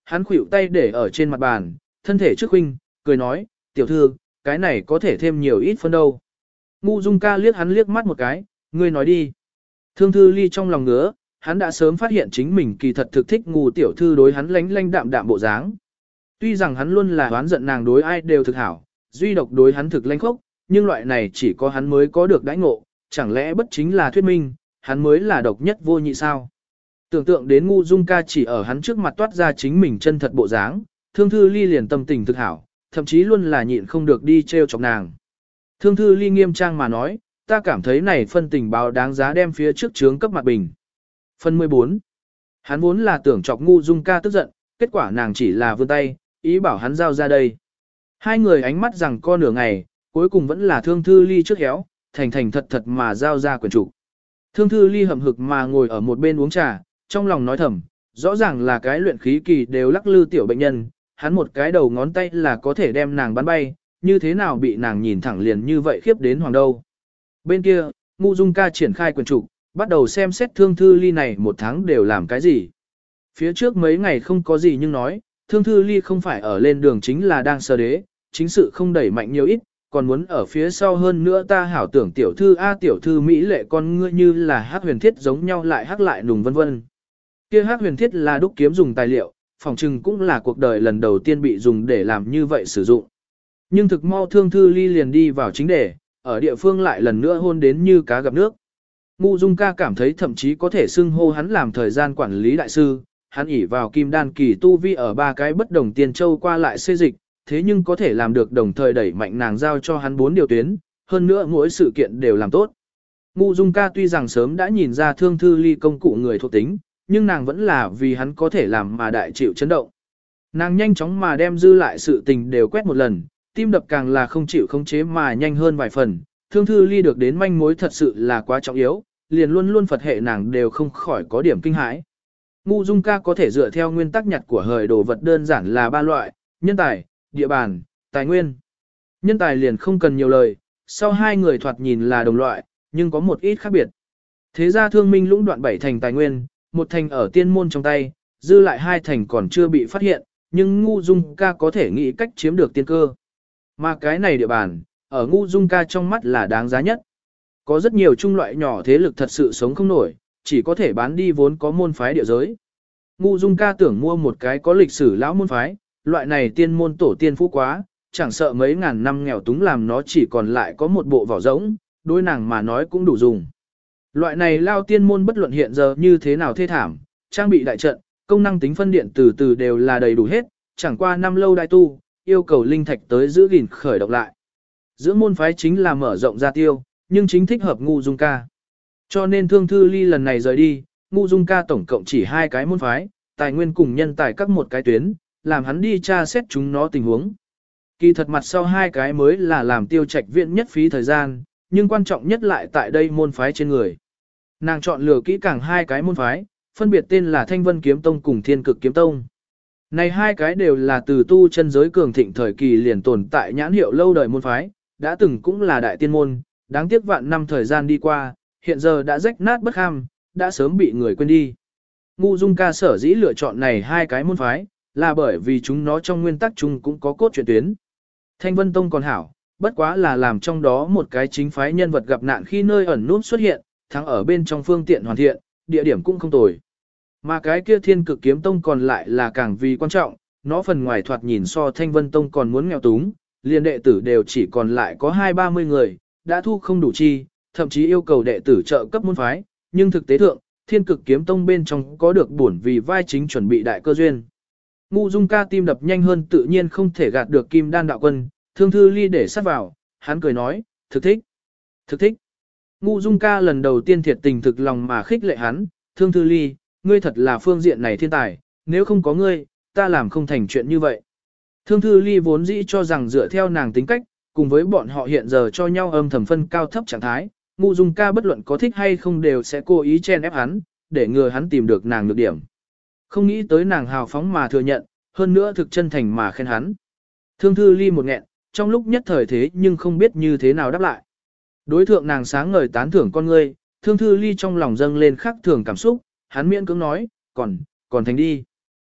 Hắn khuỷu tay để ở trên mặt bàn, thân thể trước huynh, cười nói, tiểu thư, cái này có thể thêm nhiều ít phân đâu. Ngu Dung ca liếc hắn liếc mắt một cái, ngươi nói đi. Thương Thư Ly trong lòng ngứa, hắn đã sớm phát hiện chính mình kỳ thật thực thích Ngu tiểu thư đối hắn lánh lánh đạm đạm bộ dáng. Tuy rằng hắn luôn là oán giận nàng đối ai đều thực hảo, duy độc đối hắn thực lánh khốc, nhưng loại này chỉ có hắn mới có được đãi ngộ, chẳng lẽ bất chính là thuyết minh, hắn mới là độc nhất vô nhị sao? Tưởng tượng đến Ngu Dung ca chỉ ở hắn trước mặt toát ra chính mình chân thật bộ dáng, Thương Thư Ly liền tâm tình thực hảo, thậm chí luôn là nhịn không được đi trêu chọc nàng. Thương Thư Ly nghiêm trang mà nói, ta cảm thấy này phân tình báo đáng giá đem phía trước chướng cấp mặt bình. Phần 14. Hắn vốn là tưởng chọc Ngu Dung ca tức giận, kết quả nàng chỉ là vươn tay, ý bảo hắn giao ra đây. Hai người ánh mắt rằng co nửa ngày, cuối cùng vẫn là Thương Thư Ly trước héo, thành thành thật thật mà giao ra quyển trục. Thương Thư Ly hậm hực mà ngồi ở một bên uống trà, trong lòng nói thầm, rõ ràng là cái luyện khí kỳ đều lắc lư tiểu bệnh nhân, hắn một cái đầu ngón tay là có thể đem nàng bắn bay, như thế nào bị nàng nhìn thẳng liền như vậy khiếp đến hoàng đâu. Bên kia, Ngu Dung ca triển khai quyển trục, bắt đầu xem xét Thương Thư Ly này một tháng đều làm cái gì. Phía trước mấy ngày không có gì nhưng nói, Thương Thư Ly không phải ở lên đường chính là đang sơ đế, chính sự không đẩy mạnh nhiều ít, còn muốn ở phía sau hơn nữa ta hảo tưởng tiểu thư tiểu thư Mỹ lệ con ngươi như là hắc huyền thiết giống nhau lại hắc lại nùng vân vân. Kia hắc huyền thiết là đúc kiếm dùng tài liệu, phòng trừng cũng là cuộc đời lần đầu tiên bị dùng để làm như vậy sử dụng. Nhưng thực mau Thương Thư Ly liền đi vào chính đề, ở địa phương lại lần nữa hôn đến như cá gặp nước. Ngu Dung ca cảm thấy thậm chí có thể xưng hô hắn làm thời gian quản lý đại sư, hắn ỷ vào kim đan kỳ tu vi ở ba cái bất đồng tiền châu qua lại xê dịch, thế nhưng có thể làm được đồng thời đẩy mạnh nàng giao cho hắn 4 điều tuyến, hơn nữa mỗi sự kiện đều làm tốt. Ngu Dung ca tuy rằng sớm đã nhìn ra Thương Thư Ly công cụ người thuộc tính, nhưng nàng vẫn là vì hắn có thể làm mà đại chịu chấn động. Nàng nhanh chóng mà đem dư lại sự tình đều quét một lần, tim đập càng là không chịu khống chế mà nhanh hơn vài phần. Thương Thư Ly được đến manh mối thật sự là quá trọng yếu, liền luôn luôn Phật hệ nàng đều không khỏi có điểm kinh hãi. Ngu Dung ca có thể dựa theo nguyên tắc nhặt của hời đồ vật đơn giản là 3 loại, nhân tài, địa bàn, tài nguyên. Nhân tài liền không cần nhiều lời, sau hai người thoạt nhìn là đồng loại, nhưng có một ít khác biệt. Thế ra Thương Minh lũng đoạn 7 thành tài nguyên, 1 thành ở tiên môn trong tay, dư lại 2 thành còn chưa bị phát hiện, nhưng Ngu Dung ca có thể nghĩ cách chiếm được tiên cơ. Mà cái này địa bàn, ở Ngu Dung ca trong mắt là đáng giá nhất. Có rất nhiều trung loại nhỏ thế lực thật sự sống không nổi, chỉ có thể bán đi vốn có môn phái địa giới. Ngu Dung ca tưởng mua một cái có lịch sử lão môn phái, loại này tiên môn tổ tiên phú quá, chẳng sợ mấy ngàn năm nghèo túng làm nó chỉ còn lại có một bộ vỏ rỗng, đối nàng mà nói cũng đủ dùng. Loại này lao tiên môn bất luận hiện giờ như thế nào thê thảm, trang bị đại trận, công năng tính phân điện từ từ đều là đầy đủ hết, chẳng qua năm lâu đại tu, yêu cầu linh thạch tới giữ gìn khởi động lại. Giữa môn phái chính là mở rộng ra tiêu, nhưng chính thích hợp Ngu Dung ca. Cho nên Thương Thư Ly lần này rời đi, Ngu Dung ca tổng cộng chỉ 2 cái môn phái, tài nguyên cùng nhân tài các một cái tuyến, làm hắn đi tra xét chúng nó tình huống. Kỳ thật mặt sau 2 cái mới là làm Tiêu Trạch Viễn nhất phí thời gian, nhưng quan trọng nhất lại tại đây môn phái trên người. Nàng chọn lựa kỹ càng 2 cái môn phái, phân biệt tên là Thanh Vân Kiếm Tông cùng Thiên Cực Kiếm Tông. Này 2 cái đều là từ tu chân giới cường thịnh thời kỳ liền tồn tại nhãn hiệu lâu đời môn phái, đã từng cũng là đại tiên môn, đáng tiếc vạn năm thời gian đi qua, hiện giờ đã rách nát bất ham, đã sớm bị người quên đi. Ngu Dung ca sở dĩ lựa chọn này 2 cái môn phái, là bởi vì chúng nó trong nguyên tắc chung cũng có cốt truyện tuyến. Thanh Vân Tông còn hảo, bất quá là làm trong đó một cái chính phái nhân vật gặp nạn khi nơi ẩn núp xuất hiện, thắng ở bên trong phương tiện hoàn thiện, địa điểm cũng không tồi. Mà cái kia Thiên Cực Kiếm Tông còn lại là càng vì quan trọng, nó phần ngoài thoạt nhìn so Thanh Vân Tông còn muốn nghèo túng, liền đệ tử đều chỉ còn lại có 20-30 người, đã thu không đủ chi, thậm chí yêu cầu đệ tử trợ cấp môn phái, nhưng thực tế thượng, Thiên Cực Kiếm Tông bên trong có được bổn vì vai chính chuẩn bị đại cơ duyên. Ngu Dung ca tim đập nhanh hơn tự nhiên không thể gạt được Kim Đan đạo quân, Thương Thư Ly để sát vào, hắn cười nói, thực thích, thực thích. Ngu Dung ca lần đầu tiên thiệt tình thực lòng mà khích lệ hắn, Thương Thư Ly, ngươi thật là phương diện này thiên tài, nếu không có ngươi, ta làm không thành chuyện như vậy. Thương Thư Ly vốn dĩ cho rằng dựa theo nàng tính cách, cùng với bọn họ hiện giờ cho nhau âm thầm phân cao thấp trạng thái, Ngu Dung ca bất luận có thích hay không đều sẽ cố ý chen ép hắn, để ngừa hắn tìm được nàng nhược điểm. Không nghĩ tới nàng hào phóng mà thừa nhận, hơn nữa thực chân thành mà khen hắn. Thương Thư Ly một nghẹn, trong lúc nhất thời thế nhưng không biết như thế nào đáp lại. Đối thượng nàng sáng ngời tán thưởng con ngươi, Thương Thư Ly trong lòng dâng lên khác thường cảm xúc, hắn miễn cưỡng nói, còn thành đi.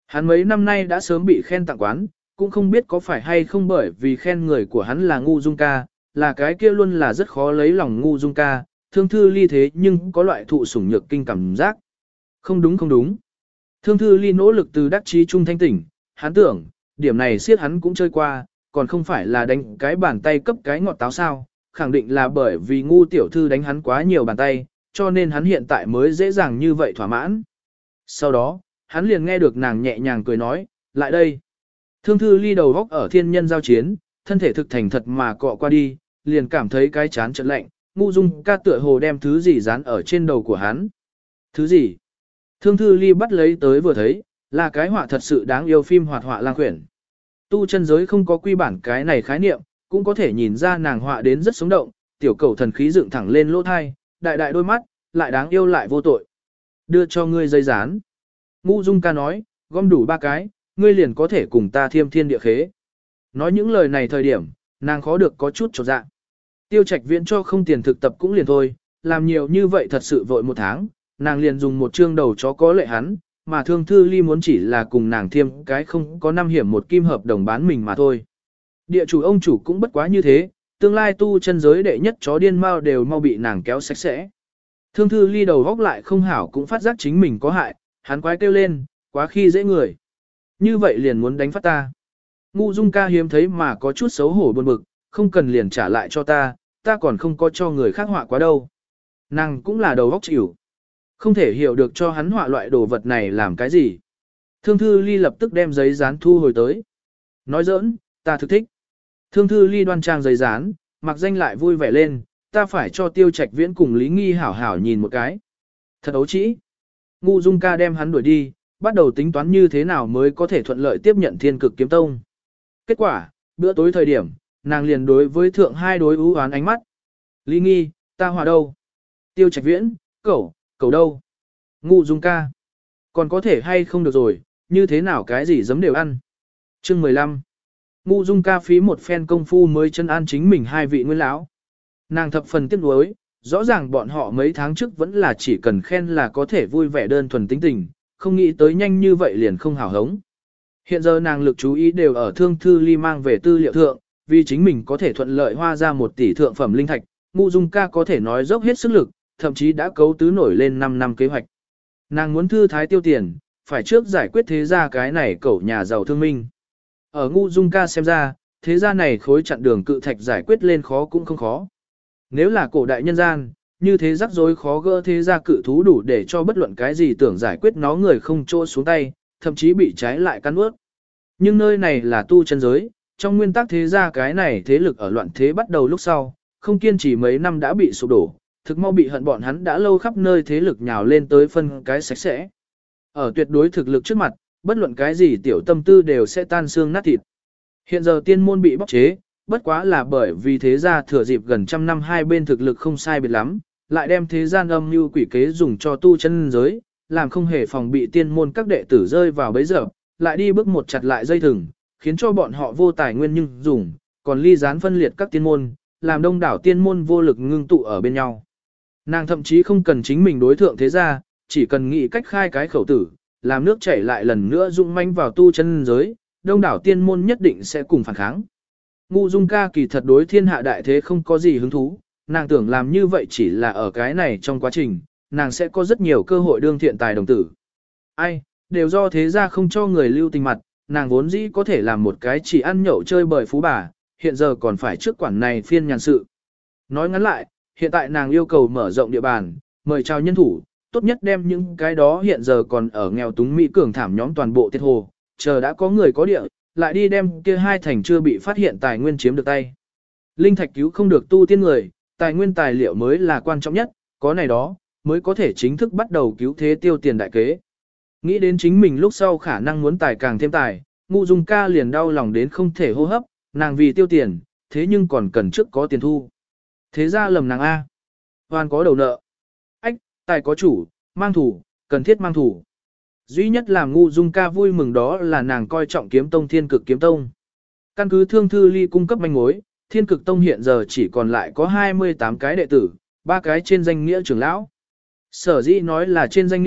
Hắn mấy năm nay đã sớm bị khen tặng quán, cũng không biết có phải hay không bởi vì khen người của hắn là ngu dung ca, là cái kia luôn là rất khó lấy lòng ngu dung ca, Thương Thư Ly thế nhưng có loại thụ sủng nhược kinh cảm giác. Không đúng không đúng. Thương Thư Ly nỗ lực từ đắc chí trung thanh tỉnh, hắn tưởng, điểm này siết hắn cũng chơi qua, còn không phải là đánh cái bàn tay cấp cái ngọt táo sao, khẳng định là bởi vì ngu tiểu thư đánh hắn quá nhiều bàn tay, cho nên hắn hiện tại mới dễ dàng như vậy thỏa mãn. Sau đó, hắn liền nghe được nàng nhẹ nhàng cười nói, lại đây. Thương Thư Ly đầu góc ở thiên nhân giao chiến, thân thể thực thành thật mà cọ qua đi, liền cảm thấy cái chán chợt lạnh, ngu dung ca tựa hồ đem thứ gì dán ở trên đầu của hắn. Thứ gì? Thương Thư Ly bắt lấy tới vừa thấy, là cái họa thật sự đáng yêu phim hoạt họa lang quyển. Tu chân giới không có quy bản cái này khái niệm, cũng có thể nhìn ra nàng họa đến rất sống động, tiểu cầu thần khí dựng thẳng lên lỗ thai, đại đại đôi mắt, lại đáng yêu lại vô tội. Đưa cho ngươi dây dán. Ngu dung ca nói, gom đủ 3 cái, ngươi liền có thể cùng ta thiêm thiên địa khế. Nói những lời này thời điểm, nàng khó được có chút chột dạ. Tiêu Trạch Viễn cho không tiền thực tập cũng liền thôi, làm nhiều như vậy thật sự vội 1 tháng, nàng liền dùng một chương đầu chó có lệ hắn, mà Thương Thư Ly muốn chỉ là cùng nàng thiêm cái không có 5 hiểm 1 kim hợp đồng bán mình mà thôi. Địa chủ ông chủ cũng bất quá như thế, tương lai tu chân giới đệ nhất chó điên mau đều mau bị nàng kéo sạch sẽ. Thương Thư Ly đầu góc lại không hảo cũng phát giác chính mình có hại, hắn quái kêu lên, quá khi dễ người. Như vậy liền muốn đánh phát ta. Ngu dung ca hiếm thấy mà có chút xấu hổ buồn bực, không cần liền trả lại cho ta, ta còn không có cho người khác họa quá đâu. Nàng cũng là đầu góc chịu. Không thể hiểu được cho hắn họa loại đồ vật này làm cái gì. Thương Thư Ly lập tức đem giấy dán thu hồi tới. Nói giỡn, ta thực thích. Thương Thư Ly đoan trang giấy dán, mặc danh lại vui vẻ lên, ta phải cho Tiêu Trạch Viễn cùng Lý Nghi hảo hảo nhìn một cái. Thật ấu trĩ. Ngu dung ca đem hắn đuổi đi, bắt đầu tính toán như thế nào mới có thể thuận lợi tiếp nhận Thiên Cực Kiếm Tông. Kết quả, bữa tối thời điểm, nàng liền đối với thượng 2 đối ưu oán ánh mắt. Lý Nghi, ta hòa đâu? Tiêu Trạch Viễn, cậu đâu? Ngu dung ca. Còn có thể hay không được rồi, như thế nào cái gì giấm đều ăn. Chương 15. Ngu dung ca phí một phen công phu mới chân an chính mình 2 vị nguyên lão. Nàng thập phần tiếc nuối, rõ ràng bọn họ mấy tháng trước vẫn là chỉ cần khen là có thể vui vẻ đơn thuần tính tình, không nghĩ tới nhanh như vậy liền không hào hống. Hiện giờ nàng lực chú ý đều ở Thương Thư Ly mang về tư liệu thượng, vì chính mình có thể thuận lợi hoa ra 1 tỷ thượng phẩm linh thạch, Ngu dung ca có thể nói dốc hết sức lực, thậm chí đã cấu tứ nổi lên 5 năm kế hoạch. Nàng muốn thư thái tiêu tiền, phải trước giải quyết thế gia cái này cẩu nhà giàu thương minh. Ở Ngu dung ca xem ra, thế gia này khối chặn đường cự thạch giải quyết lên khó cũng không khó. Nếu là cổ đại nhân gian, như thế rắc rối khó gỡ thế gia cự thú đủ để cho bất luận cái gì tưởng giải quyết nó người không chỗ xuống tay, thậm chí bị trái lại cắn ướt. Nhưng nơi này là tu chân giới, trong nguyên tắc thế gia cái này thế lực ở loạn thế bắt đầu lúc sau, không kiên trì mấy năm đã bị sụp đổ, thực mau bị hận bọn hắn đã lâu khắp nơi thế lực nhào lên tới phân cái sạch sẽ. Ở tuyệt đối thực lực trước mặt, bất luận cái gì tiểu tâm tư đều sẽ tan xương nát thịt. Hiện giờ tiên môn bị bóc chế, bất quá là bởi vì thế gia thừa dịp gần trăm năm hai bên thực lực không sai biệt lắm, lại đem thế gian âm mưu quỷ kế dùng cho tu chân giới, làm không hề phòng bị tiên môn các đệ tử rơi vào bấy giờ, lại đi bước một chặt lại dây thừng, khiến cho bọn họ vô tài nguyên nhưng dùng, còn ly gián phân liệt các tiên môn, làm đông đảo tiên môn vô lực ngưng tụ ở bên nhau. Nàng thậm chí không cần chính mình đối thượng thế gia, chỉ cần nghĩ cách khai cái khẩu tử, làm nước chảy lại lần nữa dũng manh vào tu chân giới, đông đảo tiên môn nhất định sẽ cùng phản kháng. Ngu dung ca kỳ thật đối thiên hạ đại thế không có gì hứng thú, nàng tưởng làm như vậy chỉ là ở cái này trong quá trình, nàng sẽ có rất nhiều cơ hội đương thiện tài đồng tử. Ai, đều do thế gia không cho người lưu tình mặt, nàng vốn dĩ có thể làm một cái chỉ ăn nhậu chơi bời phú bà, hiện giờ còn phải trước quản này phiên nhàn sự. Nói ngắn lại, hiện tại nàng yêu cầu mở rộng địa bàn, mời chào nhân thủ, tốt nhất đem những cái đó hiện giờ còn ở nghèo túng Mỹ cường thảm nhóm toàn bộ tiết hồ, chờ đã có người có địa, lại đi đem kia 2 thành chưa bị phát hiện tài nguyên chiếm được tay. Linh thạch cứu không được tu tiên người, tài nguyên tài liệu mới là quan trọng nhất, có này đó, mới có thể chính thức bắt đầu cứu thế tiêu tiền đại kế. Nghĩ đến chính mình lúc sau khả năng muốn tài càng thêm tài, Ngu dung ca liền đau lòng đến không thể hô hấp, nàng vì tiêu tiền, thế nhưng còn cần trước có tiền thu. Thế ra lầm nàng A. Hoàn có đầu nợ. Ách, tài có chủ, mang thủ, cần thiết mang thủ. Duy nhất làm Ngu dung ca vui mừng đó là nàng coi trọng kiếm tông Thiên Cực Kiếm Tông. Căn cứ Thương Thư Ly cung cấp manh mối, Thiên Cực Tông hiện giờ chỉ còn lại có 28 cái đệ tử, 3 cái trên danh nghĩa trưởng lão. Sở dĩ nói là trên danh nghĩa,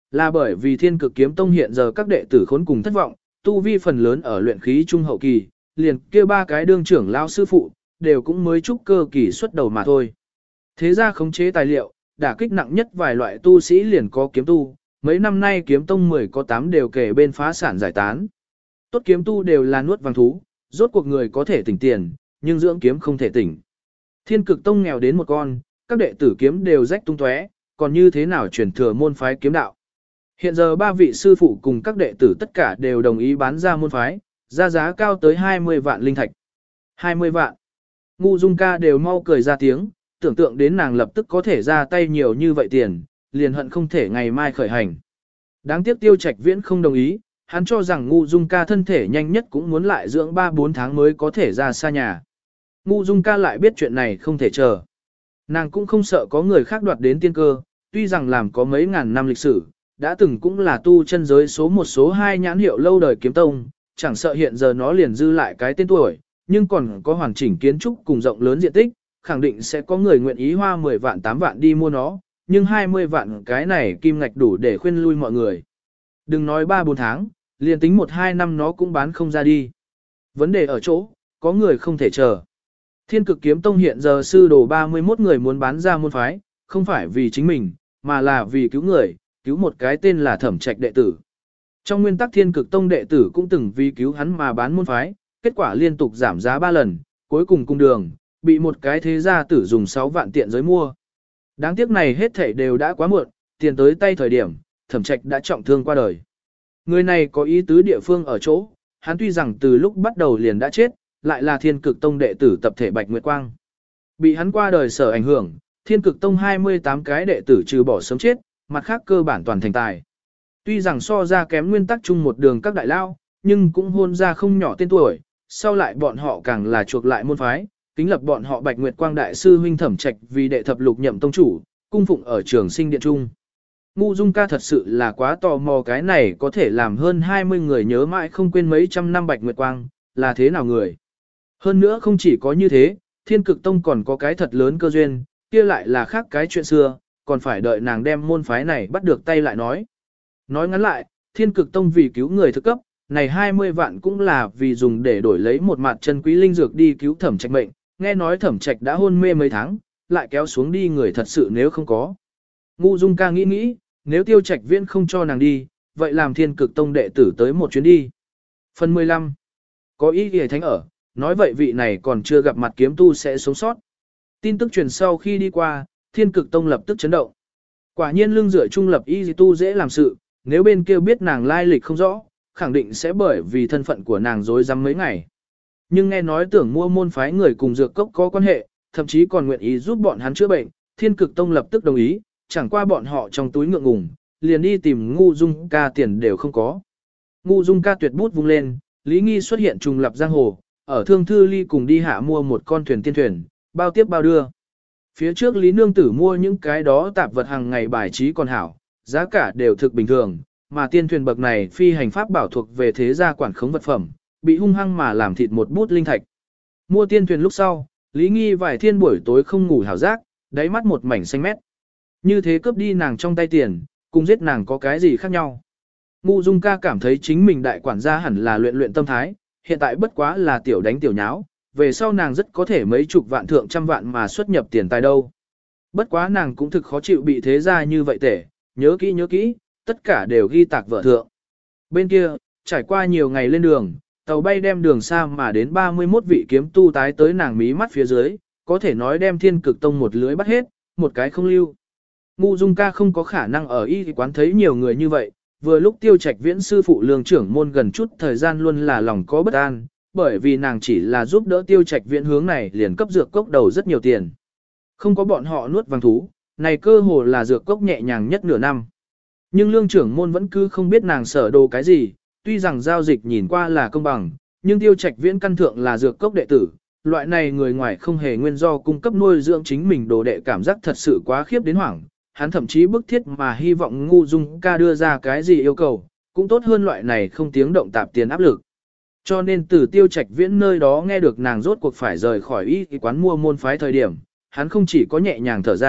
là bởi vì Thiên Cực Kiếm Tông hiện giờ các đệ tử khốn cùng thất vọng, tu vi phần lớn ở luyện khí trung hậu kỳ, liền kia ba cái đương trưởng lao sư phụ, đều cũng mới trúc cơ kỳ xuất đầu mà thôi. Thế ra khống chế tài liệu, đả kích nặng nhất vài loại tu sĩ liền có kiếm tu, mấy năm nay kiếm tông 10 có 8 đều kể bên phá sản giải tán. Tốt kiếm tu đều là nuốt vàng thú, rốt cuộc người có thể tỉnh tiền, nhưng dưỡng kiếm không thể tỉnh. Thiên Cực Tông nghèo đến một con, các đệ tử kiếm đều rách tung tóe, còn như thế nào truyền thừa môn phái kiếm đạo. Hiện giờ ba vị sư phụ cùng các đệ tử tất cả đều đồng ý bán ra môn phái, ra giá cao tới 20 vạn linh thạch. 20 vạn. Ngu Dung Ca đều mau cười ra tiếng, tưởng tượng đến nàng lập tức có thể ra tay nhiều như vậy tiền, liền hận không thể ngày mai khởi hành. Đáng tiếc Tiêu Trạch Viễn không đồng ý, hắn cho rằng Ngu Dung Ca thân thể nhanh nhất cũng muốn lại dưỡng 3-4 tháng mới có thể ra xa nhà. Ngu Dung Ca lại biết chuyện này không thể chờ. Nàng cũng không sợ có người khác đoạt đến tiên cơ, tuy rằng làm có mấy ngàn năm lịch sử, đã từng cũng là tu chân giới số 1 số 2 nhãn hiệu lâu đời kiếm tông, chẳng sợ hiện giờ nó liền dư lại cái tên tuổi, nhưng còn có hoàn chỉnh kiến trúc cùng rộng lớn diện tích, khẳng định sẽ có người nguyện ý hoa 10 vạn 8 vạn đi mua nó, nhưng 20 vạn cái này kim ngạch đủ để khuyên lui mọi người. Đừng nói 3-4 tháng, liền tính 1-2 năm nó cũng bán không ra đi. Vấn đề ở chỗ, có người không thể chờ. Thiên Cực Kiếm Tông hiện giờ sư đồ 31 người muốn bán ra môn phái, không phải vì chính mình, mà là vì cứu người, cứu một cái tên là Thẩm Trạch đệ tử. Trong nguyên tắc Thiên Cực Tông đệ tử cũng từng vì cứu hắn mà bán môn phái, kết quả liên tục giảm giá 3 lần, cuối cùng cung đường, bị một cái thế gia tử dùng 6 vạn tiện giới mua. Đáng tiếc này hết thảy đều đã quá muộn, tiền tới tay thời điểm, Thẩm Trạch đã trọng thương qua đời. Người này có ý tứ địa phương ở chỗ, hắn tuy rằng từ lúc bắt đầu liền đã chết, lại là Thiên Cực Tông đệ tử tập thể Bạch Nguyệt Quang. Bị hắn qua đời sở ảnh hưởng, Thiên Cực Tông 28 cái đệ tử trừ bỏ sớm chết, mặt khác cơ bản toàn thành tài. Tuy rằng so ra kém nguyên tắc chung một đường các đại lao, nhưng cũng hôn ra không nhỏ tên tuổi, sau lại bọn họ càng là chuộc lại môn phái, kính lập bọn họ Bạch Nguyệt Quang đại sư huynh Thẩm Trạch vì đệ thập lục nhậm tông chủ, cung phụng ở Trường Sinh Điện Trung. Ngu Dung Ca thật sự là quá tò mò cái này có thể làm hơn 20 người nhớ mãi không quên mấy trăm năm Bạch Nguyệt Quang, là thế nào người. Hơn nữa không chỉ có như thế, Thiên Cực Tông còn có cái thật lớn cơ duyên, kia lại là khác cái chuyện xưa, còn phải đợi nàng đem môn phái này bắt được tay lại nói. Nói ngắn lại, Thiên Cực Tông vì cứu người thực cấp, này 20 vạn cũng là vì dùng để đổi lấy một mặt chân quý linh dược đi cứu Thẩm Trạch mệnh, nghe nói Thẩm Trạch đã hôn mê mấy tháng, lại kéo xuống đi người thật sự nếu không có. Ngu Dung Ca nghĩ, nếu Tiêu Trạch Viễn không cho nàng đi, vậy làm Thiên Cực Tông đệ tử tới một chuyến đi. Phần 15. Có ý nghĩa thánh ở, nói vậy vị này còn chưa gặp mặt kiếm tu sẽ sống sót. Tin tức truyền sau khi đi qua, Thiên Cực Tông lập tức chấn động. Quả nhiên lương dựa trung lập y tu dễ làm sự, nếu bên kia biết nàng lai lịch không rõ, khẳng định sẽ bởi vì thân phận của nàng dối rắm mấy ngày. Nhưng nghe nói tưởng mua môn phái người cùng dược cốc có quan hệ, thậm chí còn nguyện ý giúp bọn hắn chữa bệnh, Thiên Cực Tông lập tức đồng ý, chẳng qua bọn họ trong túi ngượng ngùng, liền đi tìm Ngu Dung Ca tiền đều không có. Ngu Dung Ca tuyệt bút vung lên, Lý Nghi xuất hiện trùng lập giang hồ, ở Thương Thư Ly cùng đi hạ mua một con thuyền tiên thuyền, bao tiếp bao đưa. Phía trước Lý Nương Tử mua những cái đó tạp vật hàng ngày bài trí còn hảo, giá cả đều thực bình thường, mà tiên thuyền bậc này phi hành pháp bảo thuộc về thế gia quản khống vật phẩm, bị hung hăng mà làm thịt một bút linh thạch. Mua tiên thuyền lúc sau, Lý Nghi vài thiên buổi tối không ngủ hảo giác, đáy mắt một mảnh xanh mét. Như thế cướp đi nàng trong tay tiền, cùng giết nàng có cái gì khác nhau. Ngu Dung Ca cảm thấy chính mình đại quản gia hẳn là luyện luyện tâm thái, hiện tại bất quá là tiểu đánh tiểu nháo, về sau nàng rất có thể mấy chục vạn thượng trăm vạn mà xuất nhập tiền tài đâu. Bất quá nàng cũng thực khó chịu bị thế gia như vậy tể, nhớ kỹ, tất cả đều ghi tạc vợ thượng. Bên kia, trải qua nhiều ngày lên đường, tàu bay đem đường xa mà đến 31 vị kiếm tu tái tới nàng mí mắt phía dưới, có thể nói đem Thiên Cực Tông một lưới bắt hết, một cái không lưu. Ngu Dung Ca không có khả năng ở y quán thấy nhiều người như vậy, vừa lúc Tiêu Trạch Viễn sư phụ lương trưởng môn gần chút thời gian luôn là lòng có bất an, bởi vì nàng chỉ là giúp đỡ Tiêu Trạch Viễn hướng này liền cấp dược cốc đầu rất nhiều tiền. Không có bọn họ nuốt vàng thú, này cơ hồ là dược cốc nhẹ nhàng nhất nửa năm. Nhưng lương trưởng môn vẫn cứ không biết nàng sở đồ cái gì, tuy rằng giao dịch nhìn qua là công bằng, nhưng Tiêu Trạch Viễn căn thượng là dược cốc đệ tử, loại này người ngoài không hề nguyên do cung cấp nuôi dưỡng chính mình đồ đệ cảm giác thật sự quá khiếp đến hoảng. Hắn thậm chí bức thiết mà hy vọng Ngu Dung Ca đưa ra cái gì yêu cầu, cũng tốt hơn loại này không tiếng động tạp tiền áp lực. Cho nên từ Tiêu Trạch Viễn nơi đó nghe được nàng rốt cuộc phải rời khỏi y quán mua môn phái thời điểm, hắn không chỉ có nhẹ nhàng thở ra,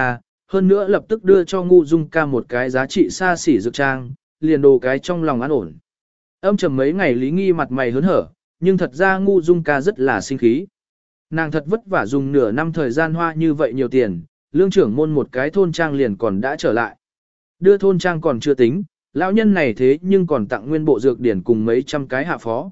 hơn nữa lập tức đưa cho Ngu Dung Ca một cái giá trị xa xỉ dược trang, liền đồ cái trong lòng an ổn. Âm trầm mấy ngày Lý Nghi mặt mày hớn hở, nhưng thật ra Ngu Dung Ca rất là sinh khí. Nàng thật vất vả dùng nửa năm thời gian hoa như vậy nhiều tiền, lương trưởng môn một cái thôn trang liền còn đã trở lại. Đưa thôn trang còn chưa tính, lão nhân này thế nhưng còn tặng nguyên bộ dược điển cùng mấy trăm cái hạ phó.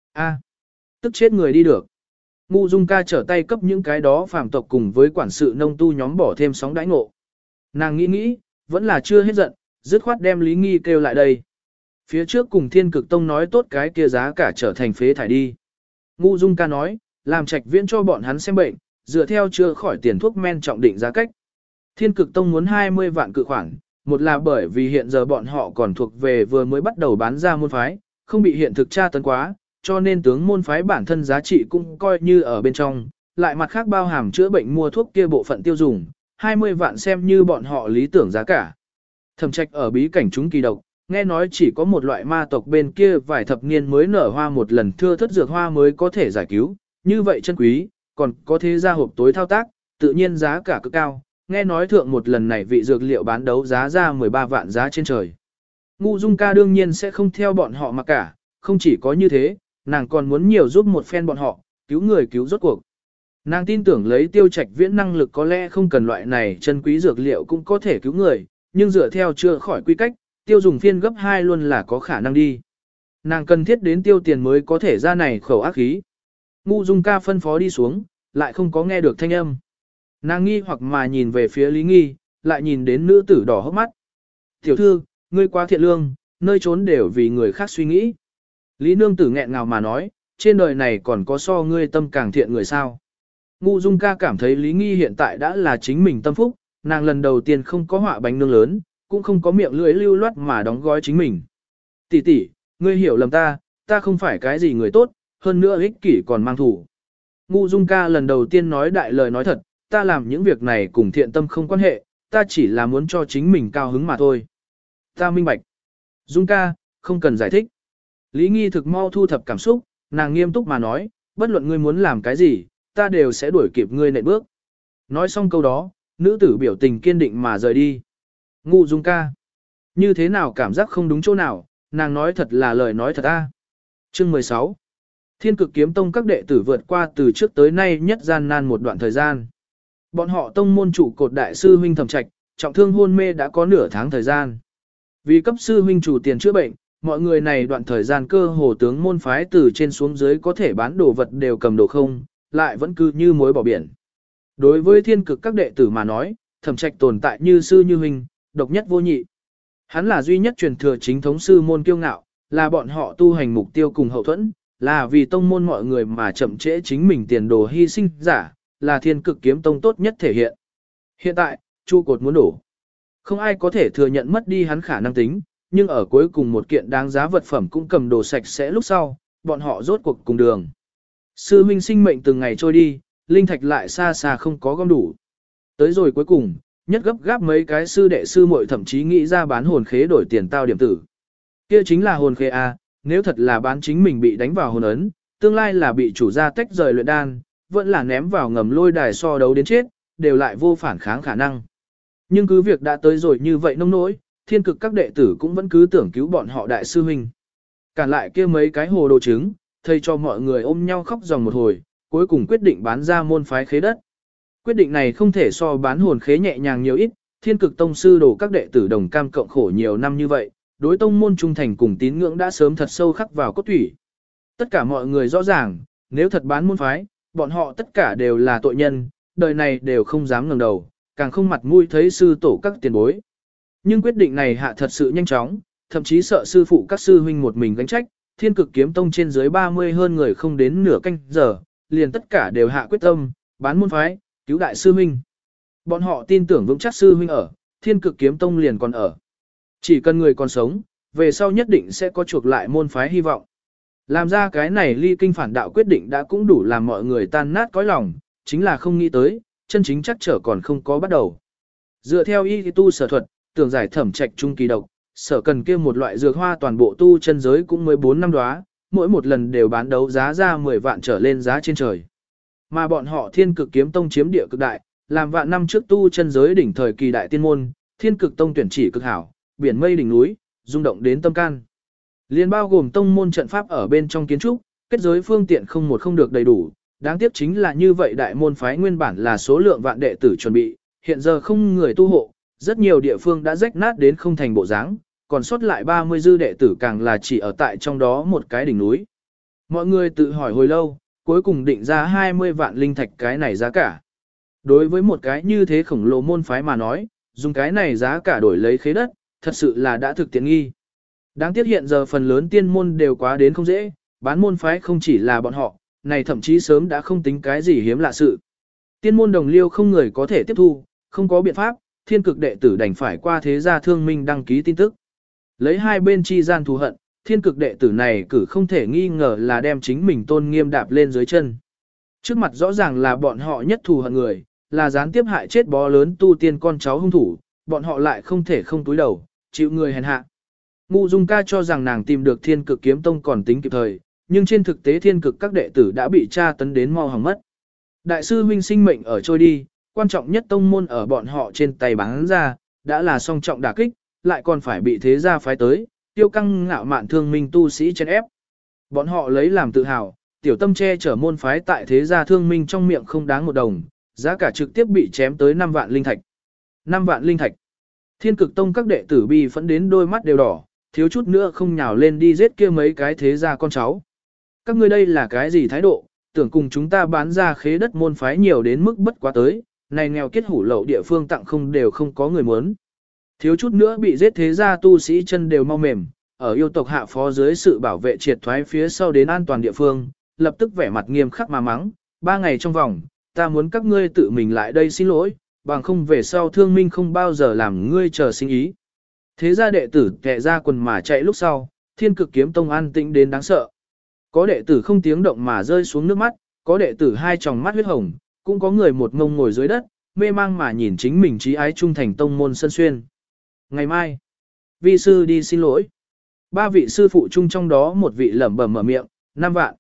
Tức chết người đi được. Ngu Dung Ca trở tay cấp những cái đó phàm tộc cùng với quản sự nông tu nhóm bỏ thêm sóng đãi ngộ. Nàng nghĩ, vẫn là chưa hết giận, dứt khoát đem Lý Nghi kêu lại đây. Phía trước cùng Thiên Cực Tông nói tốt cái kia giá cả trở thành phế thải đi. Ngu Dung Ca nói, làm Trạch Viễn cho bọn hắn xem bệnh, dựa theo chữa khỏi tiền thuốc men trọng định giá cách. Thiên Cực Tông muốn 20 vạn cự khoản, một là bởi vì hiện giờ bọn họ còn thuộc về vừa mới bắt đầu bán ra môn phái, không bị hiện thực tra tấn quá, cho nên tướng môn phái bản thân giá trị cũng coi như ở bên trong, lại mặt khác bao hàm chữa bệnh mua thuốc kia bộ phận tiêu dùng, 20 vạn xem như bọn họ lý tưởng giá cả. Thẩm Trạch ở bí cảnh chúng kỳ độc, nghe nói chỉ có một loại ma tộc bên kia vài thập niên mới nở hoa một lần thưa thất dược hoa mới có thể giải cứu, như vậy chân quý, còn có thế ra hộp tối thao tác, tự nhiên giá cả cực cao, nghe nói thượng một lần này vị dược liệu bán đấu giá ra 13 vạn giá trên trời. Ngu Dung Ca đương nhiên sẽ không theo bọn họ mà cả, không chỉ có như thế, nàng còn muốn nhiều giúp một phen bọn họ, cứu người cứu rốt cuộc. Nàng tin tưởng lấy Tiêu Trạch Viễn năng lực có lẽ không cần loại này chân quý dược liệu cũng có thể cứu người, nhưng dựa theo chưa khỏi quy cách, tiêu dùng phiên gấp 2 luôn là có khả năng đi. Nàng cần thiết đến tiêu tiền mới có thể ra này khẩu ác khí. Ngu Dung Ca phân phó đi xuống, lại không có nghe được thanh âm. Nàng nghi hoặc mà nhìn về phía Lý Nghi, lại nhìn đến nữ tử đỏ hốc mắt. Tiểu thư, ngươi quá thiện lương, nơi trốn đều vì người khác suy nghĩ. Lý nương tử nghẹn ngào mà nói, trên đời này còn có so ngươi tâm càng thiện người sao. Ngu Dung Ca cảm thấy Lý Nghi hiện tại đã là chính mình tâm phúc, nàng lần đầu tiên không có họa bánh nương lớn, cũng không có miệng lưỡi lưu loát mà đóng gói chính mình. Tỷ tỷ, ngươi hiểu lầm ta không phải cái gì người tốt, hơn nữa ích kỷ còn mang thủ. Ngu Dung Ca lần đầu tiên nói đại lời nói thật, ta làm những việc này cùng thiện tâm không quan hệ, ta chỉ là muốn cho chính mình cao hứng mà thôi. Ta minh bạch. Dung Ca, không cần giải thích. Lý Nghi thực mau thu thập cảm xúc, nàng nghiêm túc mà nói, bất luận ngươi muốn làm cái gì, ta đều sẽ đuổi kịp ngươi nệ bước. Nói xong câu đó, nữ tử biểu tình kiên định mà rời đi. Ngu Dung Ca. Như thế nào cảm giác không đúng chỗ nào, nàng nói thật là lời nói thật a. Chương 16. Thiên Cực Kiếm Tông các đệ tử vượt qua từ trước tới nay nhất gian nan một đoạn thời gian. Bọn họ tông môn chủ cột đại sư huynh Thẩm Trạch, trọng thương hôn mê đã có nửa tháng thời gian. Vì cấp sư huynh chủ tiền chữa bệnh, mọi người này đoạn thời gian cơ hồ tướng môn phái từ trên xuống dưới có thể bán đồ vật đều cầm đồ không, lại vẫn cứ như muối bỏ biển. Đối với Thiên Cực các đệ tử mà nói, Thẩm Trạch tồn tại như sư như huynh, độc nhất vô nhị. Hắn là duy nhất truyền thừa chính thống sư môn kiêu ngạo, là bọn họ tu hành mục tiêu cùng hậu thuẫn, là vì tông môn mọi người mà chậm trễ chính mình tiền đồ hy sinh giả, là Thiên Cực Kiếm Tông tốt nhất thể hiện. Hiện tại, trụ cột muốn đổ. Không ai có thể thừa nhận mất đi hắn khả năng tính, nhưng ở cuối cùng một kiện đáng giá vật phẩm cũng cầm đồ sạch sẽ lúc sau, bọn họ rốt cuộc cùng đường. Sư huynh sinh mệnh từng ngày trôi đi, linh thạch lại xa xa không có gom đủ. Tới rồi cuối cùng, nhất gấp gáp mấy cái sư đệ sư muội thậm chí nghĩ ra bán hồn khế đổi tiền tao điểm tử. Kia chính là hồn khế A, nếu thật là bán chính mình bị đánh vào hồn ấn, tương lai là bị chủ gia tách rời luyện đan, vẫn là ném vào ngầm lôi đài so đấu đến chết, đều lại vô phản kháng khả năng. Nhưng cứ việc đã tới rồi như vậy nông nỗi, Thiên Cực các đệ tử cũng vẫn cứ tưởng cứu bọn họ đại sư huynh. Cản lại kia mấy cái hồ đồ trứng, thầy cho mọi người ôm nhau khóc dòng một hồi, cuối cùng quyết định bán ra môn phái khế đất. Quyết định này không thể so bán hồn khế nhẹ nhàng nhiều ít, Thiên Cực tông sư đồ các đệ tử đồng cam cộng khổ nhiều năm như vậy, đối tông môn trung thành cùng tín ngưỡng đã sớm thật sâu khắc vào cốt thủy. Tất cả mọi người rõ ràng, nếu thật bán môn phái, bọn họ tất cả đều là tội nhân, đời này đều không dám ngẩng đầu, càng không mặt mũi thấy sư tổ các tiền bối. Nhưng quyết định này hạ thật sự nhanh chóng, thậm chí sợ sư phụ các sư huynh một mình gánh trách, Thiên Cực Kiếm Tông trên dưới 30 hơn người không đến nửa canh giờ, liền tất cả đều hạ quyết tâm, bán môn phái, cứu đại sư huynh. Bọn họ tin tưởng vững chắc sư huynh ở, Thiên Cực Kiếm Tông liền còn ở. Chỉ cần người còn sống, về sau nhất định sẽ có chuộc lại môn phái hy vọng. Làm ra cái này ly kinh phản đạo quyết định đã cũng đủ làm mọi người tan nát cõi lòng, chính là không nghĩ tới, chân chính chắc trở còn không có bắt đầu. Dựa theo y tu sở thuật, tưởng giải Thẩm Trạch trung kỳ độc, sở cần kia một loại dược hoa toàn bộ tu chân giới cũng 14 năm đóa, mỗi một lần đều bán đấu giá ra 10 vạn trở lên giá trên trời. Mà bọn họ Thiên Cực Kiếm Tông chiếm địa cực đại, làm vạn năm trước tu chân giới đỉnh thời kỳ đại tiên môn, Thiên Cực Tông tuyển chỉ cực hảo, biển mây đỉnh núi, rung động đến tâm can. Liên bao gồm tông môn trận pháp ở bên trong kiến trúc, kết giới phương tiện không được đầy đủ, đáng tiếc chính là như vậy đại môn phái nguyên bản là số lượng vạn đệ tử chuẩn bị, hiện giờ không người tu hộ, rất nhiều địa phương đã rách nát đến không thành bộ dáng, còn sót lại 30 dư đệ tử càng là chỉ ở tại trong đó một cái đỉnh núi. Mọi người tự hỏi hồi lâu, cuối cùng định ra 20 vạn linh thạch cái này giá cả. Đối với một cái như thế khổng lồ môn phái mà nói, dùng cái này giá cả đổi lấy khế đất, thật sự là đã thực tiện nghi. Đáng tiếc hiện giờ phần lớn tiên môn đều quá đến không dễ, bán môn phái không chỉ là bọn họ, này thậm chí sớm đã không tính cái gì hiếm lạ sự. Tiên môn đồng liêu không người có thể tiếp thu, không có biện pháp, Thiên Cực đệ tử đành phải qua thế gia thương minh đăng ký tin tức. Lấy hai bên chi gian thù hận, Thiên Cực đệ tử này cử không thể nghi ngờ là đem chính mình tôn nghiêm đạp lên dưới chân. Trước mặt rõ ràng là bọn họ nhất thù hận người, là gián tiếp hại chết bó lớn tu tiên con cháu hung thủ, bọn họ lại không thể không túi đầu, chịu người hèn hạ. Ngụ Dung ca cho rằng nàng tìm được Thiên Cực kiếm tông còn tính kịp thời, nhưng trên thực tế Thiên Cực các đệ tử đã bị tra tấn đến mau hỏng mất. Đại sư huynh sinh mệnh ở trôi đi, quan trọng nhất tông môn ở bọn họ trên tay bán ra, đã là song trọng đả kích, lại còn phải bị thế gia phái tới, tiêu căng ngạo mạn thương minh tu sĩ chen ép. Bọn họ lấy làm tự hào, tiểu tâm che chở môn phái tại thế gia thương minh trong miệng không đáng một đồng, giá cả trực tiếp bị chém tới 5 vạn linh thạch. 5 vạn linh thạch. Thiên Cực tông các đệ tử bi phẫn đến đôi mắt đều đỏ, thiếu chút nữa không nhào lên đi giết kia mấy cái thế gia con cháu. Các ngươi đây là cái gì thái độ, tưởng cùng chúng ta bán ra khế đất môn phái nhiều đến mức bất quá tới, này nghèo kết hủ lậu địa phương tặng không đều không có người muốn. Thiếu chút nữa bị giết thế gia tu sĩ chân đều mau mềm, ở yêu tộc hạ phó dưới sự bảo vệ triệt thoái phía sau đến an toàn địa phương, lập tức vẻ mặt nghiêm khắc mà mắng, 3 ngày trong vòng, ta muốn các ngươi tự mình lại đây xin lỗi, bằng không về sau thương minh không bao giờ làm ngươi chờ sinh ý. Thế gia đệ tử kẹ ra quần mà chạy lúc sau, Thiên Cực kiếm tông an tĩnh đến đáng sợ. Có đệ tử không tiếng động mà rơi xuống nước mắt, có đệ tử hai tròng mắt huyết hồng, cũng có người một ngông ngồi dưới đất, mê mang mà nhìn chính mình trí ái trung thành tông môn sân xuyên. Ngày mai, vi sư đi xin lỗi. 3 vị sư phụ chung trong đó một vị lẩm bẩm mở miệng, 5 vạn.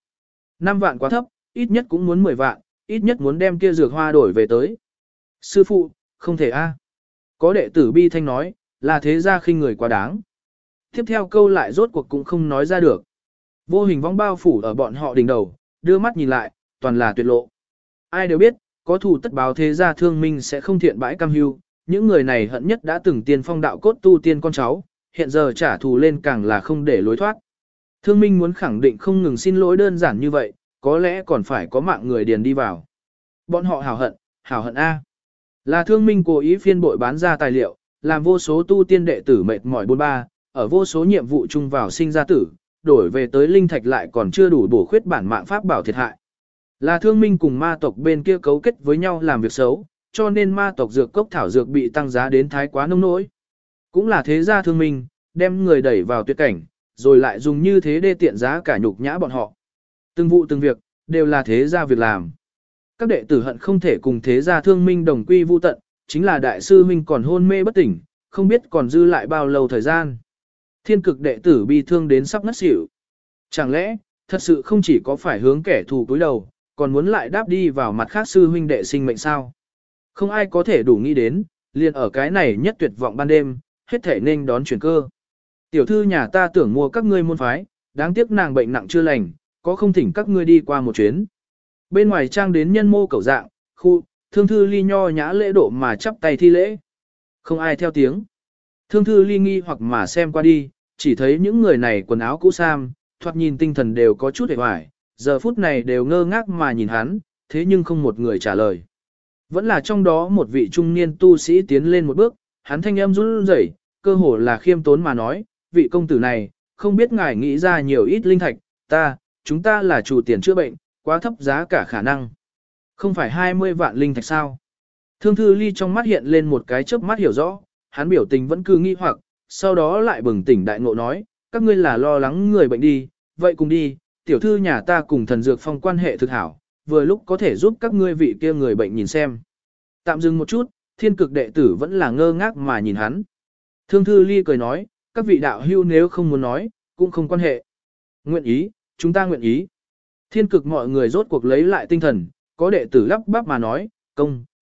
5 vạn quá thấp, ít nhất cũng muốn 10 vạn, ít nhất muốn đem kia dược hoa đổi về tới. Sư phụ, không thể a. Có đệ tử bi thanh nói, là thế gia khinh người quá đáng. Tiếp theo câu lại rốt cuộc cũng không nói ra được. Vô hình vong bao phủ ở bọn họ đỉnh đầu, đưa mắt nhìn lại, toàn là tuyệt lộ. Ai đều biết, có thù tất báo thế gia thương minh sẽ không thiện bãi cam hưu, những người này hận nhất đã từng tiên phong đạo cốt tu tiên con cháu, hiện giờ trả thù lên càng là không để lối thoát. Thương minh muốn khẳng định không ngừng xin lỗi đơn giản như vậy, có lẽ còn phải có mạng người điền đi vào. Bọn họ hảo hận A. Là thương minh cố ý phiên bội bán ra tài liệu, làm vô số tu tiên đệ tử mệt mỏi bôn ba, ở vô số nhiệm vụ chung vào sinh ra tử, đổi về tới linh thạch lại còn chưa đủ bổ khuyết bản mạng pháp bảo thiệt hại. Là thương minh cùng ma tộc bên kia cấu kết với nhau làm việc xấu, cho nên ma tộc dược cốc thảo dược bị tăng giá đến thái quá nông nỗi. Cũng là thế gia thương minh, đem người đẩy vào tuyệt cảnh, rồi lại dùng như thế để tiện giá cả nhục nhã bọn họ. Từng vụ từng việc, đều là thế gia việc làm. Các đệ tử hận không thể cùng thế gia thương minh đồng quy vu tận, chính là đại sư huynh còn hôn mê bất tỉnh, không biết còn dư lại bao lâu thời gian. Thiên Cực đệ tử bi thương đến sắp ngất xỉu. Chẳng lẽ, thật sự không chỉ có phải hướng kẻ thù cúi đầu, còn muốn lại đáp đi vào mặt khác sư huynh đệ sinh mệnh sao? Không ai có thể đủ nghĩ đến, liền ở cái này nhất tuyệt vọng ban đêm, hết thể nên đón chuyển cơ. Tiểu thư nhà ta tưởng mua các ngươi môn phái, đáng tiếc nàng bệnh nặng chưa lành, có không thỉnh các ngươi đi qua một chuyến. Bên ngoài trang đến nhân mô cầu dạng, khu, Thương Thư Ly nho nhã lễ độ mà chắp tay thi lễ. Không ai theo tiếng. Thương Thư Ly nghi hoặc mà xem qua đi, chỉ thấy những người này quần áo cũ sam, thoạt nhìn tinh thần đều có chút hề hoài, giờ phút này đều ngơ ngác mà nhìn hắn, thế nhưng không một người trả lời. Vẫn là trong đó một vị trung niên tu sĩ tiến lên một bước, hắn thanh âm run rẩy, cơ hồ là khiêm tốn mà nói, vị công tử này, không biết ngài nghĩ ra nhiều ít linh thạch, chúng ta là chủ tiền chữa bệnh, quá thấp giá cả khả năng. Không phải 20 vạn linh thạch sao? Thương Thư Ly trong mắt hiện lên một cái chớp mắt hiểu rõ, hắn biểu tình vẫn cứ nghi hoặc, sau đó lại bừng tỉnh đại ngộ nói, các ngươi là lo lắng người bệnh đi, vậy cùng đi, tiểu thư nhà ta cùng thần dược phong quan hệ thực hảo, vừa lúc có thể giúp các ngươi vị kia người bệnh nhìn xem. Tạm dừng một chút, Thiên Cực đệ tử vẫn là ngơ ngác mà nhìn hắn. Thương Thư Ly cười nói, các vị đạo hữu nếu không muốn nói, cũng không quan hệ. Nguyện ý, chúng ta nguyện ý. Thiên Cực mọi người rốt cuộc lấy lại tinh thần, có đệ tử lắp bắp mà nói,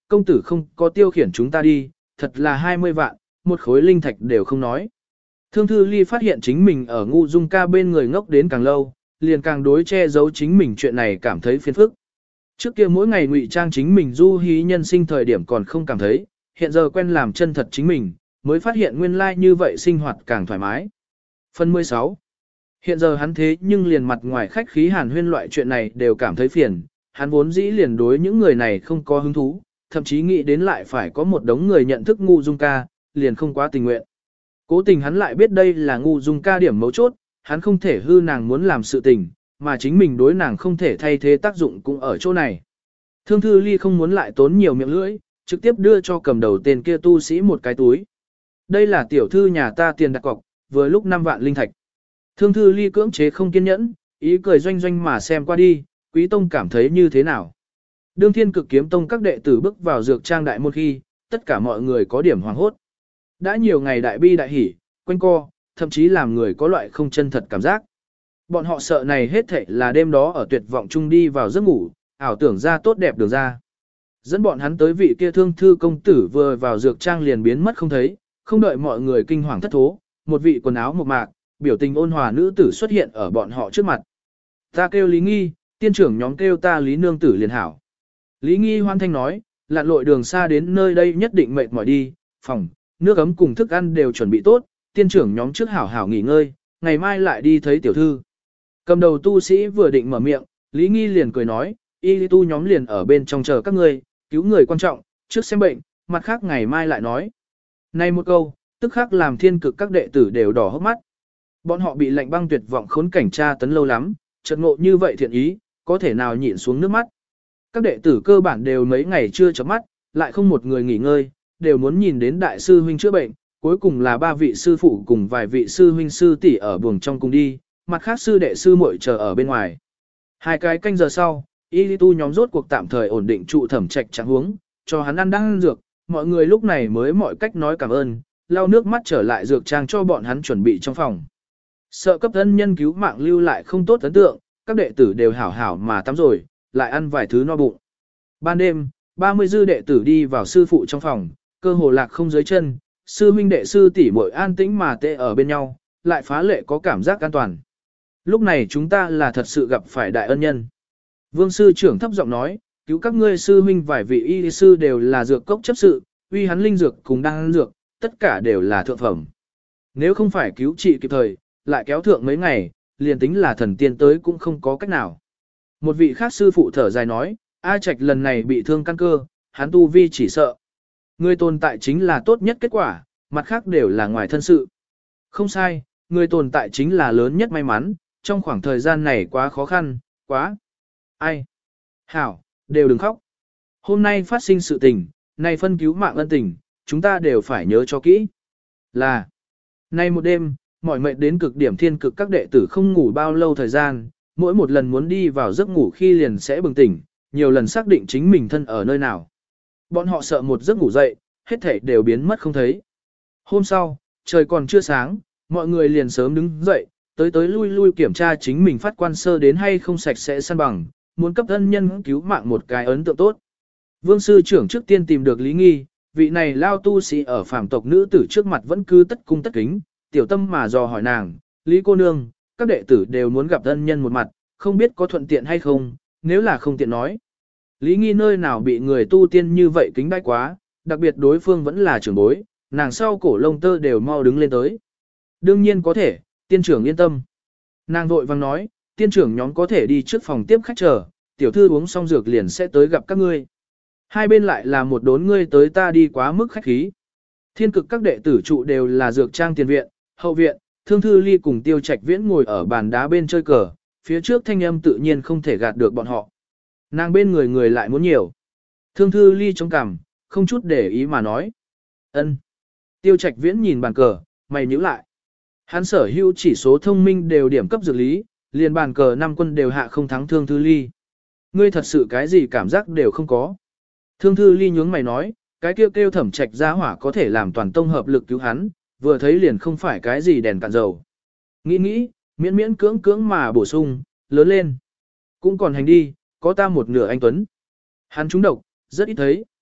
công tử không có tiêu khiển chúng ta đi, thật là 20 vạn, một khối linh thạch đều không nói. Thương Thư Ly phát hiện chính mình ở Ngu Dung Ca bên người ngốc đến càng lâu, liền càng đối che giấu chính mình chuyện này cảm thấy phiền phức. Trước kia mỗi ngày ngụy trang chính mình du hí nhân sinh thời điểm còn không cảm thấy, hiện giờ quen làm chân thật chính mình, mới phát hiện nguyên lai như vậy sinh hoạt càng thoải mái. Phần 16. Hiện giờ hắn thế nhưng liền mặt ngoài khách khí hàn huyên loại chuyện này đều cảm thấy phiền, hắn vốn dĩ liền đối những người này không có hứng thú, thậm chí nghĩ đến lại phải có một đống người nhận thức Ngu Dung Ca, liền không quá tình nguyện. Cố tình hắn lại biết đây là Ngu Dung Ca điểm mấu chốt, hắn không thể hư nàng muốn làm sự tình, mà chính mình đối nàng không thể thay thế tác dụng cũng ở chỗ này. Thương Thư Ly không muốn lại tốn nhiều miệng lưỡi, trực tiếp đưa cho cầm đầu tên kia tu sĩ một cái túi. Đây là tiểu thư nhà ta tiền đặt cọc, vừa lúc 5 vạn linh thạch. Thương Thư Ly cưỡng chế không kiên nhẫn, ý cười doanh doanh mà xem qua đi, Quý Tông cảm thấy như thế nào. Đương Thiên Cực Kiếm Tông các đệ tử bước vào dược trang đại môn khi, tất cả mọi người có điểm hoàng hốt. Đã nhiều ngày đại bi đại hỉ, quanh co, thậm chí làm người có loại không chân thật cảm giác. Bọn họ sợ này hết thảy là đêm đó ở tuyệt vọng chung đi vào giấc ngủ, ảo tưởng ra tốt đẹp đường ra. Dẫn bọn hắn tới vị kia Thương Thư công tử vừa vào dược trang liền biến mất không thấy, không đợi mọi người kinh hoàng thất thố, một vị quần áo mộc mạc, biểu tình ôn hòa nữ tử xuất hiện ở bọn họ trước mặt. Ta kêu Lý Nghi, tiên trưởng nhóm kêu ta Lý Nương tử liền hảo. Lý Nghi hoan thanh nói, lặn lội đường xa đến nơi đây nhất định mệt mỏi đi, phòng, nước ấm cùng thức ăn đều chuẩn bị tốt, tiên trưởng nhóm trước hảo hảo nghỉ ngơi, ngày mai lại đi thấy tiểu thư. Cầm đầu tu sĩ vừa định mở miệng, Lý Nghi liền cười nói, y tu nhóm liền ở bên trong chờ các ngươi, cứu người quan trọng, trước xem bệnh, mặt khác ngày mai lại nói. Này một câu, tức khắc làm Thiên Cực các đệ tử đều đỏ hốc mắt. Bọn họ bị lạnh băng tuyệt vọng khốn cảnh tra tấn lâu lắm, chợt ngộ như vậy thiện ý, có thể nào nhịn xuống nước mắt. Các đệ tử cơ bản đều mấy ngày chưa chớp mắt, lại không một người nghỉ ngơi, đều muốn nhìn đến đại sư huynh chữa bệnh, cuối cùng là 3 vị sư phụ cùng vài vị sư huynh sư tỷ ở buồng trong cùng đi, mặt khác sư đệ sư muội chờ ở bên ngoài. 2 cái canh giờ sau, y tu nhóm rốt cuộc tạm thời ổn định trụ Thẩm Trạch trạng huống, cho hắn ăn đang dược, mọi người lúc này mới mọi cách nói cảm ơn, lau nước mắt trở lại dược trang cho bọn hắn chuẩn bị trong phòng. Sợ cấp thân nhân cứu mạng lưu lại không tốt ấn tượng, các đệ tử đều hảo hảo mà tắm rồi, lại ăn vài thứ no bụng. Ban đêm, 30 dư đệ tử đi vào sư phụ trong phòng, cơ hồ lạc không dưới chân, sư huynh đệ sư tỷ muội an tĩnh mà tê ở bên nhau, lại phá lệ có cảm giác an toàn. Lúc này chúng ta là thật sự gặp phải đại ân nhân. Vương sư trưởng thấp giọng nói, cứu các ngươi sư huynh vài vị y sư đều là dược cốc chấp sự, uy hắn linh dược cùng đan dược, tất cả đều là thượng phẩm. Nếu không phải cứu trị kịp thời, lại kéo thượng mấy ngày, liền tính là thần tiên tới cũng không có cách nào. Một vị khác sư phụ thở dài nói, A Trạch lần này bị thương căn cơ, hắn tu vi chỉ sợ. Người tồn tại chính là tốt nhất kết quả, mặt khác đều là ngoài thân sự. Không sai, người tồn tại chính là lớn nhất may mắn, trong khoảng thời gian này quá khó khăn, quá. Ai? Hảo, đều đừng khóc. Hôm nay phát sinh sự tình, này phân cứu mạng ân tình, chúng ta đều phải nhớ cho kỹ. Là, nay một đêm, mỏi mệt đến cực điểm Thiên Cực các đệ tử không ngủ bao lâu thời gian, mỗi một lần muốn đi vào giấc ngủ khi liền sẽ bừng tỉnh, nhiều lần xác định chính mình thân ở nơi nào. Bọn họ sợ một giấc ngủ dậy, hết thảy đều biến mất không thấy. Hôm sau, trời còn chưa sáng, mọi người liền sớm đứng dậy, tới lui lui kiểm tra chính mình phát quan sơ đến hay không sạch sẽ săn bằng, muốn cấp ân nhân cứu mạng một cái ấn tượng tốt. Vương sư trưởng trước tiên tìm được Lý Nghi, vị này lao tu sĩ ở phàm tộc nữ tử trước mặt vẫn cứ tất cung tất kính, tiểu tâm mà dò hỏi nàng, Lý cô nương, các đệ tử đều muốn gặp ân nhân một mặt, không biết có thuận tiện hay không, nếu là không tiện nói. Lý Nghi nơi nào bị người tu tiên như vậy kính đãi quá, đặc biệt đối phương vẫn là trưởng bối, nàng sau cổ lông tơ đều mau đứng lên tới. Đương nhiên có thể, tiên trưởng yên tâm. Nàng vội vang nói, tiên trưởng nhóm có thể đi trước phòng tiếp khách chờ, tiểu thư uống xong dược liền sẽ tới gặp các ngươi. Hai bên lại là một đốn ngươi tới ta đi quá mức khách khí. Thiên Cực các đệ tử trụ đều là dược trang tiền viện, hậu viện, Thương Thư Ly cùng Tiêu Trạch Viễn ngồi ở bàn đá bên chơi cờ, phía trước thanh âm tự nhiên không thể gạt được bọn họ. Nàng bên người người lại muốn nhiều. Thương Thư Ly chống cằm, không chút để ý mà nói. Ân. Tiêu Trạch Viễn nhìn bàn cờ, mày nhíu lại. Hắn sở hữu chỉ số thông minh đều điểm cấp dược lý, liền bàn cờ 5 quân đều hạ không thắng Thương Thư Ly. Ngươi thật sự cái gì cảm giác đều không có. Thương Thư Ly nhướng mày nói, cái kêu Thẩm Trạch giá hỏa có thể làm toàn tông hợp lực cứu hắn, vừa thấy liền không phải cái gì đèn cạn dầu. Nghĩ, miễn miễn cưỡng mà bổ sung, lớn lên. Cũng còn hành đi, có ta một nửa anh Tuấn. Hắn trúng độc, rất ít thấy.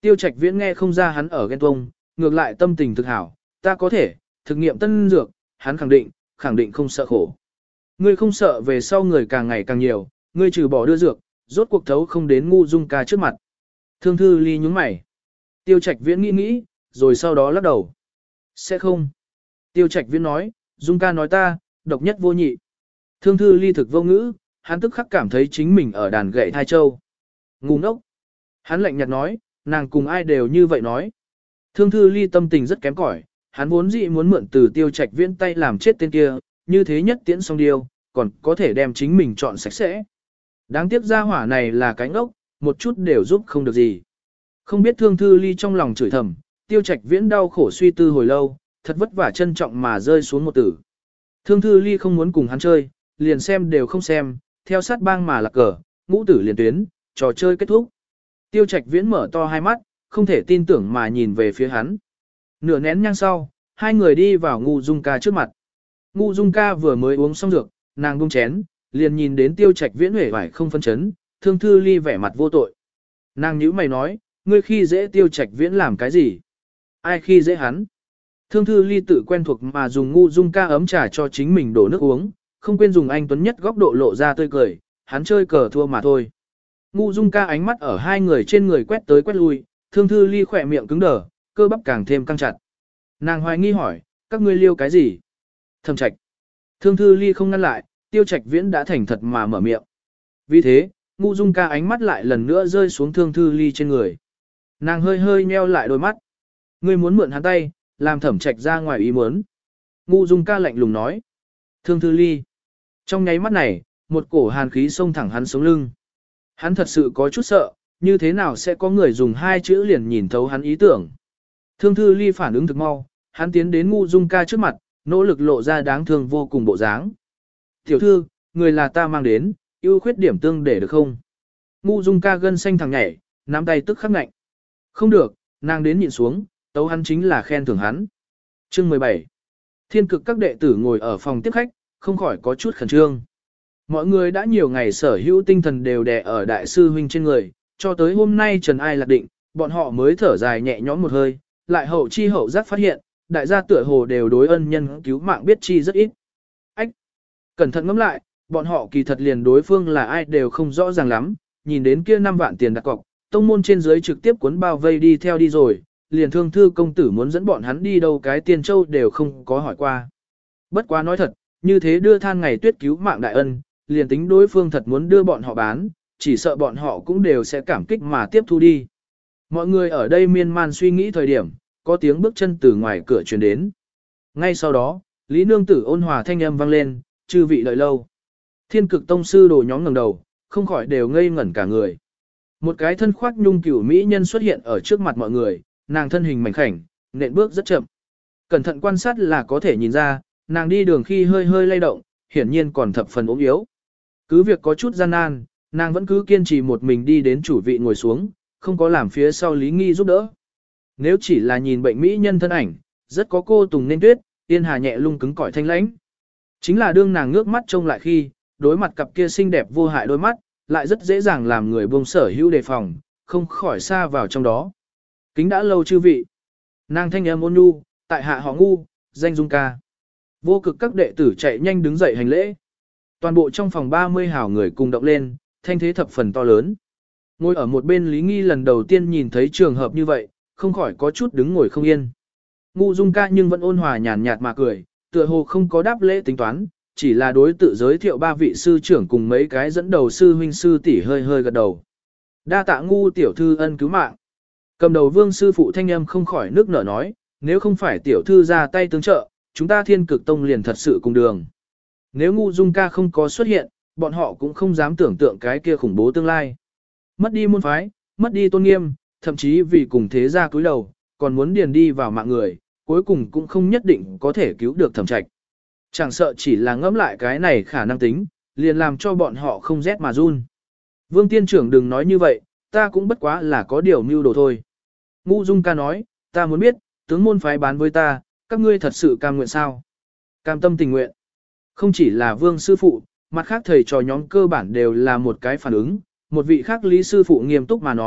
Tiêu Trạch Viễn nghe không ra hắn ở ghen tuông, ngược lại tâm tình thực hảo, ta có thể, thực nghiệm tân dược, hắn khẳng định không sợ khổ. Ngươi không sợ về sau người càng ngày càng nhiều, ngươi trừ bỏ đưa dược, rốt cuộc thấu không đến Ngu Dung Ca trước mặt. Thương Thư Ly nhúng mày. Tiêu Trạch Viễn nghĩ, rồi sau đó lắc đầu. Sẽ không. Tiêu Trạch Viễn nói, Dung Ca nói ta, độc nhất vô nhị. Thương Thư Ly thực vô ngữ, hắn tức khắc cảm thấy chính mình ở đàn gậy thai châu. Ngu ngốc. Hắn lạnh nhạt nói, nàng cùng ai đều như vậy nói. Thương Thư Ly tâm tình rất kém cỏi, hắn vốn dĩ muốn mượn từ Tiêu Trạch Viễn tay làm chết tên kia, như thế nhất tiễn xong điều, còn có thể đem chính mình chọn sạch sẽ. Đáng tiếc gia hỏa này là cái ngốc, một chút đều giúp không được gì. Không biết Thương Thư Ly trong lòng chửi thầm, Tiêu Trạch Viễn đau khổ suy tư hồi lâu, thật vất vả trân trọng mà rơi xuống một tử. Thương Thư Ly không muốn cùng hắn chơi, liền xem đều không xem, theo sát bang mà lạc cờ, ngũ tử liền tuyến, trò chơi kết thúc. Tiêu Trạch Viễn mở to hai mắt, không thể tin tưởng mà nhìn về phía hắn. Nửa nén nhang sau, hai người đi vào Ngu Dung Ca trước mặt. Ngu Dung Ca vừa mới uống xong dược, nàng buông chén, liền nhìn đến Tiêu Trạch Viễn uể oải không phân chấn, Thương Thư Ly vẻ mặt vô tội. Nàng nhíu mày nói, ngươi khi dễ Tiêu Trạch Viễn làm cái gì? Ai khi dễ hắn? Thương Thư Ly tự quen thuộc mà dùng Ngu Dung Ca ấm trà cho chính mình đổ nước uống, không quên dùng anh tuấn nhất góc độ lộ ra tươi cười, hắn chơi cờ thua mà thôi. Ngu Dung Ca ánh mắt ở hai người trên người quét tới quét lui, Thương Thư Ly khỏe miệng cứng đờ, cơ bắp càng thêm căng chặt. Nàng hoài nghi hỏi, các ngươi liêu cái gì? Thẩm Trạch. Thương Thư Ly không ngăn lại, Tiêu Trạch Viễn đã thành thật mà mở miệng. Vì thế, Ngu Dung Ca ánh mắt lại lần nữa rơi xuống Thương Thư Ly trên người. Nàng hơi hơi nheo lại đôi mắt. Ngươi muốn mượn hắn tay, làm Thẩm Trạch ra ngoài ý muốn. Ngu Dung Ca lạnh lùng nói. Thương Thư Ly. Trong nháy mắt này, một cổ hàn khí xông thẳng hắn sống lưng. Hắn thật sự có chút sợ, như thế nào sẽ có người dùng hai chữ liền nhìn thấu hắn ý tưởng. Thương Thư Ly phản ứng thực mau, hắn tiến đến Ngu Dung Ca trước mặt, nỗ lực lộ ra đáng thương vô cùng bộ dáng. Tiểu thư, người là ta mang đến, ưu khuyết điểm tương để được không? Ngu Dung Ca gân xanh thẳng nhảy, nắm tay tức khắc ngạnh. Không được, nàng đến nhịn xuống, tấu hắn chính là khen thưởng hắn. Chương 17. Thiên cực các đệ tử ngồi ở phòng tiếp khách, không khỏi có chút khẩn trương. Mọi người đã nhiều ngày sở hữu tinh thần đều đè ở đại sư huynh trên người, cho tới hôm nay Trần Ai lạc định, bọn họ mới thở dài nhẹ nhõm một hơi, lại hậu chi hậu giác phát hiện, đại gia tựa hồ đều đối ân nhân cứu mạng biết chi rất ít. Ách! Cẩn thận ngẫm lại, bọn họ kỳ thật liền đối phương là ai đều không rõ ràng lắm, nhìn đến kia 5 vạn tiền đặt cọc, tông môn trên dưới trực tiếp cuốn bao vây đi theo đi rồi, liền Thương Thư công tử muốn dẫn bọn hắn đi đâu cái Tiên Châu đều không có hỏi qua. Bất quá nói thật, như thế đưa than ngày tuyết cứu mạng đại ân, liền tính đối phương thật muốn đưa bọn họ bán, chỉ sợ bọn họ cũng đều sẽ cảm kích mà tiếp thu đi. Mọi người ở đây miên man suy nghĩ thời điểm, có tiếng bước chân từ ngoài cửa truyền đến. Ngay sau đó, Lý Nương Tử ôn hòa thanh âm vang lên, chư vị đợi lâu. Thiên cực tông sư đồ nhóm ngẩng đầu, không khỏi đều ngây ngẩn cả người. Một cái thân khoác nhung cửu mỹ nhân xuất hiện ở trước mặt mọi người, nàng thân hình mảnh khảnh, nện bước rất chậm. Cẩn thận quan sát là có thể nhìn ra, nàng đi đường khi hơi hơi lay động, hiển nhiên còn thập phần ốm yếu. Cứ việc có chút gian nan, nàng vẫn cứ kiên trì một mình đi đến chủ vị ngồi xuống, không có làm phía sau Lý Nghi giúp đỡ. Nếu chỉ là nhìn bệnh mỹ nhân thân ảnh, rất có cô tùng nên tuyết, tiên hà nhẹ lung cứng cỏi thanh lãnh. Chính là đương nàng ngước mắt trông lại khi, đối mặt cặp kia xinh đẹp vô hại đôi mắt, lại rất dễ dàng làm người buông sở hữu đề phòng, không khỏi xa vào trong đó. Kính đã lâu chư vị. Nàng thanh âm ôn nhu, tại hạ họ Ngu, danh Dung Ca. Vô cực các đệ tử chạy nhanh đứng dậy hành lễ. Toàn bộ trong phòng 30 hảo người cùng động lên, thanh thế thập phần to lớn. Ngồi ở một bên Lý Nghi lần đầu tiên nhìn thấy trường hợp như vậy, không khỏi có chút đứng ngồi không yên. Ngu Dung Ca nhưng vẫn ôn hòa nhàn nhạt mà cười, tựa hồ không có đáp lễ tính toán, chỉ là đối tự giới thiệu 3 vị sư trưởng cùng mấy cái dẫn đầu sư huynh sư tỷ hơi hơi gật đầu. Đa tạ Ngu tiểu thư ân cứu mạng. Cầm đầu Vương sư phụ thanh âm không khỏi nước nở nói, nếu không phải tiểu thư ra tay tương trợ, chúng ta Thiên Cực Tông liền thật sự cùng đường. Nếu Ngu Dung Ca không có xuất hiện, bọn họ cũng không dám tưởng tượng cái kia khủng bố tương lai. Mất đi môn phái, mất đi tôn nghiêm, thậm chí vì cùng thế gia cúi đầu, còn muốn điền đi vào mạng người, cuối cùng cũng không nhất định có thể cứu được Thẩm Trạch. Chẳng sợ chỉ là ngẫm lại cái này khả năng tính, liền làm cho bọn họ không rét mà run. Vương tiên trưởng đừng nói như vậy, ta cũng bất quá là có điều mưu đồ thôi. Ngu Dung Ca nói, ta muốn biết, tướng môn phái bán với ta, các ngươi thật sự cam nguyện sao? Cam tâm tình nguyện. Không chỉ là Vương sư phụ, mặt khác thầy trò nhóm cơ bản đều là một cái phản ứng, một vị khác Lý sư phụ nghiêm túc mà nói,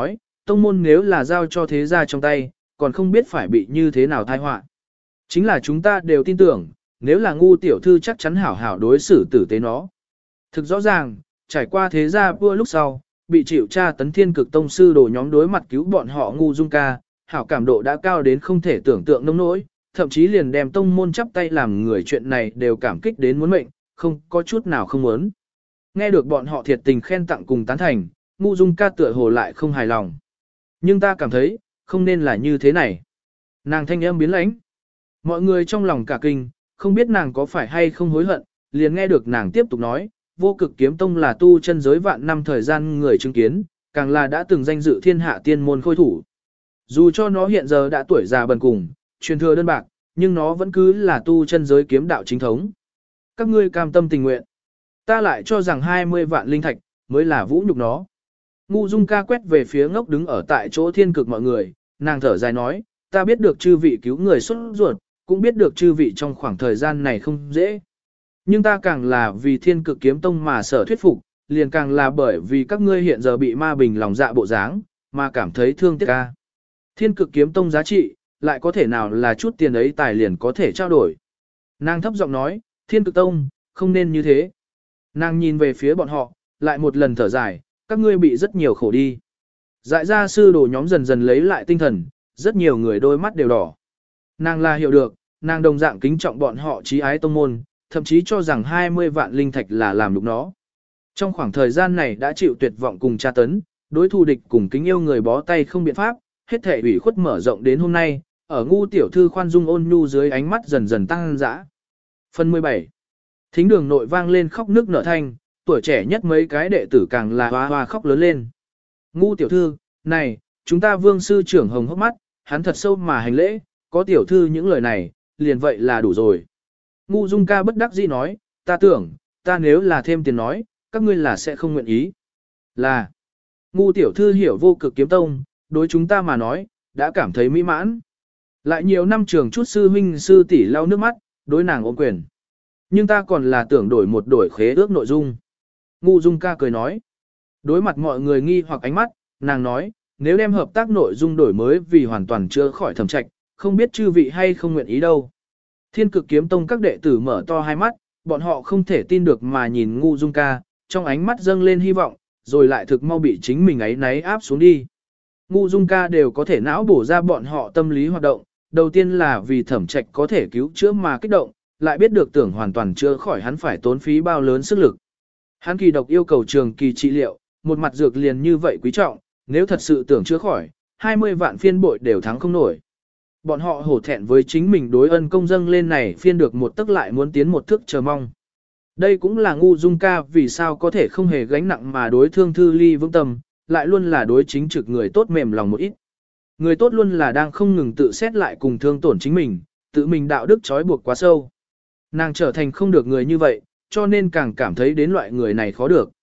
tông môn nếu là giao cho thế gia trong tay, còn không biết phải bị như thế nào tai họa. Chính là chúng ta đều tin tưởng, nếu là ngu tiểu thư chắc chắn hảo hảo đối xử tử tế nó. Thực rõ ràng, trải qua thế gia vua lúc sau, bị chịu tra tấn thiên cực tông sư đồ nhóm đối mặt cứu bọn họ ngu dung ca, hảo cảm độ đã cao đến không thể tưởng tượng nông nỗi, thậm chí liền đem tông môn chắp tay làm người chuyện này đều cảm kích đến muốn mệnh, không có chút nào không muốn. Nghe được bọn họ thiệt tình khen tặng cùng tán thành, ngu dung ca tựa hồ lại không hài lòng. Nhưng ta cảm thấy, không nên là như thế này. Nàng thanh âm biến lãnh. Mọi người trong lòng cả kinh, không biết nàng có phải hay không hối hận, liền nghe được nàng tiếp tục nói, vô cực kiếm tông là tu chân giới vạn năm thời gian người chứng kiến, càng là đã từng danh dự thiên hạ tiên môn khôi thủ. Dù cho nó hiện giờ đã tuổi già bần cùng, truyền thừa đơn bạc, nhưng nó vẫn cứ là tu chân giới kiếm đạo chính thống. Các ngươi cam tâm tình nguyện. Ta lại cho rằng 20 vạn linh thạch, mới là vũ nhục nó. Ngu dung ca quét về phía ngốc đứng ở tại chỗ thiên cực mọi người, nàng thở dài nói, ta biết được chư vị cứu người xuất ruột, cũng biết được chư vị trong khoảng thời gian này không dễ. Nhưng ta càng là vì thiên cực kiếm tông mà sở thuyết phục, liền càng là bởi vì các ngươi hiện giờ bị ma bình lòng dạ bộ dáng, mà cảm thấy thương tiếc ca. Thiên cực kiếm tông giá trị, lại có thể nào là chút tiền ấy tài liền có thể trao đổi. Nàng thấp giọng nói, thiên cực tông, không nên như thế. Nàng nhìn về phía bọn họ, lại một lần thở dài, các ngươi bị rất nhiều khổ đi. Dại gia sư đồ nhóm dần dần lấy lại tinh thần, rất nhiều người đôi mắt đều đỏ. Nàng là hiểu được, nàng đồng dạng kính trọng bọn họ trí ái tông môn, thậm chí cho rằng 20 vạn linh thạch là làm lục nó. Trong khoảng thời gian này đã chịu tuyệt vọng cùng tra tấn, đối thù địch cùng kính yêu người bó tay không biện pháp, hết thể ủy khuất mở rộng đến hôm nay, ở ngu tiểu thư khoan dung ôn nhu dưới ánh mắt dần dần tăng dã. Phần 17. Thính đường nội vang lên khóc nước nở thanh, tuổi trẻ nhất mấy cái đệ tử càng là hoa hoa khóc lớn lên. Ngu tiểu thư, này, chúng ta vương sư trưởng hồng hốc mắt, hắn thật sâu mà hành lễ, có tiểu thư những lời này, liền vậy là đủ rồi. Ngu dung ca bất đắc dĩ nói, ta tưởng, ta nếu là thêm tiền nói, các ngươi là sẽ không nguyện ý. Là, ngu tiểu thư hiểu vô cực kiếm tông, đối chúng ta mà nói, đã cảm thấy mỹ mãn. Lại nhiều năm trường chút sư huynh sư tỷ lau nước mắt, đối nàng ôm quyền. Nhưng ta còn là tưởng đổi khế ước nội dung. Ngu dung ca cười nói. Đối mặt mọi người nghi hoặc ánh mắt, nàng nói, nếu đem hợp tác nội dung đổi mới vì hoàn toàn chưa khỏi thẩm trạch, không biết chư vị hay không nguyện ý đâu. Thiên cực kiếm tông các đệ tử mở to hai mắt, bọn họ không thể tin được mà nhìn ngu dung ca, trong ánh mắt dâng lên hy vọng, rồi lại thực mau bị chính mình ấy náy áp xuống đi. Ngu dung ca đều có thể não bổ ra bọn họ tâm lý hoạt động, đầu tiên là vì thẩm trạch có thể cứu chữa mà kích động, lại biết được tưởng hoàn toàn chữa khỏi hắn phải tốn phí bao lớn sức lực. Hắn kỳ độc yêu cầu trường kỳ trị liệu, một mặt dược liền như vậy quý trọng, nếu thật sự tưởng chữa khỏi, 20 vạn phiên bội đều thắng không nổi. Bọn họ hổ thẹn với chính mình đối ân công dâng lên này phiên được một tức lại muốn tiến một thước chờ mong. Đây cũng là ngu dung ca vì sao có thể không hề gánh nặng mà đối thương thư ly vững tâm, lại luôn là đối chính trực người tốt mềm lòng một ít. Người tốt luôn là đang không ngừng tự xét lại cùng thương tổn chính mình, tự mình đạo đức trói buộc quá sâu. Nàng trở thành không được người như vậy, cho nên càng cảm thấy đến loại người này khó được.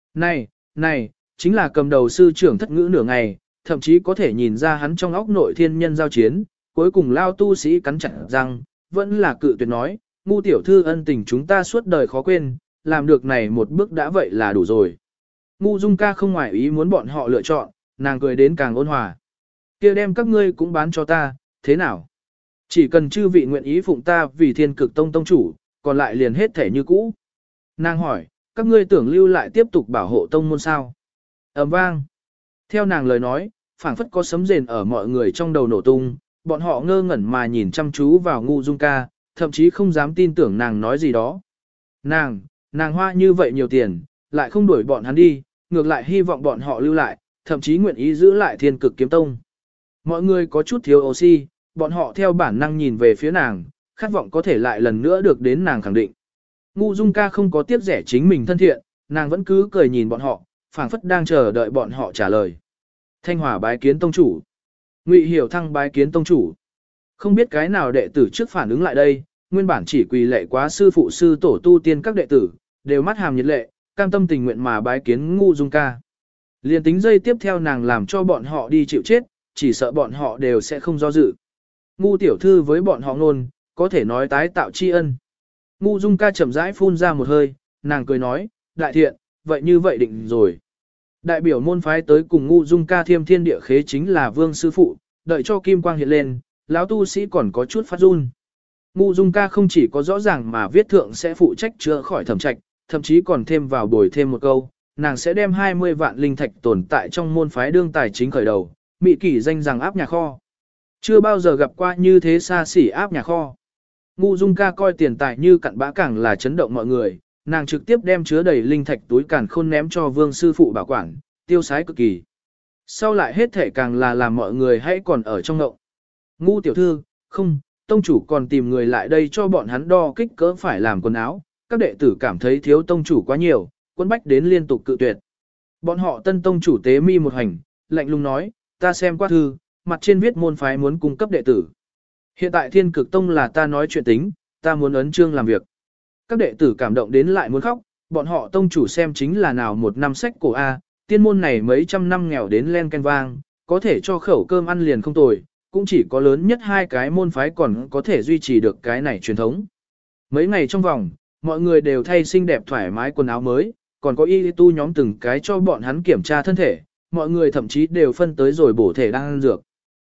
Này, chính là cầm đầu sư trưởng thất ngữ nửa ngày, thậm chí có thể nhìn ra hắn trong óc nội thiên nhân giao chiến, cuối cùng lao tu sĩ cắn chặt răng, vẫn là cự tuyệt nói, ngu tiểu thư ân tình chúng ta suốt đời khó quên, làm được này một bước đã vậy là đủ rồi. Ngu dung ca không ngoại ý muốn bọn họ lựa chọn, nàng cười đến càng ôn hòa. Kia đem các ngươi cũng bán cho ta, thế nào? Chỉ cần chư vị nguyện ý phụng ta vì thiên cực tông tông chủ, còn lại liền hết thể như cũ. Nàng hỏi, các ngươi tưởng lưu lại tiếp tục bảo hộ tông môn sao? Ầm vang. Theo nàng lời nói, phảng phất có sấm rền ở mọi người trong đầu nổ tung, bọn họ ngơ ngẩn mà nhìn chăm chú vào ngu dung ca, thậm chí không dám tin tưởng nàng nói gì đó. Nàng hoa như vậy nhiều tiền, lại không đuổi bọn hắn đi, ngược lại hy vọng bọn họ lưu lại, thậm chí nguyện ý giữ lại thiên cực kiếm tông. Mọi người có chút thiếu oxy, bọn họ theo bản năng nhìn về phía nàng, khát vọng có thể lại lần nữa được đến nàng khẳng định. Ngu dung ca không có tiếc rẻ chính mình thân thiện, nàng vẫn cứ cười nhìn bọn họ, phảng phất đang chờ đợi bọn họ trả lời. Thanh Hòa bái kiến tông chủ. Ngụy Hiểu Thăng bái kiến tông chủ. Không biết cái nào đệ tử trước phản ứng lại đây, nguyên bản chỉ quỳ lệ quá sư phụ sư tổ tu tiên các đệ tử, đều mắt hàm nhiệt lệ, cam tâm tình nguyện mà bái kiến ngu dung ca. Liên tính dây tiếp theo nàng làm cho bọn họ đi chịu chết, chỉ sợ bọn họ đều sẽ không do dự. Ngu tiểu thư với bọn họ ngôn, có thể nói tái tạo tri ân. Ngu dung ca chậm rãi phun ra một hơi, nàng cười nói, đại thiện, vậy như vậy định rồi. Đại biểu môn phái tới cùng Ngu Dung Ca thiêm thiên địa khế chính là Vương sư phụ, đợi cho kim quang hiện lên, lão tu sĩ còn có chút phát run. Ngu Dung Ca không chỉ có rõ ràng mà viết thượng sẽ phụ trách chữa khỏi Thẩm Trạch, thậm chí còn thêm vào bồi thêm một câu, nàng sẽ đem 20 vạn linh thạch tồn tại trong môn phái đương tài chính khởi đầu, mị kỷ danh rằng áp nhà kho. Chưa bao giờ gặp qua như thế xa xỉ áp nhà kho. Ngu Dung Ca coi tiền tài như cặn bã càng là chấn động mọi người, nàng trực tiếp đem chứa đầy linh thạch túi càn khôn ném cho Vương sư phụ bảo quản, tiêu sái cực kỳ. Sau lại hết thể càng là làm mọi người hãy còn ở trong ngộng. Ngu tiểu thư, không, tông chủ còn tìm người lại đây cho bọn hắn đo kích cỡ phải làm quần áo, các đệ tử cảm thấy thiếu tông chủ quá nhiều, quân bách đến liên tục cự tuyệt. Bọn họ tân tông chủ tế mi một hành, lạnh lùng nói, ta xem qua thư, mặt trên viết môn phái muốn cung cấp đệ tử. Hiện tại thiên cực tông là ta nói chuyện tính, ta muốn ấn chương làm việc. Các đệ tử cảm động đến lại muốn khóc, bọn họ tông chủ xem chính là nào một năm sách cổ A, tiên môn này mấy trăm năm nghèo đến len ken vang, có thể cho khẩu cơm ăn liền không tồi, cũng chỉ có lớn nhất hai cái môn phái còn có thể duy trì được cái này truyền thống. Mấy ngày trong vòng, mọi người đều thay xinh đẹp thoải mái quần áo mới, còn có y tu nhóm từng cái cho bọn hắn kiểm tra thân thể, mọi người thậm chí đều phân tới rồi bổ thể đang ăn dược.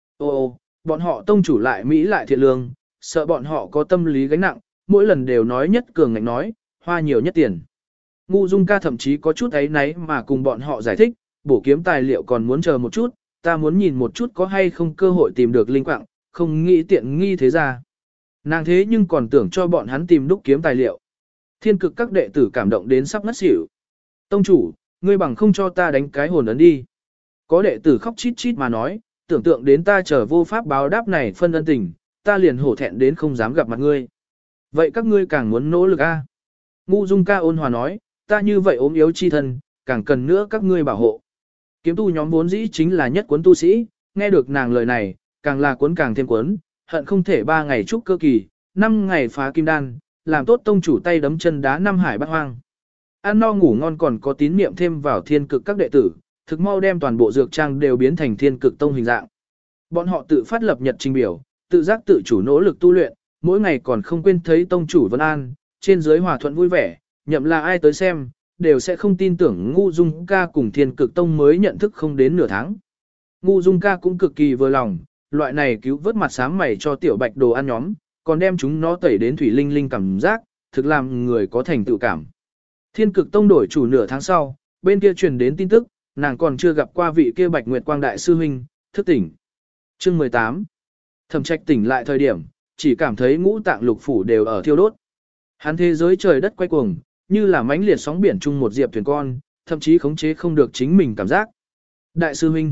Ô, bọn họ tông chủ lại Mỹ lại thiện lương, sợ bọn họ có tâm lý gánh nặng, mỗi lần đều nói nhất cường ngạnh nói, hoa nhiều nhất tiền. Ngu Dung Ca thậm chí có chút ấy náy mà cùng bọn họ giải thích, bổ kiếm tài liệu còn muốn chờ một chút, ta muốn nhìn một chút có hay không cơ hội tìm được linh quạng, không nghĩ tiện nghi thế ra. Nàng thế nhưng còn tưởng cho bọn hắn tìm đúc kiếm tài liệu. Thiên cực các đệ tử cảm động đến sắp ngất xỉu. Tông chủ, ngươi bằng không cho ta đánh cái hồn ấn đi. Có đệ tử khóc chít chít mà nói, tưởng tượng đến ta chờ vô pháp báo đáp này phân ân tình, ta liền hổ thẹn đến không dám gặp mặt ngươi. Vậy các ngươi càng muốn nỗ lực a? Ngu Dung Ca ôn hòa nói, ta như vậy ốm yếu chi thân, càng cần nữa các ngươi bảo hộ. Kiếm tu nhóm vốn dĩ chính là nhất cuốn tu sĩ, nghe được nàng lời này, càng là cuốn càng thêm cuốn, hận không thể 3 ngày trúc cơ kỳ, 5 ngày phá kim đan, làm tốt tông chủ tay đấm chân đá năm hải bát hoang. Ăn no ngủ ngon còn có tín niệm thêm vào thiên cực các đệ tử, thực mau đem toàn bộ dược trang đều biến thành thiên cực tông hình dạng. Bọn họ tự phát lập nhật trình biểu, tự giác tự chủ nỗ lực tu luyện, mỗi ngày còn không quên thấy tông chủ Vân An, trên dưới hòa thuận vui vẻ, nhậm là ai tới xem, đều sẽ không tin tưởng Ngu Dung Ca cùng thiên cực tông mới nhận thức không đến nửa tháng. Ngu Dung Ca cũng cực kỳ vừa lòng, loại này cứu vớt mặt sáng mày cho tiểu bạch đồ ăn nhóm, còn đem chúng nó tẩy đến thủy linh linh cảm giác, thực làm người có thành tựu cảm. Thiên cực tông đổi chủ nửa tháng sau, bên kia truyền đến tin tức, nàng còn chưa gặp qua vị kia Bạch Nguyệt Quang đại sư huynh, thức tỉnh. Chương 18. Thẩm Trạch tỉnh lại thời điểm, chỉ cảm thấy ngũ tạng lục phủ đều ở thiêu đốt. Hắn thế giới trời đất quay cuồng, như là mãnh liệt sóng biển chung một diệp thuyền con, thậm chí khống chế không được chính mình cảm giác. Đại sư huynh.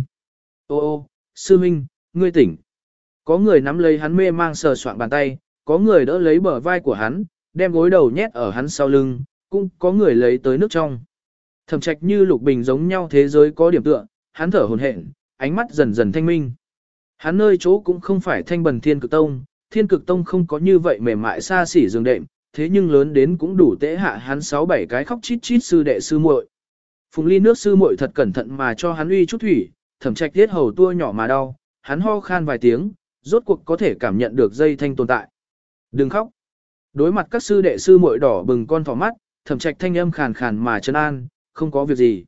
Ô, sư huynh, ngươi tỉnh. Có người nắm lấy hắn mê mang sờ soạng bàn tay, có người đỡ lấy bờ vai của hắn, đem gối đầu nhét ở hắn sau lưng, cũng có người lấy tới nước trong. Thẩm Trạch như lục bình giống nhau thế giới có điểm tựa, hắn thở hổn hển, ánh mắt dần dần thanh minh. Hắn nơi chỗ cũng không phải thanh bần thiên cực tông, thiên cực tông không có như vậy mềm mại xa xỉ giường đệm, thế nhưng lớn đến cũng đủ tễ hạ hắn 6-7 cái khóc chít chít sư đệ sư muội. Phùng ly nước sư muội thật cẩn thận mà cho hắn uy chút thủy, Thẩm Trạch tiết hầu tua nhỏ mà đau, hắn ho khan vài tiếng, rốt cuộc có thể cảm nhận được dây thanh tồn tại. Đừng khóc. Đối mặt các sư đệ sư muội đỏ bừng con thỏ mắt, Thẩm Trạch thanh âm khàn khàn mà trấn an, không có việc gì.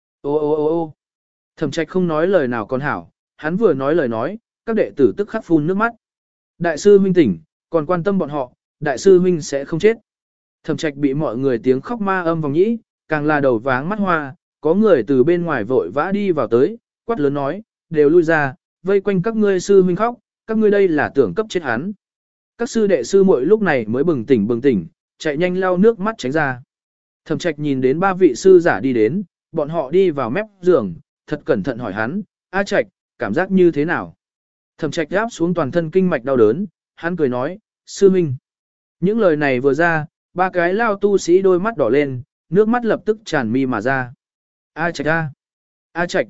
Ô. Thẩm Trạch không nói lời nào còn hảo, hắn vừa nói lời nói, các đệ tử tức khắc phun nước mắt. Đại sư huynh tỉnh, còn quan tâm bọn họ, đại sư huynh sẽ không chết. Thẩm Trạch bị mọi người tiếng khóc ma âm vòng nhĩ, càng là đầu váng mắt hoa, có người từ bên ngoài vội vã đi vào tới, quát lớn nói, đều lui ra, vây quanh các ngươi sư huynh khóc, các ngươi đây là tưởng cấp chết hắn. Các sư đệ sư muội lúc này mới bừng tỉnh, chạy nhanh lau nước mắt tránh ra. Thẩm Trạch nhìn đến 3 vị sư giả đi đến, bọn họ đi vào mép giường, thật cẩn thận hỏi hắn, A Trạch, cảm giác như thế nào? Thẩm Trạch áp xuống toàn thân kinh mạch đau đớn, hắn cười nói, sư minh. Những lời này vừa ra, 3 cái lao tu sĩ đôi mắt đỏ lên, nước mắt lập tức tràn mi mà ra. A Trạch a, A Trạch,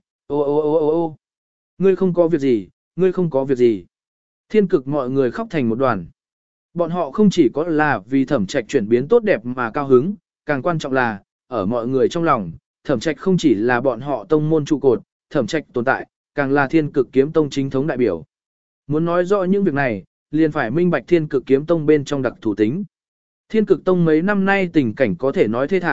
ô. Ngươi không có việc gì. Thiên cực mọi người khóc thành một đoàn. Bọn họ không chỉ có là vì Thẩm Trạch chuyển biến tốt đẹp mà cao hứng, càng quan trọng là, ở mọi người trong lòng, Thẩm Trạch không chỉ là bọn họ tông môn trụ cột, Thẩm Trạch tồn tại, càng là Thiên Cực Kiếm Tông chính thống đại biểu. Muốn nói rõ những việc này, liền phải minh bạch Thiên Cực Kiếm Tông bên trong đặc thủ tính. Thiên Cực Tông mấy năm nay tình cảnh có thể nói thê thảm,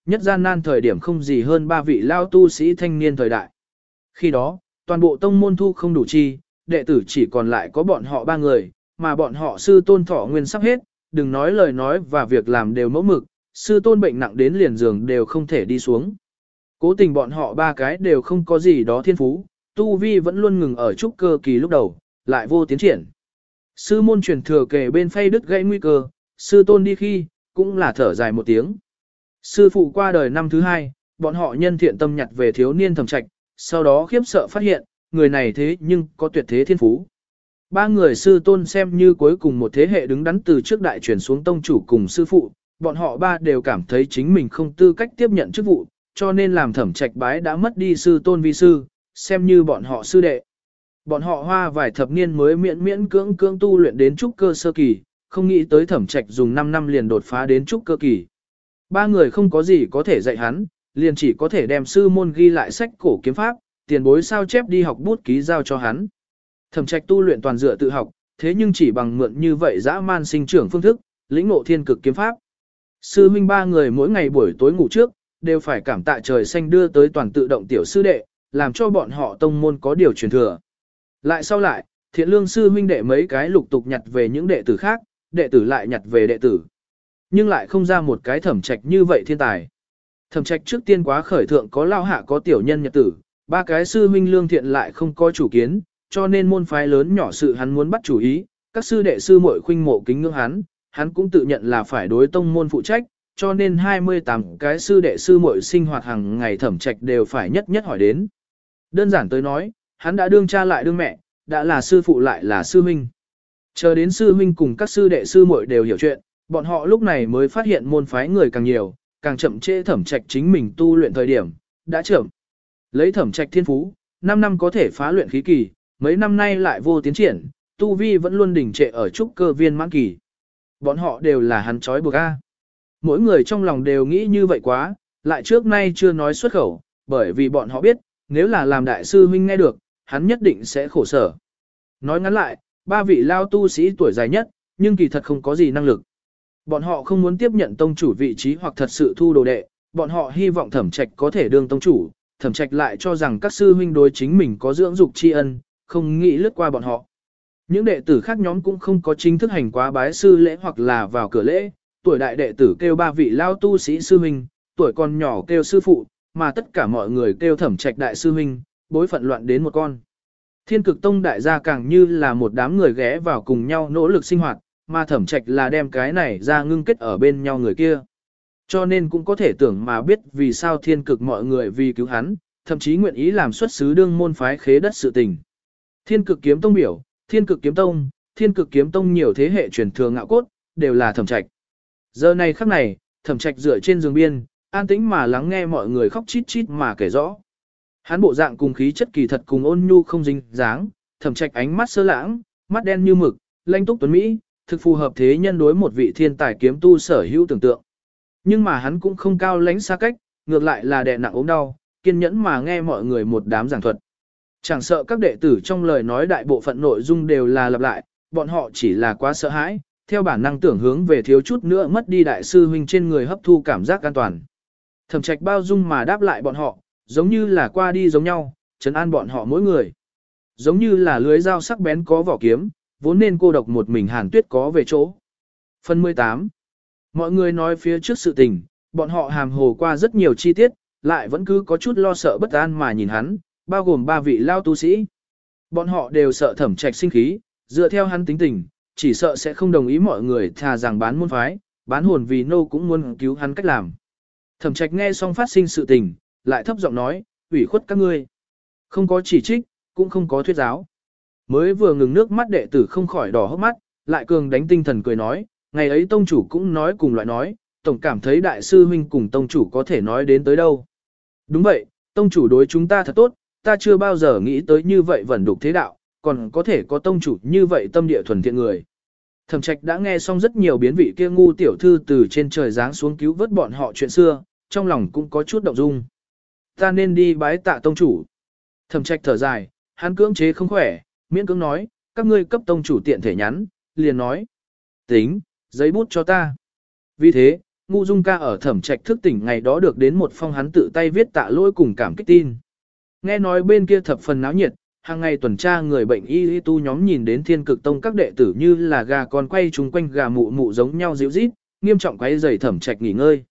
nhất gian nan thời điểm không gì hơn ba vị lao tu sĩ thanh niên thời đại. Khi đó, toàn bộ tông môn thu không đủ chi, đệ tử chỉ còn lại có bọn họ ba người, mà bọn họ sư tôn thọ nguyên sắp hết, đừng nói lời nói và việc làm đều mẫu mực, sư tôn bệnh nặng đến liền giường đều không thể đi xuống. Cố tình bọn họ ba cái đều không có gì đó thiên phú, tu vi vẫn luôn ngừng ở trúc cơ kỳ lúc đầu, lại vô tiến triển. Sư môn truyền thừa kề bên phay đứt gãy nguy cơ, sư tôn đi khi, cũng là thở dài một tiếng. Sư phụ qua đời năm thứ hai, bọn họ nhân thiện tâm nhặt về thiếu niên Thẩm Trạch, sau đó khiếp sợ phát hiện, người này thế nhưng có tuyệt thế thiên phú. Ba người sư tôn xem như cuối cùng một thế hệ đứng đắn từ trước đại truyền xuống tông chủ cùng sư phụ, bọn họ ba đều cảm thấy chính mình không tư cách tiếp nhận chức vụ, cho nên làm Thẩm Trạch bái đã mất đi sư tôn vi sư, xem như bọn họ sư đệ. Bọn họ hoa vài thập niên mới miễn miễn cưỡng cưỡng tu luyện đến trúc cơ sơ kỳ, không nghĩ tới Thẩm Trạch dùng 5 năm liền đột phá đến trúc cơ kỳ. Ba người không có gì có thể dạy hắn, liền chỉ có thể đem sư môn ghi lại sách cổ kiếm pháp, tiền bối sao chép đi học bút ký giao cho hắn. Thẩm Trạch tu luyện toàn dựa tự học, thế nhưng chỉ bằng mượn như vậy dã man sinh trưởng phương thức, lĩnh ngộ thiên cực kiếm pháp. Sư huynh ba người mỗi ngày buổi tối ngủ trước, đều phải cảm tạ trời xanh đưa tới toàn tự động tiểu sư đệ, làm cho bọn họ tông môn có điều truyền thừa. Lại sau lại, thiện lương sư huynh đệ mấy cái lục tục nhặt về những đệ tử khác, đệ tử lại nhặt về đệ tử. Nhưng lại không ra một cái Thẩm Trạch như vậy thiên tài. Thẩm Trạch trước tiên quá khởi thượng có lao hạ có tiểu nhân nhật tử, ba cái sư huynh lương thiện lại không có chủ kiến, cho nên môn phái lớn nhỏ sự hắn muốn bắt chủ ý, các sư đệ sư muội khuynh mộ kính ngưỡng hắn cũng tự nhận là phải đối tông môn phụ trách, cho nên 28 cái sư đệ sư muội sinh hoạt hàng ngày Thẩm Trạch đều phải nhất nhất hỏi đến. Đơn giản tới nói, hắn đã đương cha lại đương mẹ, đã là sư phụ lại là sư huynh. Chờ đến sư huynh cùng các sư đệ sư muội đều hiểu chuyện, bọn họ lúc này mới phát hiện môn phái người càng nhiều, càng chậm trễ Thẩm Trạch chính mình tu luyện thời điểm, đã chậm. Lấy Thẩm Trạch thiên phú, 5 năm có thể phá luyện khí kỳ, mấy năm nay lại vô tiến triển, tu vi vẫn luôn đỉnh trệ ở trúc cơ viên mãn kỳ. Bọn họ đều là hắn trói buộc a. Mỗi người trong lòng đều nghĩ như vậy quá, lại trước nay chưa nói xuất khẩu, bởi vì bọn họ biết, nếu là làm đại sư huynh nghe được, hắn nhất định sẽ khổ sở. Nói ngắn lại, ba vị lao tu sĩ tuổi dài nhất, nhưng kỳ thật không có gì năng lực. Bọn họ không muốn tiếp nhận tông chủ vị trí hoặc thật sự thu đồ đệ, bọn họ hy vọng Thẩm Trạch có thể đương tông chủ, Thẩm Trạch lại cho rằng các sư huynh đối chính mình có dưỡng dục tri ân, không nghĩ lướt qua bọn họ. Những đệ tử khác nhóm cũng không có chính thức hành quá bái sư lễ hoặc là vào cửa lễ, tuổi đại đệ tử kêu ba vị lao tu sĩ sư huynh, tuổi còn nhỏ kêu sư phụ, mà tất cả mọi người kêu Thẩm Trạch đại sư huynh, bối phận loạn đến một con. Thiên Cực Tông đại gia càng như là một đám người ghé vào cùng nhau nỗ lực sinh hoạt, mà Thẩm Trạch là đem cái này ra ngưng kết ở bên nhau người kia. Cho nên cũng có thể tưởng mà biết vì sao Thiên Cực mọi người vì cứu hắn, thậm chí nguyện ý làm xuất sứ đương môn phái khế đất sự tình. Thiên Cực Kiếm Tông biểu, Thiên Cực Kiếm Tông nhiều thế hệ truyền thừa ngạo cốt, đều là Thẩm Trạch. Giờ này khắc này, Thẩm Trạch dựa trên giường biên, an tĩnh mà lắng nghe mọi người khóc chít chít mà kể rõ. Hắn bộ dạng cùng khí chất kỳ thật cùng ôn nhu không dính dáng, Thẩm Trạch ánh mắt sơ lãng, mắt đen như mực, lanh túc tuấn mỹ, thực phù hợp thế nhân đối một vị thiên tài kiếm tu sở hữu tưởng tượng. Nhưng mà hắn cũng không cao lãnh xa cách, ngược lại là đè nặng ốm đau, kiên nhẫn mà nghe mọi người một đám giảng thuật. Chẳng sợ các đệ tử trong lời nói đại bộ phận nội dung đều là lặp lại, bọn họ chỉ là quá sợ hãi, theo bản năng tưởng hướng về thiếu chút nữa mất đi đại sư huynh trên người hấp thu cảm giác an toàn. Thẩm Trạch bao dung mà đáp lại bọn họ, giống như là qua đi giống nhau, trấn an bọn họ mỗi người. Giống như là lưới dao sắc bén có vỏ kiếm, vốn nên cô độc một mình Hàn Tuyết có về chỗ. Phần 18. Mọi người nói phía trước sự tình, bọn họ hàm hồ qua rất nhiều chi tiết, lại vẫn cứ có chút lo sợ bất an mà nhìn hắn, bao gồm ba vị lao tu sĩ. Bọn họ đều sợ Thẩm Trạch sinh khí, dựa theo hắn tính tình, chỉ sợ sẽ không đồng ý mọi người thà rằng bán môn phái, bán hồn vì nô cũng muốn cứu hắn cách làm. Thẩm Trạch nghe xong phát sinh sự tình, lại thấp giọng nói, ủy khuất các ngươi. Không có chỉ trích, cũng không có thuyết giáo. Mới vừa ngừng nước mắt đệ tử không khỏi đỏ hốc mắt, lại cường đánh tinh thần cười nói, ngày ấy tông chủ cũng nói cùng loại nói, tổng cảm thấy đại sư huynh cùng tông chủ có thể nói đến tới đâu. Đúng vậy, tông chủ đối chúng ta thật tốt, ta chưa bao giờ nghĩ tới như vậy vẩn đục thế đạo, còn có thể có tông chủ như vậy tâm địa thuần thiện người. Thẩm Trạch đã nghe xong rất nhiều biến vị kia ngu tiểu thư từ trên trời giáng xuống cứu vớt bọn họ chuyện xưa, trong lòng cũng có chút động dung. Ta nên đi bái tạ tông chủ. Thẩm Trạch thở dài, hắn cưỡng chế không khỏe, miễn cưỡng nói, các ngươi cấp tông chủ tiện thể nhắn, liền nói. Tính, giấy bút cho ta. Vì thế, Ngu Dung ca ở Thẩm Trạch thức tỉnh ngày đó được đến một phong hắn tự tay viết tạ lỗi cùng cảm kích tin. Nghe nói bên kia thập phần náo nhiệt, hàng ngày tuần tra người bệnh y tu nhóm nhìn đến Thiên Cực Tông các đệ tử như là gà con quay chung quanh gà mụ mụ giống nhau dịu rít, nghiêm trọng quấy rầy Thẩm Trạch nghỉ ngơi.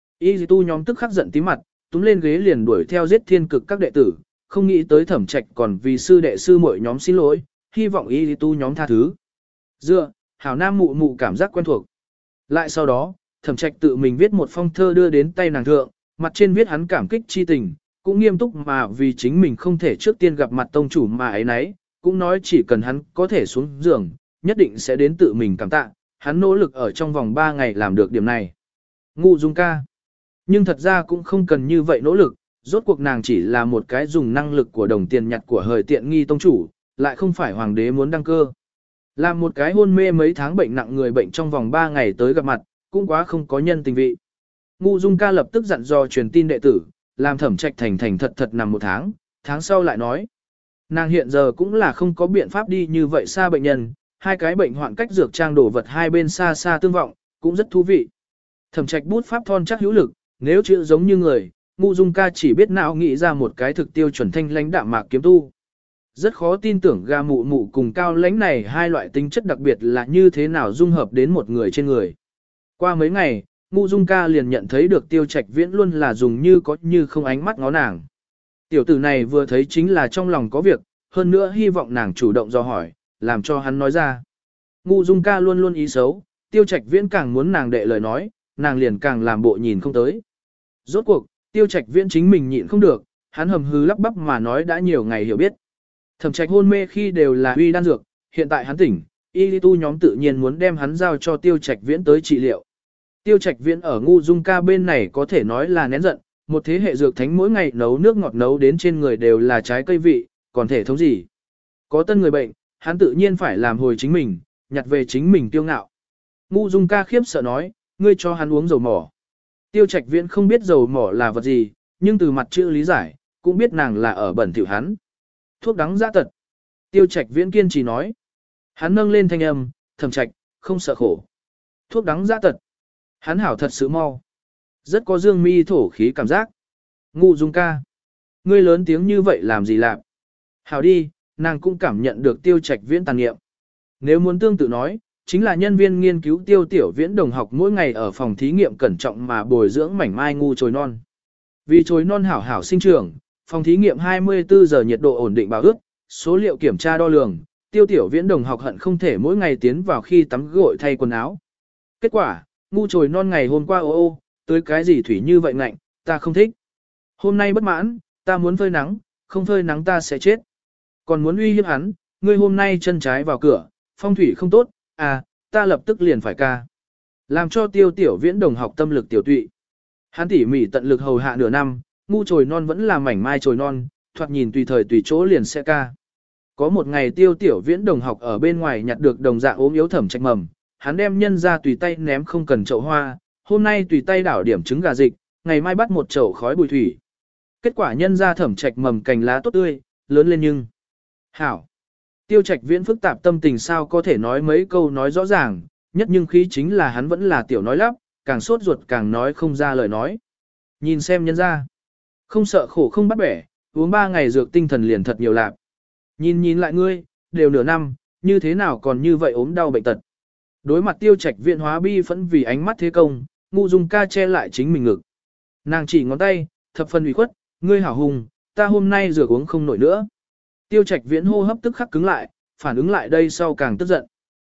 Y tu nhóm tức khắc giận tím mặt, túm lên ghế liền đuổi theo giết Thiên Cực các đệ tử, không nghĩ tới Thẩm Trạch còn vì sư đệ sư muội nhóm xin lỗi, hy vọng y tu nhóm tha thứ. Dựa, hảo nam mụ mụ cảm giác quen thuộc. Lại sau đó, Thẩm Trạch tự mình viết một phong thơ đưa đến tay nàng thượng, mặt trên viết hắn cảm kích chi tình, cũng nghiêm túc mà vì chính mình không thể trước tiên gặp mặt tông chủ mà ấy nấy, cũng nói chỉ cần hắn có thể xuống giường, nhất định sẽ đến tự mình cảm tạ, hắn nỗ lực ở trong vòng 3 ngày làm được điểm này. Ngu Dung ca. Nhưng thật ra cũng không cần như vậy nỗ lực, rốt cuộc nàng chỉ là một cái dùng năng lực của đồng tiền nhặt của hời tiện nghi tông chủ, lại không phải hoàng đế muốn đăng cơ. Làm một cái hôn mê mấy tháng bệnh nặng người bệnh trong vòng 3 ngày tới gặp mặt, cũng quá không có nhân tình vị. Ngu Dung ca lập tức dặn dò truyền tin đệ tử, làm Thẩm Trạch thành thành thật thật nằm 1 tháng, tháng sau lại nói. Nàng hiện giờ cũng là không có biện pháp đi như vậy xa bệnh nhân, hai cái bệnh hoạn cách dược trang đổ vật hai bên xa xa tương vọng, cũng rất thú vị. Thẩm Trạch bút pháp thon chắc hữu lực, nếu chữ giống như người, Ngu Dung ca chỉ biết não nghĩ ra một cái thực tiêu chuẩn thanh lãnh đạm mạc kiếm tu. Rất khó tin tưởng gà mụ mụ cùng cao lãnh này hai loại tính chất đặc biệt là như thế nào dung hợp đến một người trên người. Qua mấy ngày, Ngu Dung ca liền nhận thấy được Tiêu Trạch Viễn luôn là dùng như có như không ánh mắt ngó nàng. Tiểu tử này vừa thấy chính là trong lòng có việc, hơn nữa hy vọng nàng chủ động do hỏi, làm cho hắn nói ra. Ngu Dung ca luôn luôn ý xấu, Tiêu Trạch Viễn càng muốn nàng đệ lời nói, nàng liền càng làm bộ nhìn không tới. Rốt cuộc, Tiêu Trạch Viễn chính mình nhịn không được, hắn hầm hư lắp bắp mà nói đã nhiều ngày hiểu biết. Thẩm Trạch hôn mê khi đều là uy đan dược, hiện tại hắn tỉnh, y tu nhóm tự nhiên muốn đem hắn giao cho Tiêu Trạch Viễn tới trị liệu. Tiêu Trạch Viễn ở Ngu Dung ca bên này có thể nói là nén giận, một thế hệ dược thánh mỗi ngày nấu nước ngọt nấu đến trên người đều là trái cây vị, còn thể thống gì. Có tân người bệnh, hắn tự nhiên phải làm hồi chính mình, nhặt về chính mình tiêu ngạo. Ngu Dung ca khiếp sợ nói, ngươi cho hắn uống dầu mỏ. Tiêu Trạch Viễn không biết dầu mỏ là vật gì, nhưng từ mặt chữ lý giải, cũng biết nàng là ở bẩn thỉu hắn. Thuốc đắng dã tật. Tiêu Trạch Viễn kiên trì nói. Hắn nâng lên thanh âm, Thẩm Trạch, không sợ khổ. Thuốc đắng dã tật. Hắn hảo thật sự mau. Rất có dương mi thổ khí cảm giác. Ngu Dung ca. Ngươi lớn tiếng như vậy làm gì làm? Hảo đi, nàng cũng cảm nhận được Tiêu Trạch Viễn tàn nghiệm. Nếu muốn tương tự nói, chính là nhân viên nghiên cứu Tiêu Tiểu Viễn đồng học mỗi ngày ở phòng thí nghiệm cẩn trọng mà bồi dưỡng mảnh mai ngu chồi non. Vì chồi non hảo hảo sinh trưởng, phòng thí nghiệm 24 giờ nhiệt độ ổn định bảo ướt, số liệu kiểm tra đo lường, Tiêu Tiểu Viễn đồng học hận không thể mỗi ngày tiến vào khi tắm gội thay quần áo. Kết quả, ngu chồi non ngày hôm qua ô tới cái gì thủy như vậy ngạnh, ta không thích. Hôm nay bất mãn, ta muốn phơi nắng, không phơi nắng ta sẽ chết. Còn muốn uy hiếp hắn, ngươi hôm nay chân trái vào cửa, phong thủy không tốt, à, ta lập tức liền phải ca. Làm cho Tiêu Tiểu Viễn đồng học tâm lực tiểu tụy. Hắn tỉ mỉ tận lực hầu hạ nửa năm, ngu chồi non vẫn là mảnh mai chồi non, thoạt nhìn tùy thời tùy chỗ liền sẽ ca. Có một ngày Tiêu Tiểu Viễn đồng học ở bên ngoài nhặt được đồng dạng ốm yếu Thẩm Trạch mầm, hắn đem nhân ra tùy tay ném không cần chậu hoa, hôm nay tùy tay đảo điểm trứng gà dịch, ngày mai bắt một chậu khói bùi thủy. Kết quả nhân ra Thẩm Trạch mầm cành lá tốt tươi, lớn lên nhưng hảo. Tiêu Trạch Viễn phức tạp tâm tình sao có thể nói mấy câu nói rõ ràng, nhất nhưng khí chính là hắn vẫn là tiểu nói lắp, càng sốt ruột càng nói không ra lời nói. Nhìn xem nhân ra, không sợ khổ không bắt bẻ, uống 3 ngày dược tinh thần liền thật nhiều lạc. Nhìn lại ngươi, đều nửa năm, như thế nào còn như vậy ốm đau bệnh tật. Đối mặt Tiêu Trạch Viễn hóa bi phẫn vì ánh mắt thế công, Ngu Dung ca che lại chính mình ngực. Nàng chỉ ngón tay, thập phần ủy khuất, ngươi hảo hùng, ta hôm nay dược uống không nổi nữa. Tiêu Trạch Viễn hô hấp tức khắc cứng lại, phản ứng lại đây sau càng tức giận.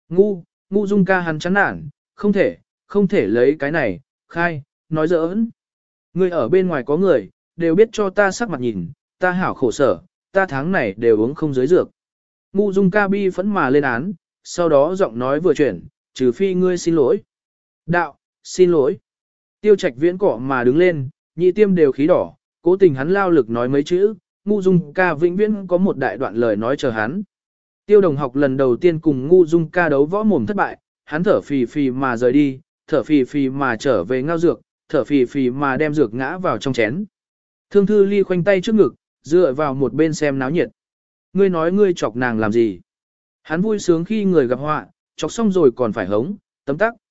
Ngu Dung ca hắn chán nản, không thể lấy cái này, khai, nói giỡn. Ngươi ở bên ngoài có người, đều biết cho ta sắc mặt nhìn, ta hảo khổ sở, ta tháng này đều uống không dưới dược. Ngu Dung ca bi phẫn mà lên án, sau đó giọng nói vừa chuyển, trừ phi ngươi xin lỗi. Đạo, xin lỗi. Tiêu Trạch Viễn cọ mà đứng lên, nhị tiêm đều khí đỏ, cố tình hắn lao lực nói mấy chữ, Ngu Dung ca vĩnh viễn có một đại đoạn lời nói chờ hắn. Tiêu đồng học lần đầu tiên cùng Ngu Dung ca đấu võ mồm thất bại, hắn thở phì phì mà rời đi, thở phì phì mà trở về ngao dược, thở phì phì mà đem dược ngã vào trong chén. Thương Thư Ly khoanh tay trước ngực, dựa vào một bên xem náo nhiệt. Ngươi nói ngươi chọc nàng làm gì? Hắn vui sướng khi người gặp họa, chọc xong rồi còn phải hống, tấm tắc.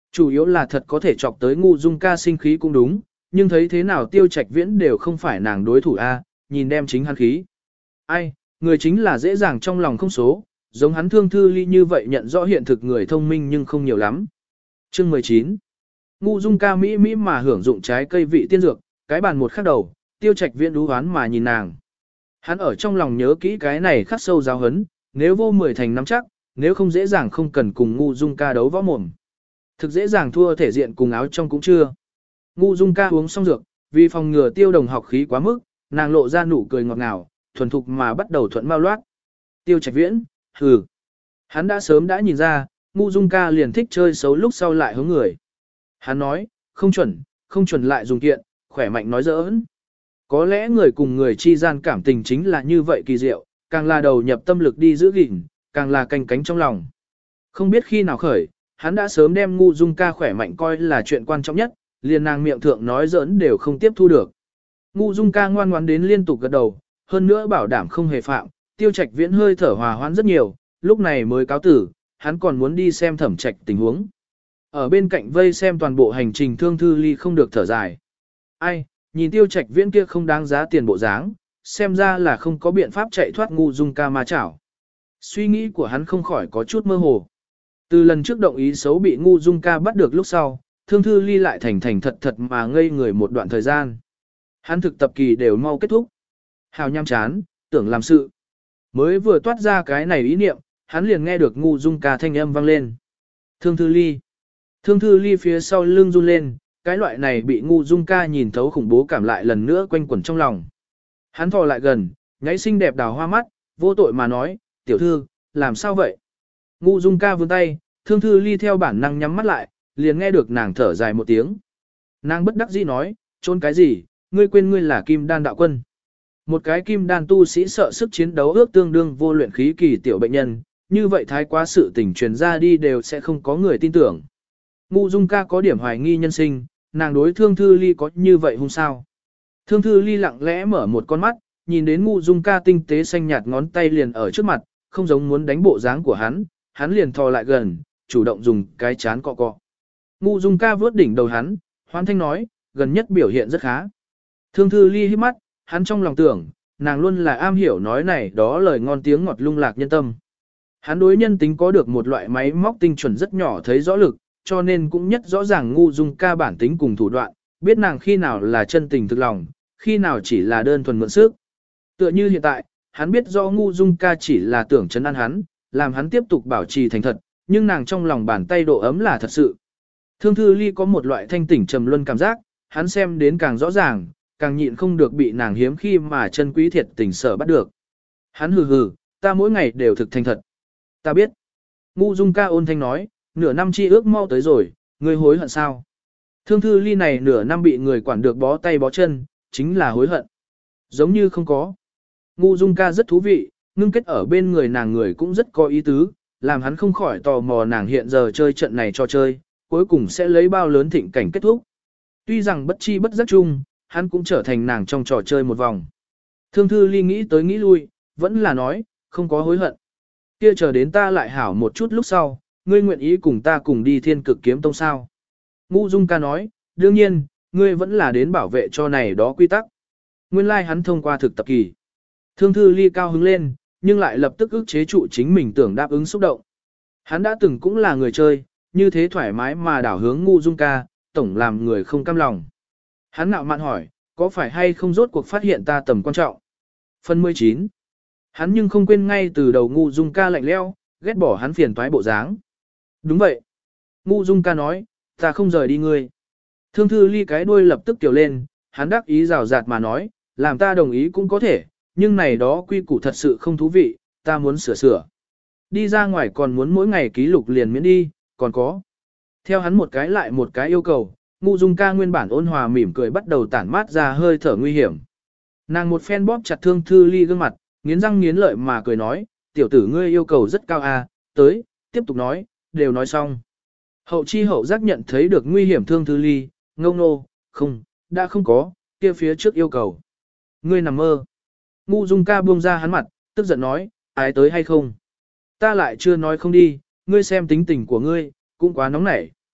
Chủ yếu là thật có thể chọc tới Ngu Dung ca sinh khí cũng đúng, nhưng thấy thế nào Tiêu Trạch Viễn đều không phải nàng đối thủ a, nhìn đem chính hắn khí. Ai, người chính là dễ dàng trong lòng không số, giống hắn Thương Thư Ly như vậy nhận rõ hiện thực người thông minh nhưng không nhiều lắm. Chương 19. Ngu Dung ca mỹ mỹ mà hưởng dụng trái cây vị tiên dược, cái bàn một khắc đầu, Tiêu Trạch Viễn đú hoán mà nhìn nàng. Hắn ở trong lòng nhớ kỹ cái này khắc sâu giáo hấn, nếu vô 10 thành nắm chắc, nếu không dễ dàng không cần cùng Ngu Dung ca đấu võ mồm. Thực dễ dàng thua thể diện cùng áo trong cũng chưa. Ngu Dung ca uống xong dược, vì phòng ngừa Tiêu Đồng học khí quá mức, nàng lộ ra nụ cười ngọt ngào, thuần thục mà bắt đầu thuận mau loát. Tiêu Trạch Viễn, hừ. Hắn đã sớm đã nhìn ra, Ngu Dung ca liền thích chơi xấu lúc sau lại hướng người. Hắn nói, không chuẩn lại dùng kiện, khỏe mạnh nói giỡn. Có lẽ người cùng người chi gian cảm tình chính là như vậy kỳ diệu, càng là đầu nhập tâm lực đi giữ gìn, càng là canh cánh trong lòng. Không biết khi nào khởi, hắn đã sớm đem Ngu Dung ca khỏe mạnh coi là chuyện quan trọng nhất, liền nàng miệng thượng nói giỡn đều không tiếp thu được. Ngu Dung ca ngoan ngoãn đến liên tục gật đầu, hơn nữa bảo đảm không hề phạm, Tiêu Trạch Viễn hơi thở hòa hoãn rất nhiều, lúc này mới cáo tử, hắn còn muốn đi xem Thẩm Trạch tình huống. Ở bên cạnh vây xem toàn bộ hành trình Thương Thư Ly không được thở dài. Ai, nhìn Tiêu Trạch Viễn kia không đáng giá tiền bộ dáng, xem ra là không có biện pháp chạy thoát Ngu Dung ca ma chảo. Suy nghĩ của hắn không khỏi có chút mơ hồ. Từ lần trước động ý xấu bị Ngu Dung ca bắt được lúc sau, Thương Thư Ly lại thành thành thật thật mà ngây người một đoạn thời gian. Hắn thực tập kỳ đều mau kết thúc. Hào nham chán, tưởng làm sự. Mới vừa toát ra cái này ý niệm, hắn liền nghe được Ngu Dung ca thanh âm vang lên. Thương Thư Ly. Thương Thư Ly phía sau lưng run lên, cái loại này bị Ngu Dung ca nhìn thấu khủng bố cảm lại lần nữa quanh quẩn trong lòng. Hắn thò lại gần, nháy xinh đẹp đào hoa mắt, vô tội mà nói, tiểu thư, làm sao vậy? Ngu Dung ca vươn tay, Thương Thư Ly theo bản năng nhắm mắt lại, liền nghe được nàng thở dài một tiếng. Nàng bất đắc dĩ nói, trốn cái gì, ngươi quên ngươi là Kim Đan đạo quân. Một cái Kim Đan tu sĩ sợ sức chiến đấu ước tương đương vô luyện khí kỳ tiểu bệnh nhân, như vậy thái quá sự tình truyền ra đi đều sẽ không có người tin tưởng. Ngu Dung ca có điểm hoài nghi nhân sinh, nàng đối Thương Thư Ly có như vậy không sao. Thương Thư Ly lặng lẽ mở một con mắt, nhìn đến Ngu Dung ca tinh tế xanh nhạt ngón tay liền ở trước mặt, không giống muốn đánh bộ dáng của hắn liền thò lại gần, chủ động dùng cái chán cọ cọ. Ngu Dung ca vớt đỉnh đầu hắn, hoan thanh nói, gần nhất biểu hiện rất khá. Thương Thư Ly hít mắt, hắn trong lòng tưởng, nàng luôn là am hiểu nói này đó lời ngon tiếng ngọt lung lạc nhân tâm. Hắn đối nhân tính có được một loại máy móc tinh chuẩn rất nhỏ thấy rõ lực, cho nên cũng nhất rõ ràng Ngu Dung ca bản tính cùng thủ đoạn, biết nàng khi nào là chân tình thực lòng, khi nào chỉ là đơn thuần mượn sức. Tựa như hiện tại, hắn biết rõ Ngu Dung ca chỉ là tưởng trấn an hắn, làm hắn tiếp tục bảo trì thành thật, nhưng nàng trong lòng bàn tay độ ấm là thật sự. Thương Thư Ly có một loại thanh tỉnh trầm luân cảm giác, hắn xem đến càng rõ ràng, càng nhịn không được bị nàng hiếm khi mà chân quý thiệt tình sở bắt được. Hắn hừ hừ, ta mỗi ngày đều thực thành thật. Ta biết. Ngu Dung ca ôn thanh nói, nửa năm chi ước mau tới rồi, ngươi hối hận sao? Thương Thư Ly này nửa năm bị người quản được bó tay bó chân, chính là hối hận. Giống như không có. Ngu Dung ca rất thú vị, ngưng kết ở bên người nàng người cũng rất có ý tứ, làm hắn không khỏi tò mò nàng hiện giờ chơi trận này cho chơi, cuối cùng sẽ lấy bao lớn thịnh cảnh kết thúc. Tuy rằng bất chi bất giác chung, hắn cũng trở thành nàng trong trò chơi một vòng. Thương Thư Ly nghĩ tới nghĩ lui, vẫn là nói, không có hối hận. Kia chờ đến ta lại hảo một chút lúc sau, ngươi nguyện ý cùng ta cùng đi Thiên Cực Kiếm Tông sao? Ngu Dung ca nói, đương nhiên, ngươi vẫn là đến bảo vệ cho này đó quy tắc. Nguyên lai like hắn thông qua thực tập kỳ. Thương Thư Ly cao hứng lên, nhưng lại lập tức ức chế trụ chính mình tưởng đáp ứng xúc động. Hắn đã từng cũng là người chơi, như thế thoải mái mà đảo hướng Ngu Dung ca, tổng làm người không cam lòng. Hắn ngạo mạn hỏi, có phải hay không rốt cuộc phát hiện ta tầm quan trọng? Phần 19. Hắn nhưng không quên ngay từ đầu Ngu Dung ca lạnh lẽo, ghét bỏ hắn phiền toái bộ dáng. Đúng vậy. Ngu Dung ca nói, ta không rời đi ngươi. Thương Thư Ly cái đuôi lập tức tiểu lên, hắn đắc ý rào rạt mà nói, làm ta đồng ý cũng có thể, nhưng này đó quy củ thật sự không thú vị, ta muốn sửa sửa. Đi ra ngoài còn muốn mỗi ngày ký lục liền miễn đi, còn có. Theo hắn một cái lại một cái yêu cầu, Ngu Dung ca nguyên bản ôn hòa mỉm cười bắt đầu tản mát ra hơi thở nguy hiểm. Nàng một phen bóp chặt Thương Thư Ly gương mặt, nghiến răng nghiến lợi mà cười nói, tiểu tử ngươi yêu cầu rất cao à, tới, tiếp tục nói, đều nói xong. Hậu chi hậu giác nhận thấy được nguy hiểm Thương Thư Ly, ngông nô, không, đã không có, kia phía trước yêu cầu. Ngươi nằm mơ. Ngu Dung ca buông ra hắn mặt, tức giận nói, ái tới hay không? Ta lại chưa nói không đi, ngươi xem tính tình của ngươi, cũng quá nóng nảy.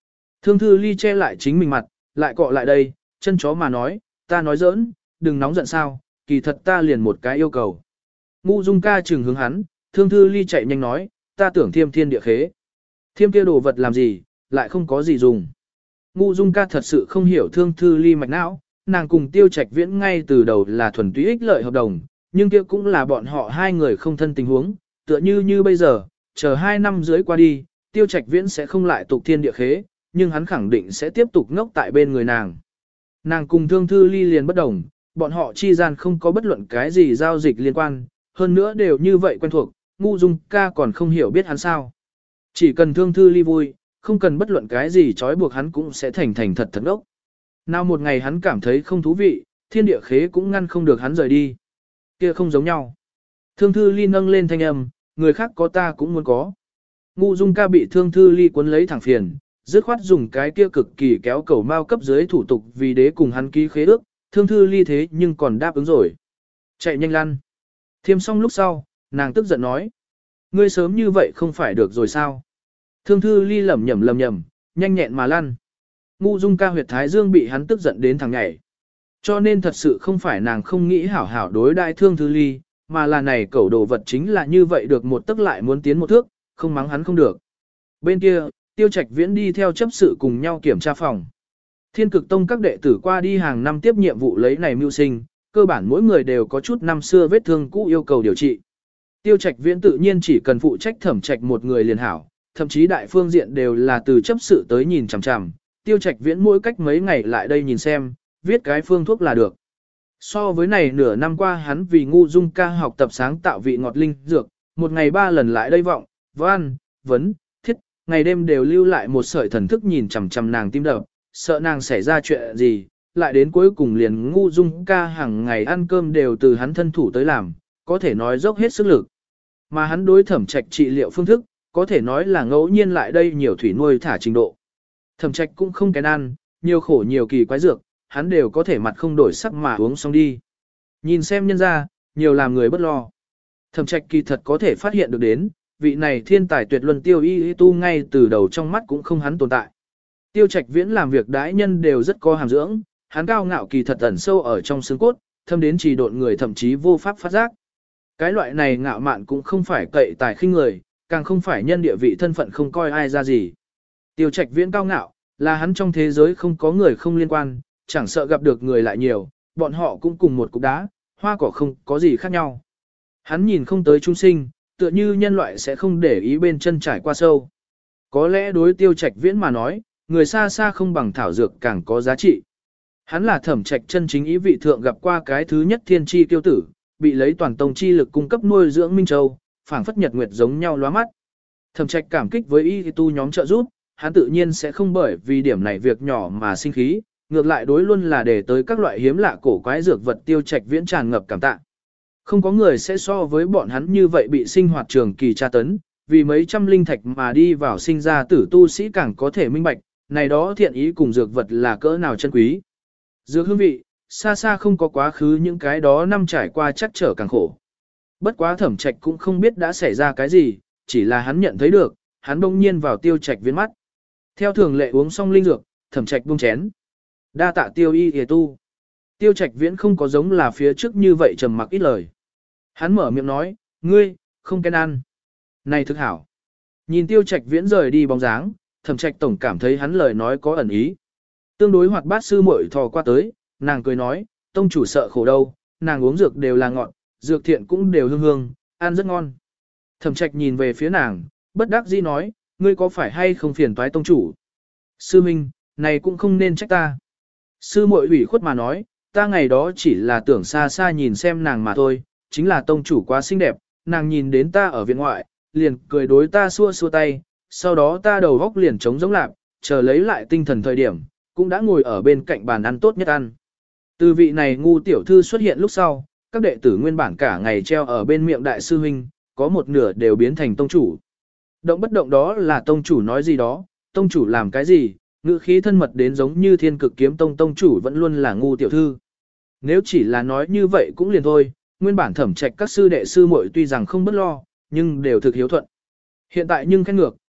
Thương Thư Ly che lại chính mình mặt, lại cọ lại đây, chân chó mà nói, ta nói giỡn, đừng nóng giận sao, kỳ thật ta liền một cái yêu cầu. Ngu Dung ca chừng hướng hắn, Thương Thư Ly chạy nhanh nói, ta tưởng thiêm thiên địa khế. Thiêm kia đồ vật làm gì, lại không có gì dùng. Ngu Dung ca thật sự không hiểu Thương Thư Ly mạch não, nàng cùng Tiêu Trạch Viễn ngay từ đầu là thuần túy ích lợi hợp đồng, nhưng kia cũng là bọn họ hai người không thân tình huống, tựa như bây giờ, chờ 2 năm dưới qua đi, Tiêu Trạch Viễn sẽ không lại tục thiên địa khế, nhưng hắn khẳng định sẽ tiếp tục ngốc tại bên người nàng. Nàng cùng Thương Thư Ly liền bất đồng, bọn họ chi gian không có bất luận cái gì giao dịch liên quan, hơn nữa đều như vậy quen thuộc, Ngu Dung ca còn không hiểu biết hắn sao. Chỉ cần Thương Thư Ly vui, không cần bất luận cái gì trói buộc hắn cũng sẽ thành thật ngốc. Nào một ngày hắn cảm thấy không thú vị, thiên địa khế cũng ngăn không được hắn rời đi. Kia không giống nhau. Thương Thư Ly nâng lên thanh âm, người khác có ta cũng muốn có. Ngu Dung ca bị Thương Thư Ly cuốn lấy thẳng phiền, dứt khoát dùng cái kia cực kỳ kéo cầu mao cấp dưới thủ tục vì đế cùng hắn ký khế ước, Thương Thư Ly thế nhưng còn đáp ứng rồi. Chạy nhanh lăn. Thiêm xong lúc sau, nàng tức giận nói. Ngươi sớm như vậy không phải được rồi sao? Thương Thư Ly lẩm nhẩm, nhanh nhẹn mà lăn. Ngu Dung ca huyệt thái dương bị hắn tức giận đến thằng nhảy. Cho nên thật sự không phải nàng không nghĩ hảo hảo đối đại Thương Thư Ly, mà là này cẩu đồ vật chính là như vậy được một tức lại muốn tiến một thước, không mắng hắn không được. Bên kia, Tiêu Trạch Viễn đi theo chấp sự cùng nhau kiểm tra phòng. Thiên Cực Tông các đệ tử qua đi hàng năm tiếp nhiệm vụ lấy này mưu sinh, cơ bản mỗi người đều có chút năm xưa vết thương cũ yêu cầu điều trị. Tiêu Trạch Viễn tự nhiên chỉ cần phụ trách thẩm trạch một người liền hảo, thậm chí đại phương diện đều là từ chấp sự tới nhìn chằm chằm. Tiêu Trạch Viễn mỗi cách mấy ngày lại đây nhìn xem, viết cái phương thuốc là được. So với này nửa năm qua hắn vì Ngu Dung ca học tập sáng tạo vị ngọt linh dược, một ngày 3 lần lại đây vọng, văn, vấn, thiết, ngày đêm đều lưu lại một sợi thần thức nhìn chằm chằm nàng tim đập, sợ nàng xảy ra chuyện gì, lại đến cuối cùng liền Ngu Dung ca hàng ngày ăn cơm đều từ hắn thân thủ tới làm, có thể nói dốc hết sức lực. Mà hắn đối thẩm trạch trị liệu phương thức, có thể nói là ngẫu nhiên lại đây nhiều thủy nuôi thả trình độ. Thẩm trạch cũng không kén ăn, nhiều khổ nhiều kỳ quái dược, hắn đều có thể mặt không đổi sắc mà uống xong đi. Nhìn xem nhân ra, nhiều làm người bất lo. Thẩm trạch kỳ thật có thể phát hiện được đến, vị này thiên tài tuyệt luân Tiêu Y tu ngay từ đầu trong mắt cũng không hắn tồn tại. Tiêu Trạch Viễn làm việc đãi nhân đều rất có hàm dưỡng, hắn cao ngạo kỳ thật ẩn sâu ở trong xương cốt, thâm đến trì độn người thậm chí vô pháp phát giác. Cái loại này ngạo mạn cũng không phải cậy tài khinh người, càng không phải nhân địa vị thân phận không coi ai ra gì. Tiêu Trạch Viễn cao ngạo, là hắn trong thế giới không có người không liên quan, chẳng sợ gặp được người lại nhiều, bọn họ cũng cùng một cục đá, hoa cỏ không có gì khác nhau. Hắn nhìn không tới chúng sinh, tựa như nhân loại sẽ không để ý bên chân trải qua sâu. Có lẽ đối Tiêu Trạch Viễn mà nói, người xa xa không bằng thảo dược càng có giá trị. Hắn là Thẩm Trạch chân chính ý vị thượng gặp qua cái thứ nhất thiên chi tiêu tử, bị lấy toàn tông chi lực cung cấp nuôi dưỡng Minh Châu, phảng phất nhật nguyệt giống nhau lóa mắt. Thẩm Trạch cảm kích với y tu nhóm trợ giúp, hắn tự nhiên sẽ không bởi vì điểm này việc nhỏ mà sinh khí, ngược lại đối luôn là để tới các loại hiếm lạ cổ quái dược vật Tiêu Trạch Viễn tràn ngập cảm tạ. Không có người sẽ so với bọn hắn như vậy bị sinh hoạt trường kỳ tra tấn, vì mấy trăm linh thạch mà đi vào sinh ra tử tu sĩ càng có thể minh bạch, này đó thiện ý cùng dược vật là cỡ nào chân quý. Dược hương vị, xa xa không có quá khứ những cái đó năm trải qua chắc trở càng khổ. Bất quá Thẩm Trạch cũng không biết đã xảy ra cái gì, chỉ là hắn nhận thấy được, hắn bỗng nhiên vào Tiêu Trạch Viễn mắt. Theo thường lệ uống xong linh dược, Thẩm Trạch buông chén. Đa tạ Tiêu y tu. Tiêu Trạch Viễn không có giống là phía trước như vậy trầm mặc ít lời. Hắn mở miệng nói, ngươi, không kén ăn. Này thực hảo. Nhìn Tiêu Trạch Viễn rời đi bóng dáng, Thẩm Trạch tổng cảm thấy hắn lời nói có ẩn ý. Tương đối hoạt bát sư muội thò qua tới, nàng cười nói, tông chủ sợ khổ đâu, nàng uống dược đều là ngọt, dược thiện cũng đều hương hương, ăn rất ngon. Thẩm Trạch nhìn về phía nàng, bất đắc dĩ nói, ngươi có phải hay không phiền toái tông chủ? Sư minh, này cũng không nên trách ta. Sư muội ủy khuất mà nói, ta ngày đó chỉ là tưởng xa xa nhìn xem nàng mà thôi, chính là tông chủ quá xinh đẹp, nàng nhìn đến ta ở viện ngoại, liền cười đối ta xua xua tay, sau đó ta đầu góc liền trống giống lạp, chờ lấy lại tinh thần thời điểm, cũng đã ngồi ở bên cạnh bàn ăn tốt nhất ăn. Từ vị này ngu tiểu thư xuất hiện lúc sau, các đệ tử nguyên bản cả ngày treo ở bên miệng đại sư huynh, có một nửa đều biến thành tông chủ. Động bất động đó là tông chủ nói gì đó, tông chủ làm cái gì, ngữ khí thân mật đến giống như Thiên Cực Kiếm Tông tông chủ vẫn luôn là ngu tiểu thư. Nếu chỉ là nói như vậy cũng liền thôi, nguyên bản Thẩm Trạch các sư đệ sư muội tuy rằng không bất lo, nhưng đều thực hiếu thuận. Hiện tại nhưng khen ngược,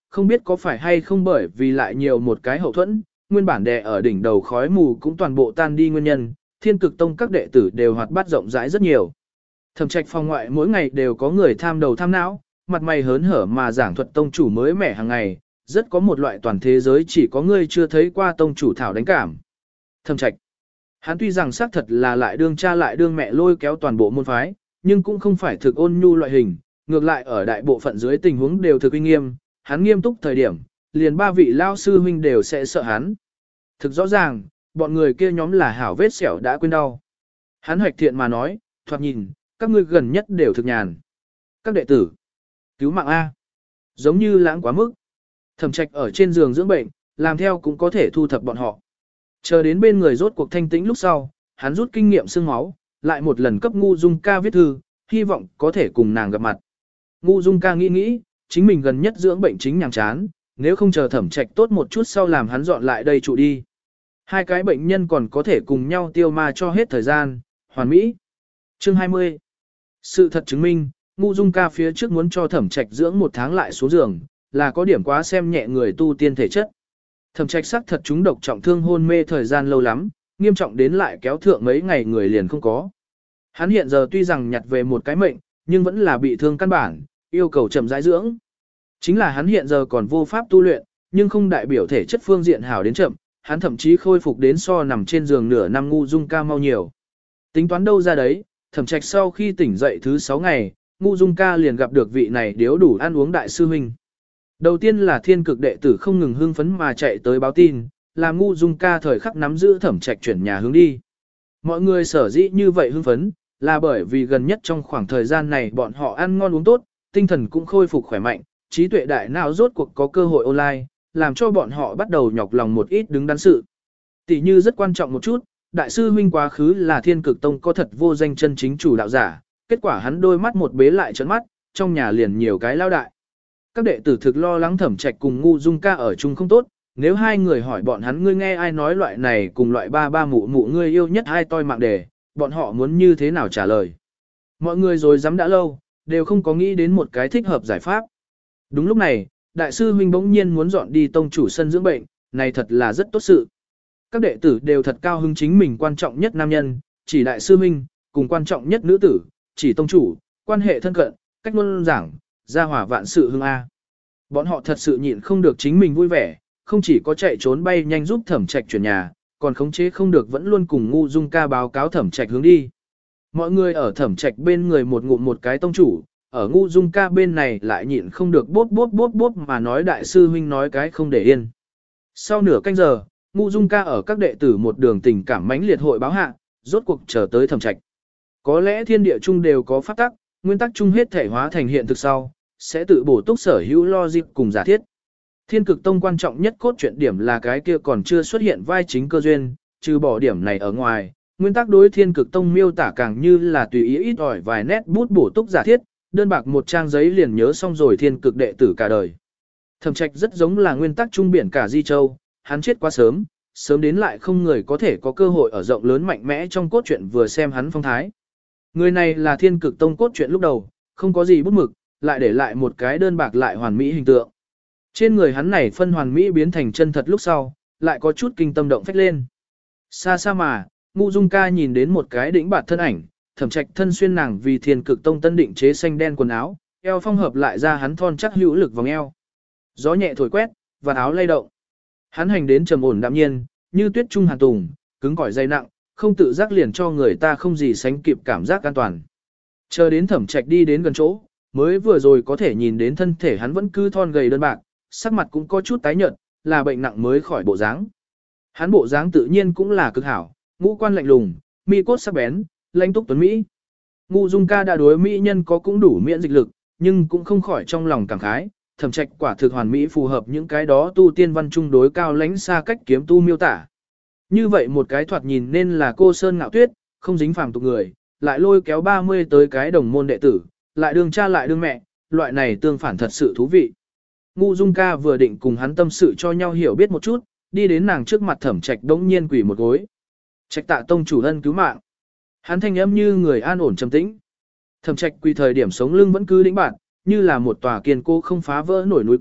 không biết có phải hay không bởi vì lại nhiều một cái hậu thuẫn, nguyên bản đè ở đỉnh đầu khói mù cũng toàn bộ tan đi nguyên nhân, Thiên Cực Tông các đệ tử đều hoạt bát rộng rãi rất nhiều. Thẩm Trạch phòng ngoại mỗi ngày đều có người tham đầu tham não, mặt mày hớn hở mà giảng thuật tông chủ mới mẻ hàng ngày, rất có một loại toàn thế giới chỉ có ngươi chưa thấy qua tông chủ thảo đánh cảm. Thẩm Trạch, hắn tuy rằng xác thật là lại đương cha lại đương mẹ lôi kéo toàn bộ môn phái, nhưng cũng không phải thực ôn nhu loại hình, ngược lại ở đại bộ phận dưới tình huống đều thực uy nghiêm, hắn nghiêm túc thời điểm, liền ba vị lao sư huynh đều sẽ sợ hắn. Thực rõ ràng, bọn người kia nhóm là hảo vết sẹo đã quên đau. Hắn hoạch thiện mà nói, thoạt nhìn, các ngươi gần nhất đều thực nhàn. Các đệ tử, cứu mạng A. Giống như lãng quá mức. Thẩm Trạch ở trên giường dưỡng bệnh, làm theo cũng có thể thu thập bọn họ. Chờ đến bên người rốt cuộc thanh tĩnh lúc sau, hắn rút kinh nghiệm xương máu, lại một lần cấp Ngu Dung Ca viết thư, hy vọng có thể cùng nàng gặp mặt. Ngu Dung Ca nghĩ, chính mình gần nhất dưỡng bệnh chính nhàm chán, nếu không chờ Thẩm Trạch tốt một chút sau làm hắn dọn lại đây trụ đi. Hai cái bệnh nhân còn có thể cùng nhau tiêu ma cho hết thời gian, hoàn mỹ. Chương 20. Sự thật chứng minh, Ngu Dung Ca phía trước muốn cho Thẩm Trạch dưỡng một tháng lại xuống giường, là có điểm quá xem nhẹ người tu tiên thể chất. Thẩm Trạch sắc thật chúng độc trọng thương hôn mê thời gian lâu lắm, nghiêm trọng đến lại kéo thượng mấy ngày người liền không có. Hắn hiện giờ tuy rằng nhặt về một cái mệnh, nhưng vẫn là bị thương căn bản, yêu cầu chậm rãi dưỡng. Chính là hắn hiện giờ còn vô pháp tu luyện, nhưng không đại biểu thể chất phương diện hảo đến chậm, hắn thậm chí khôi phục đến so nằm trên giường nửa năm Ngu Dung Ca mau nhiều. Tính toán đâu ra đấy, Thẩm Trạch sau khi tỉnh dậy thứ 6 ngày, Ngu Dung Ca liền gặp được vị này điếu đủ ăn uống đại sư huynh. Đầu tiên là Thiên Cực đệ tử không ngừng hưng phấn mà chạy tới báo tin, làm Ngu Dung Ca thời khắc nắm giữ Thẩm Trạch chuyển nhà hướng đi. Mọi người sở dĩ như vậy hưng phấn, là bởi vì gần nhất trong khoảng thời gian này bọn họ ăn ngon uống tốt, tinh thần cũng khôi phục khỏe mạnh, trí tuệ đại não rốt cuộc có cơ hội online, làm cho bọn họ bắt đầu nhọc lòng một ít đứng đắn sự. Tỷ như rất quan trọng một chút, đại sư huynh quá khứ là Thiên Cực Tông có thật vô danh chân chính chủ đạo giả, kết quả hắn đôi mắt một bế lại trấn mắt, trong nhà liền nhiều cái lao đại. Các đệ tử thực lo lắng Thẩm Trạch cùng Ngu Dung Ca ở chung không tốt, nếu hai người hỏi bọn hắn ngươi nghe ai nói loại này cùng loại ba ba mụ mụ ngươi yêu nhất hai toi mạng đề, bọn họ muốn như thế nào trả lời. Mọi người rồi dám đã lâu, đều không có nghĩ đến một cái thích hợp giải pháp. Đúng lúc này, đại sư huynh bỗng nhiên muốn dọn đi tông chủ sân dưỡng bệnh, này thật là rất tốt sự. Các đệ tử đều thật cao hứng chính mình quan trọng nhất nam nhân, chỉ đại sư huynh, cùng quan trọng nhất nữ tử, chỉ tông chủ, quan hệ thân cận, cách luôn giảng, gia hòa vạn sự hưng A. Bọn họ thật sự nhịn không được chính mình vui vẻ, không chỉ có chạy trốn bay nhanh giúp Thẩm Trạch chuyển nhà, còn khống chế không được vẫn luôn cùng Ngu Dung Ca báo cáo Thẩm Trạch hướng đi. Mọi người ở Thẩm Trạch bên người một ngụm một cái tông chủ, ở Ngu Dung Ca bên này lại nhịn không được bốp mà nói đại sư huynh nói cái không để yên. Sau nửa canh giờ, Ngu Dung Ca ở các đệ tử một đường tình cảm mãnh liệt hội báo hạ, rốt cuộc chờ tới Thẩm Trạch. Có lẽ thiên địa chung đều có pháp tắc, nguyên tắc chung hết thể hóa thành hiện thực sau, sẽ tự bổ túc sở hữu logic cùng giả thiết. Thiên Cực Tông quan trọng nhất cốt truyện điểm là cái kia còn chưa xuất hiện vai chính cơ duyên, trừ bỏ điểm này ở ngoài, nguyên tắc đối Thiên Cực Tông miêu tả càng như là tùy ý ít ỏi vài nét bút bổ túc giả thiết, đơn bạc một trang giấy liền nhớ xong rồi Thiên Cực đệ tử cả đời. Thẩm Trạch rất giống là nguyên tắc trung biển cả Di Châu, hắn chết quá sớm, sớm đến lại không người có thể có cơ hội ở rộng lớn mạnh mẽ trong cốt truyện vừa xem hắn phong thái. Người này là Thiên Cực Tông cốt truyện lúc đầu, không có gì bút mực, lại để lại một cái đơn bạc lại hoàn mỹ hình tượng. Trên người hắn này phân hoàn mỹ biến thành chân thật lúc sau, lại có chút kinh tâm động phách lên. Xa xa mà, Ngu Dung Ca nhìn đến một cái đĩnh bạt thân ảnh, Thẩm Trạch thân xuyên nàng vì Thiên Cực Tông tân định chế xanh đen quần áo, eo phong hợp lại ra hắn thon chắc hữu lực vòng eo. Gió nhẹ thổi quét, và áo lay động. Hắn hành đến trầm ổn đạm nhiên, như tuyết trung hàn tùng, cứng cỏi dày nặng, không tự giác liền cho người ta không gì sánh kịp cảm giác an toàn. Chờ đến Thẩm Trạch đi đến gần chỗ, mới vừa rồi có thể nhìn đến thân thể hắn vẫn cứ thon gầy đơn bạc, sắc mặt cũng có chút tái nhợt, là bệnh nặng mới khỏi bộ dáng. Hắn bộ dáng tự nhiên cũng là cực hảo, ngũ quan lạnh lùng, mi cốt sắc bén, lãnh túc tuấn mỹ. Ngu Dung Ca đã đối mỹ nhân có cũng đủ miễn dịch lực, nhưng cũng không khỏi trong lòng cảm khái, Thẩm Trạch quả thực hoàn mỹ phù hợp những cái đó tu tiên văn trung đối cao lãnh xa cách kiếm tu miêu tả. Như vậy một cái thoạt nhìn nên là cô sơn ngạo tuyết, không dính phàm tục người, lại lôi kéo 30 tới cái đồng môn đệ tử, lại đương cha lại đương mẹ, loại này tương phản thật sự thú vị. Ngu Dung Ca vừa định cùng hắn tâm sự cho nhau hiểu biết một chút, đi đến nàng trước mặt Thẩm Trạch đống nhiên quỳ một gối. Trạch tạ tông chủ ân cứu mạng. Hắn thanh âm như người an ổn trầm tĩnh. Thẩm Trạch quỳ thời điểm sống lưng vẫn cứ đĩnh bạt, như là một tòa kiên cố không phá vỡ nổi núi cao,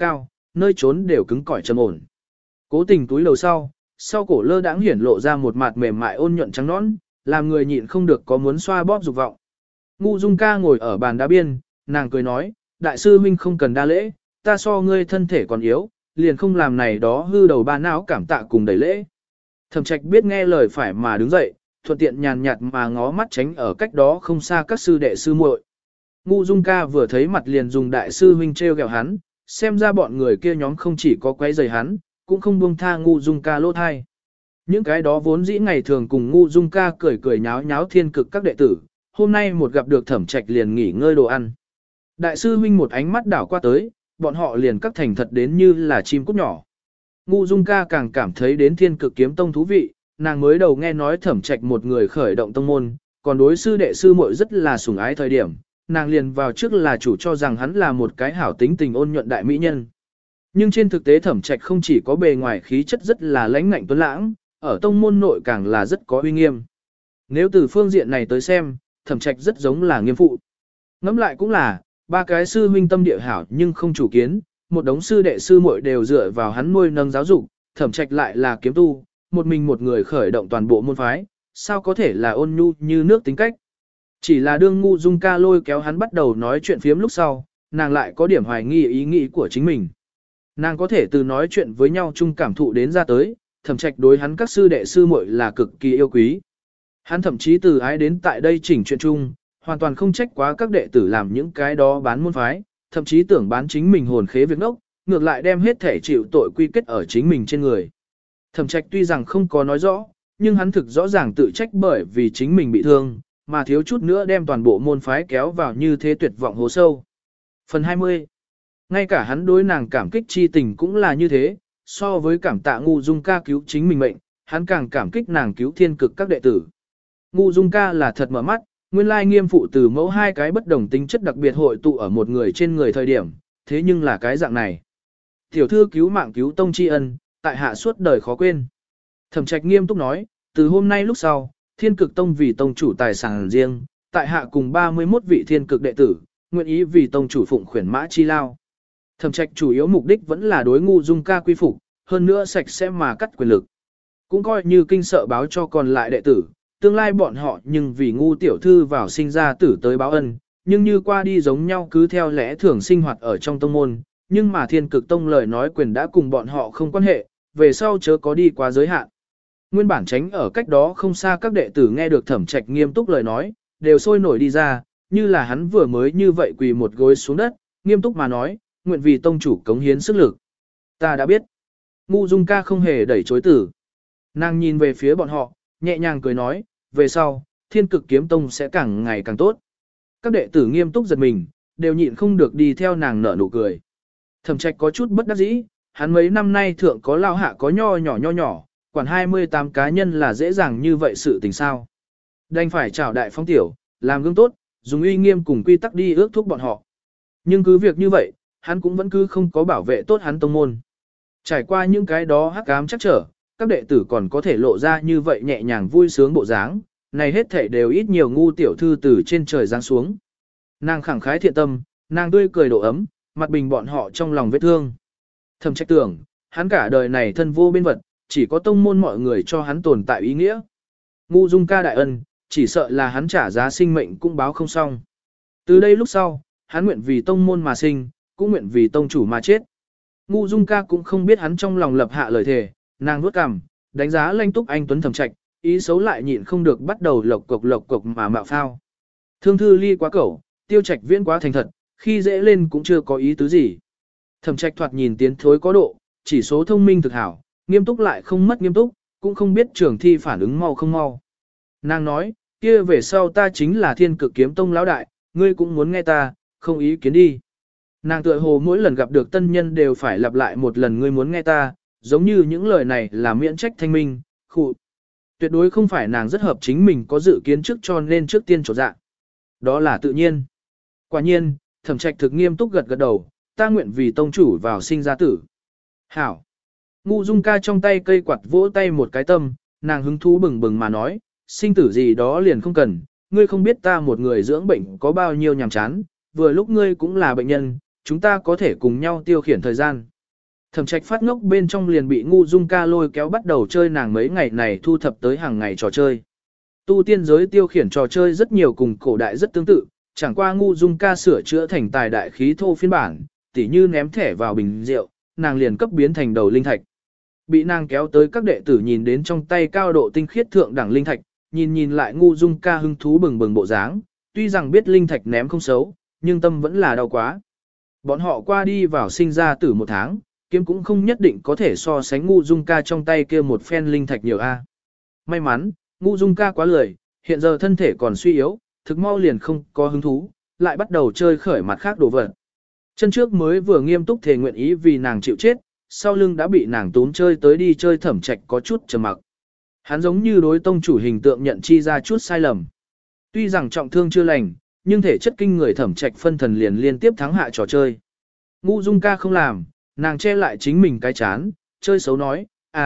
nơi trốn đều cứng cỏi trầm ổn. Cố tình túi lầu sau cổ lơ đãng hiển lộ ra một mặt mềm mại ôn nhuận trắng nõn, làm người nhịn không được có muốn xoa bóp dục vọng. Ngu Dung Ca ngồi ở bàn đá biên, nàng cười nói, đại sư huynh không cần đa lễ, ta so ngươi thân thể còn yếu, liền không làm này đó hư đầu ba não cảm tạ cùng đẩy lễ. Thẩm Trạch biết nghe lời phải mà đứng dậy, thuận tiện nhàn nhạt mà ngó mắt tránh ở cách đó không xa các sư đệ sư muội. Ngu Dung Ca vừa thấy mặt liền dùng đại sư huynh treo gẹo hắn, xem ra bọn người kia nhóm không chỉ có quấy rầy hắn, cũng không buông tha Ngu Dung Ca lỗ thai. Những cái đó vốn dĩ ngày thường cùng Ngu Dung Ca cười cười nháo nháo thiên cực các đệ tử, hôm nay một gặp được Thẩm Trạch liền nghỉ ngơi đồ ăn. Đại sư huynh một ánh mắt đảo qua tới, bọn họ liền các thành thật đến như là chim cút nhỏ. Ngu Dung Ca càng cảm thấy đến thiên cực kiếm tông thú vị, nàng mới đầu nghe nói Thẩm Trạch một người khởi động tông môn, còn đối sư đệ sư muội rất là sủng ái thời điểm, nàng liền vào trước là chủ cho rằng hắn là một cái hảo tính tình ôn nhuận đại mỹ nhân. Nhưng trên thực tế Thẩm Trạch không chỉ có bề ngoài khí chất rất là lãnh ngạnh tuấn lãng, ở tông môn nội càng là rất có uy nghiêm. Nếu từ phương diện này tới xem, Thẩm Trạch rất giống là nghiêm phụ. Ngẫm lại cũng là, ba cái sư huynh tâm địa hảo nhưng không chủ kiến, một đống sư đệ sư muội đều dựa vào hắn nuôi nâng giáo dục, Thẩm Trạch lại là kiếm tu, một mình một người khởi động toàn bộ môn phái, sao có thể là ôn nhu như nước tính cách. Chỉ là đương Ngu Dung Ca lôi kéo hắn bắt đầu nói chuyện phiếm lúc sau, nàng lại có điểm hoài nghi ý nghĩ của chính mình. Nàng có thể từ nói chuyện với nhau chung cảm thụ đến ra tới, Thẩm Trạch đối hắn các sư đệ sư muội là cực kỳ yêu quý. Hắn thậm chí từ ái đến tại đây chỉnh chuyện chung, hoàn toàn không trách quá các đệ tử làm những cái đó bán môn phái, thậm chí tưởng bán chính mình hồn khế việc nốc, ngược lại đem hết thể chịu tội quy kết ở chính mình trên người. Thẩm Trạch tuy rằng không có nói rõ, nhưng hắn thực rõ ràng tự trách bởi vì chính mình bị thương, mà thiếu chút nữa đem toàn bộ môn phái kéo vào như thế tuyệt vọng hố sâu. Phần 20. Ngay cả hắn đối nàng cảm kích chi tình cũng là như thế, so với cảm tạ Ngu Dung Ca cứu chính mình mệnh, hắn càng cảm kích nàng cứu thiên cực các đệ tử. Ngu Dung Ca là thật mở mắt, nguyên lai nghiêm phụ từ mẫu hai cái bất đồng tính chất đặc biệt hội tụ ở một người trên người thời điểm, thế nhưng là cái dạng này. Tiểu thư cứu mạng cứu tông tri ân, tại hạ suốt đời khó quên. Thẩm Trạch nghiêm túc nói, từ hôm nay lúc sau, thiên cực tông vì tông chủ tài sản riêng, tại hạ cùng 31 vị thiên cực đệ tử, nguyện ý vì tông chủ phụng khuyển mã chi lao. Thẩm Trạch chủ yếu mục đích vẫn là đối Ngu Dung Ca quy phục, hơn nữa sạch sẽ mà cắt quyền lực. Cũng coi như kinh sợ báo cho còn lại đệ tử, tương lai bọn họ nhưng vì Ngu tiểu thư vào sinh ra tử tới báo ân, nhưng như qua đi giống nhau cứ theo lẽ thường sinh hoạt ở trong tông môn, nhưng mà thiên cực tông lời nói quyền đã cùng bọn họ không quan hệ, về sau chớ có đi quá giới hạn. Nguyên bản tránh ở cách đó không xa các đệ tử nghe được Thẩm Trạch nghiêm túc lời nói, đều sôi nổi đi ra, như là hắn vừa mới như vậy quỳ một gối xuống đất, nghiêm túc mà nói, nguyện vì tông chủ cống hiến sức lực. Ta đã biết. Ngu Dung Ca không hề đẩy chối tử. Nàng nhìn về phía bọn họ, nhẹ nhàng cười nói, về sau, thiên cực kiếm tông sẽ càng ngày càng tốt. Các đệ tử nghiêm túc giật mình, đều nhịn không được đi theo nàng nở nụ cười. Thẩm Trạch có chút bất đắc dĩ, hắn mấy năm nay thượng có lao hạ có nho nhỏ, quản 28 cá nhân là dễ dàng như vậy sự tình sao. Đành phải chào đại phong tiểu, làm gương tốt, dùng uy nghiêm cùng quy tắc đi ước thúc bọn họ. Nhưng cứ việc như vậy, hắn cũng vẫn cứ không có bảo vệ tốt hắn tông môn. Trải qua những cái đó hắc ám chắc trở, các đệ tử còn có thể lộ ra như vậy nhẹ nhàng vui sướng bộ dáng, này hết thảy đều ít nhiều Ngu tiểu thư từ trên trời giáng xuống. Nàng khẳng khái thiện tâm, nàng tươi cười độ ấm, mặt bình bọn họ trong lòng vết thương. Thẩm Trạch tưởng, hắn cả đời này thân vô bên vật, chỉ có tông môn mọi người cho hắn tồn tại ý nghĩa. Ngu Dung Ca đại ân, chỉ sợ là hắn trả giá sinh mệnh cũng báo không xong. Từ đây lúc sau, hắn nguyện vì tông môn mà sinh, cũng nguyện vì tông chủ mà chết. Ngu Dung Ca cũng không biết hắn trong lòng lập hạ lời thề, nàng nuốt cằm, đánh giá Lanh Túc anh tuấn Thẩm Trạch, ý xấu lại nhịn không được bắt đầu lộc cộc mà mạo phao. Thương thư ly quá cẩu, Tiêu Trạch viễn quá thành thật, khi dễ lên cũng chưa có ý tứ gì. Thẩm Trạch thoạt nhìn tiến thối có độ, chỉ số thông minh thực hảo, nghiêm túc lại không mất nghiêm túc, cũng không biết trường thi phản ứng mau không mau. Nàng nói, kia về sau ta chính là thiên cực kiếm tông lão đại, ngươi cũng muốn nghe ta, không ý kiến đi. Nàng tựa hồ mỗi lần gặp được tân nhân đều phải lặp lại một lần ngươi muốn nghe ta, giống như những lời này là miễn trách thanh minh, khụ. Tuyệt đối không phải nàng rất hợp chính mình có dự kiến trước cho nên trước tiên trột dạ. Đó là tự nhiên. Quả nhiên, Thẩm Trạch thực nghiêm túc gật gật đầu, ta nguyện vì tông chủ vào sinh ra tử. Hảo. Ngu Dung Ca trong tay cây quạt vỗ tay một cái tâm, nàng hứng thú bừng bừng mà nói, sinh tử gì đó liền không cần, ngươi không biết ta một người dưỡng bệnh có bao nhiêu nhàm chán, vừa lúc ngươi cũng là bệnh nhân, chúng ta có thể cùng nhau tiêu khiển thời gian. Thẩm Trạch phát ngốc bên trong liền bị Ngu Dung Ca lôi kéo bắt đầu chơi nàng mấy ngày này thu thập tới hàng ngày trò chơi. Tu tiên giới tiêu khiển trò chơi rất nhiều cùng cổ đại rất tương tự, chẳng qua Ngu Dung Ca sửa chữa thành tài đại khí thô phiên bản, tỉ như ném thẻ vào bình rượu, nàng liền cấp biến thành đầu linh thạch. Bị nàng kéo tới các đệ tử nhìn đến trong tay cao độ tinh khiết thượng đẳng linh thạch, nhìn lại Ngu Dung Ca hứng thú bừng bừng bộ dáng, tuy rằng biết linh thạch ném không xấu, nhưng tâm vẫn là đau quá. Bọn họ qua đi vào sinh ra tử 1 tháng, kiếm cũng không nhất định có thể so sánh Ngu Dung Ca trong tay kia một phen linh thạch nhiều a. May mắn, Ngu Dung Ca quá lười, hiện giờ thân thể còn suy yếu, thực mau liền không có hứng thú, lại bắt đầu chơi khởi mặt khác đồ vật. Chân trước mới vừa nghiêm túc thề nguyện ý vì nàng chịu chết, sau lưng đã bị nàng tún chơi tới đi chơi Thẩm Trạch có chút trầm mặc. Hắn giống như đối tông chủ hình tượng nhận chi ra chút sai lầm. Tuy rằng trọng thương chưa lành, nhưng thể chất kinh người Thẩm Trạch phân thần liền liên tiếp thắng hạ trò chơi. Ngu Dung Ca không làm, nàng che lại chính mình cái chán, chơi xấu nói,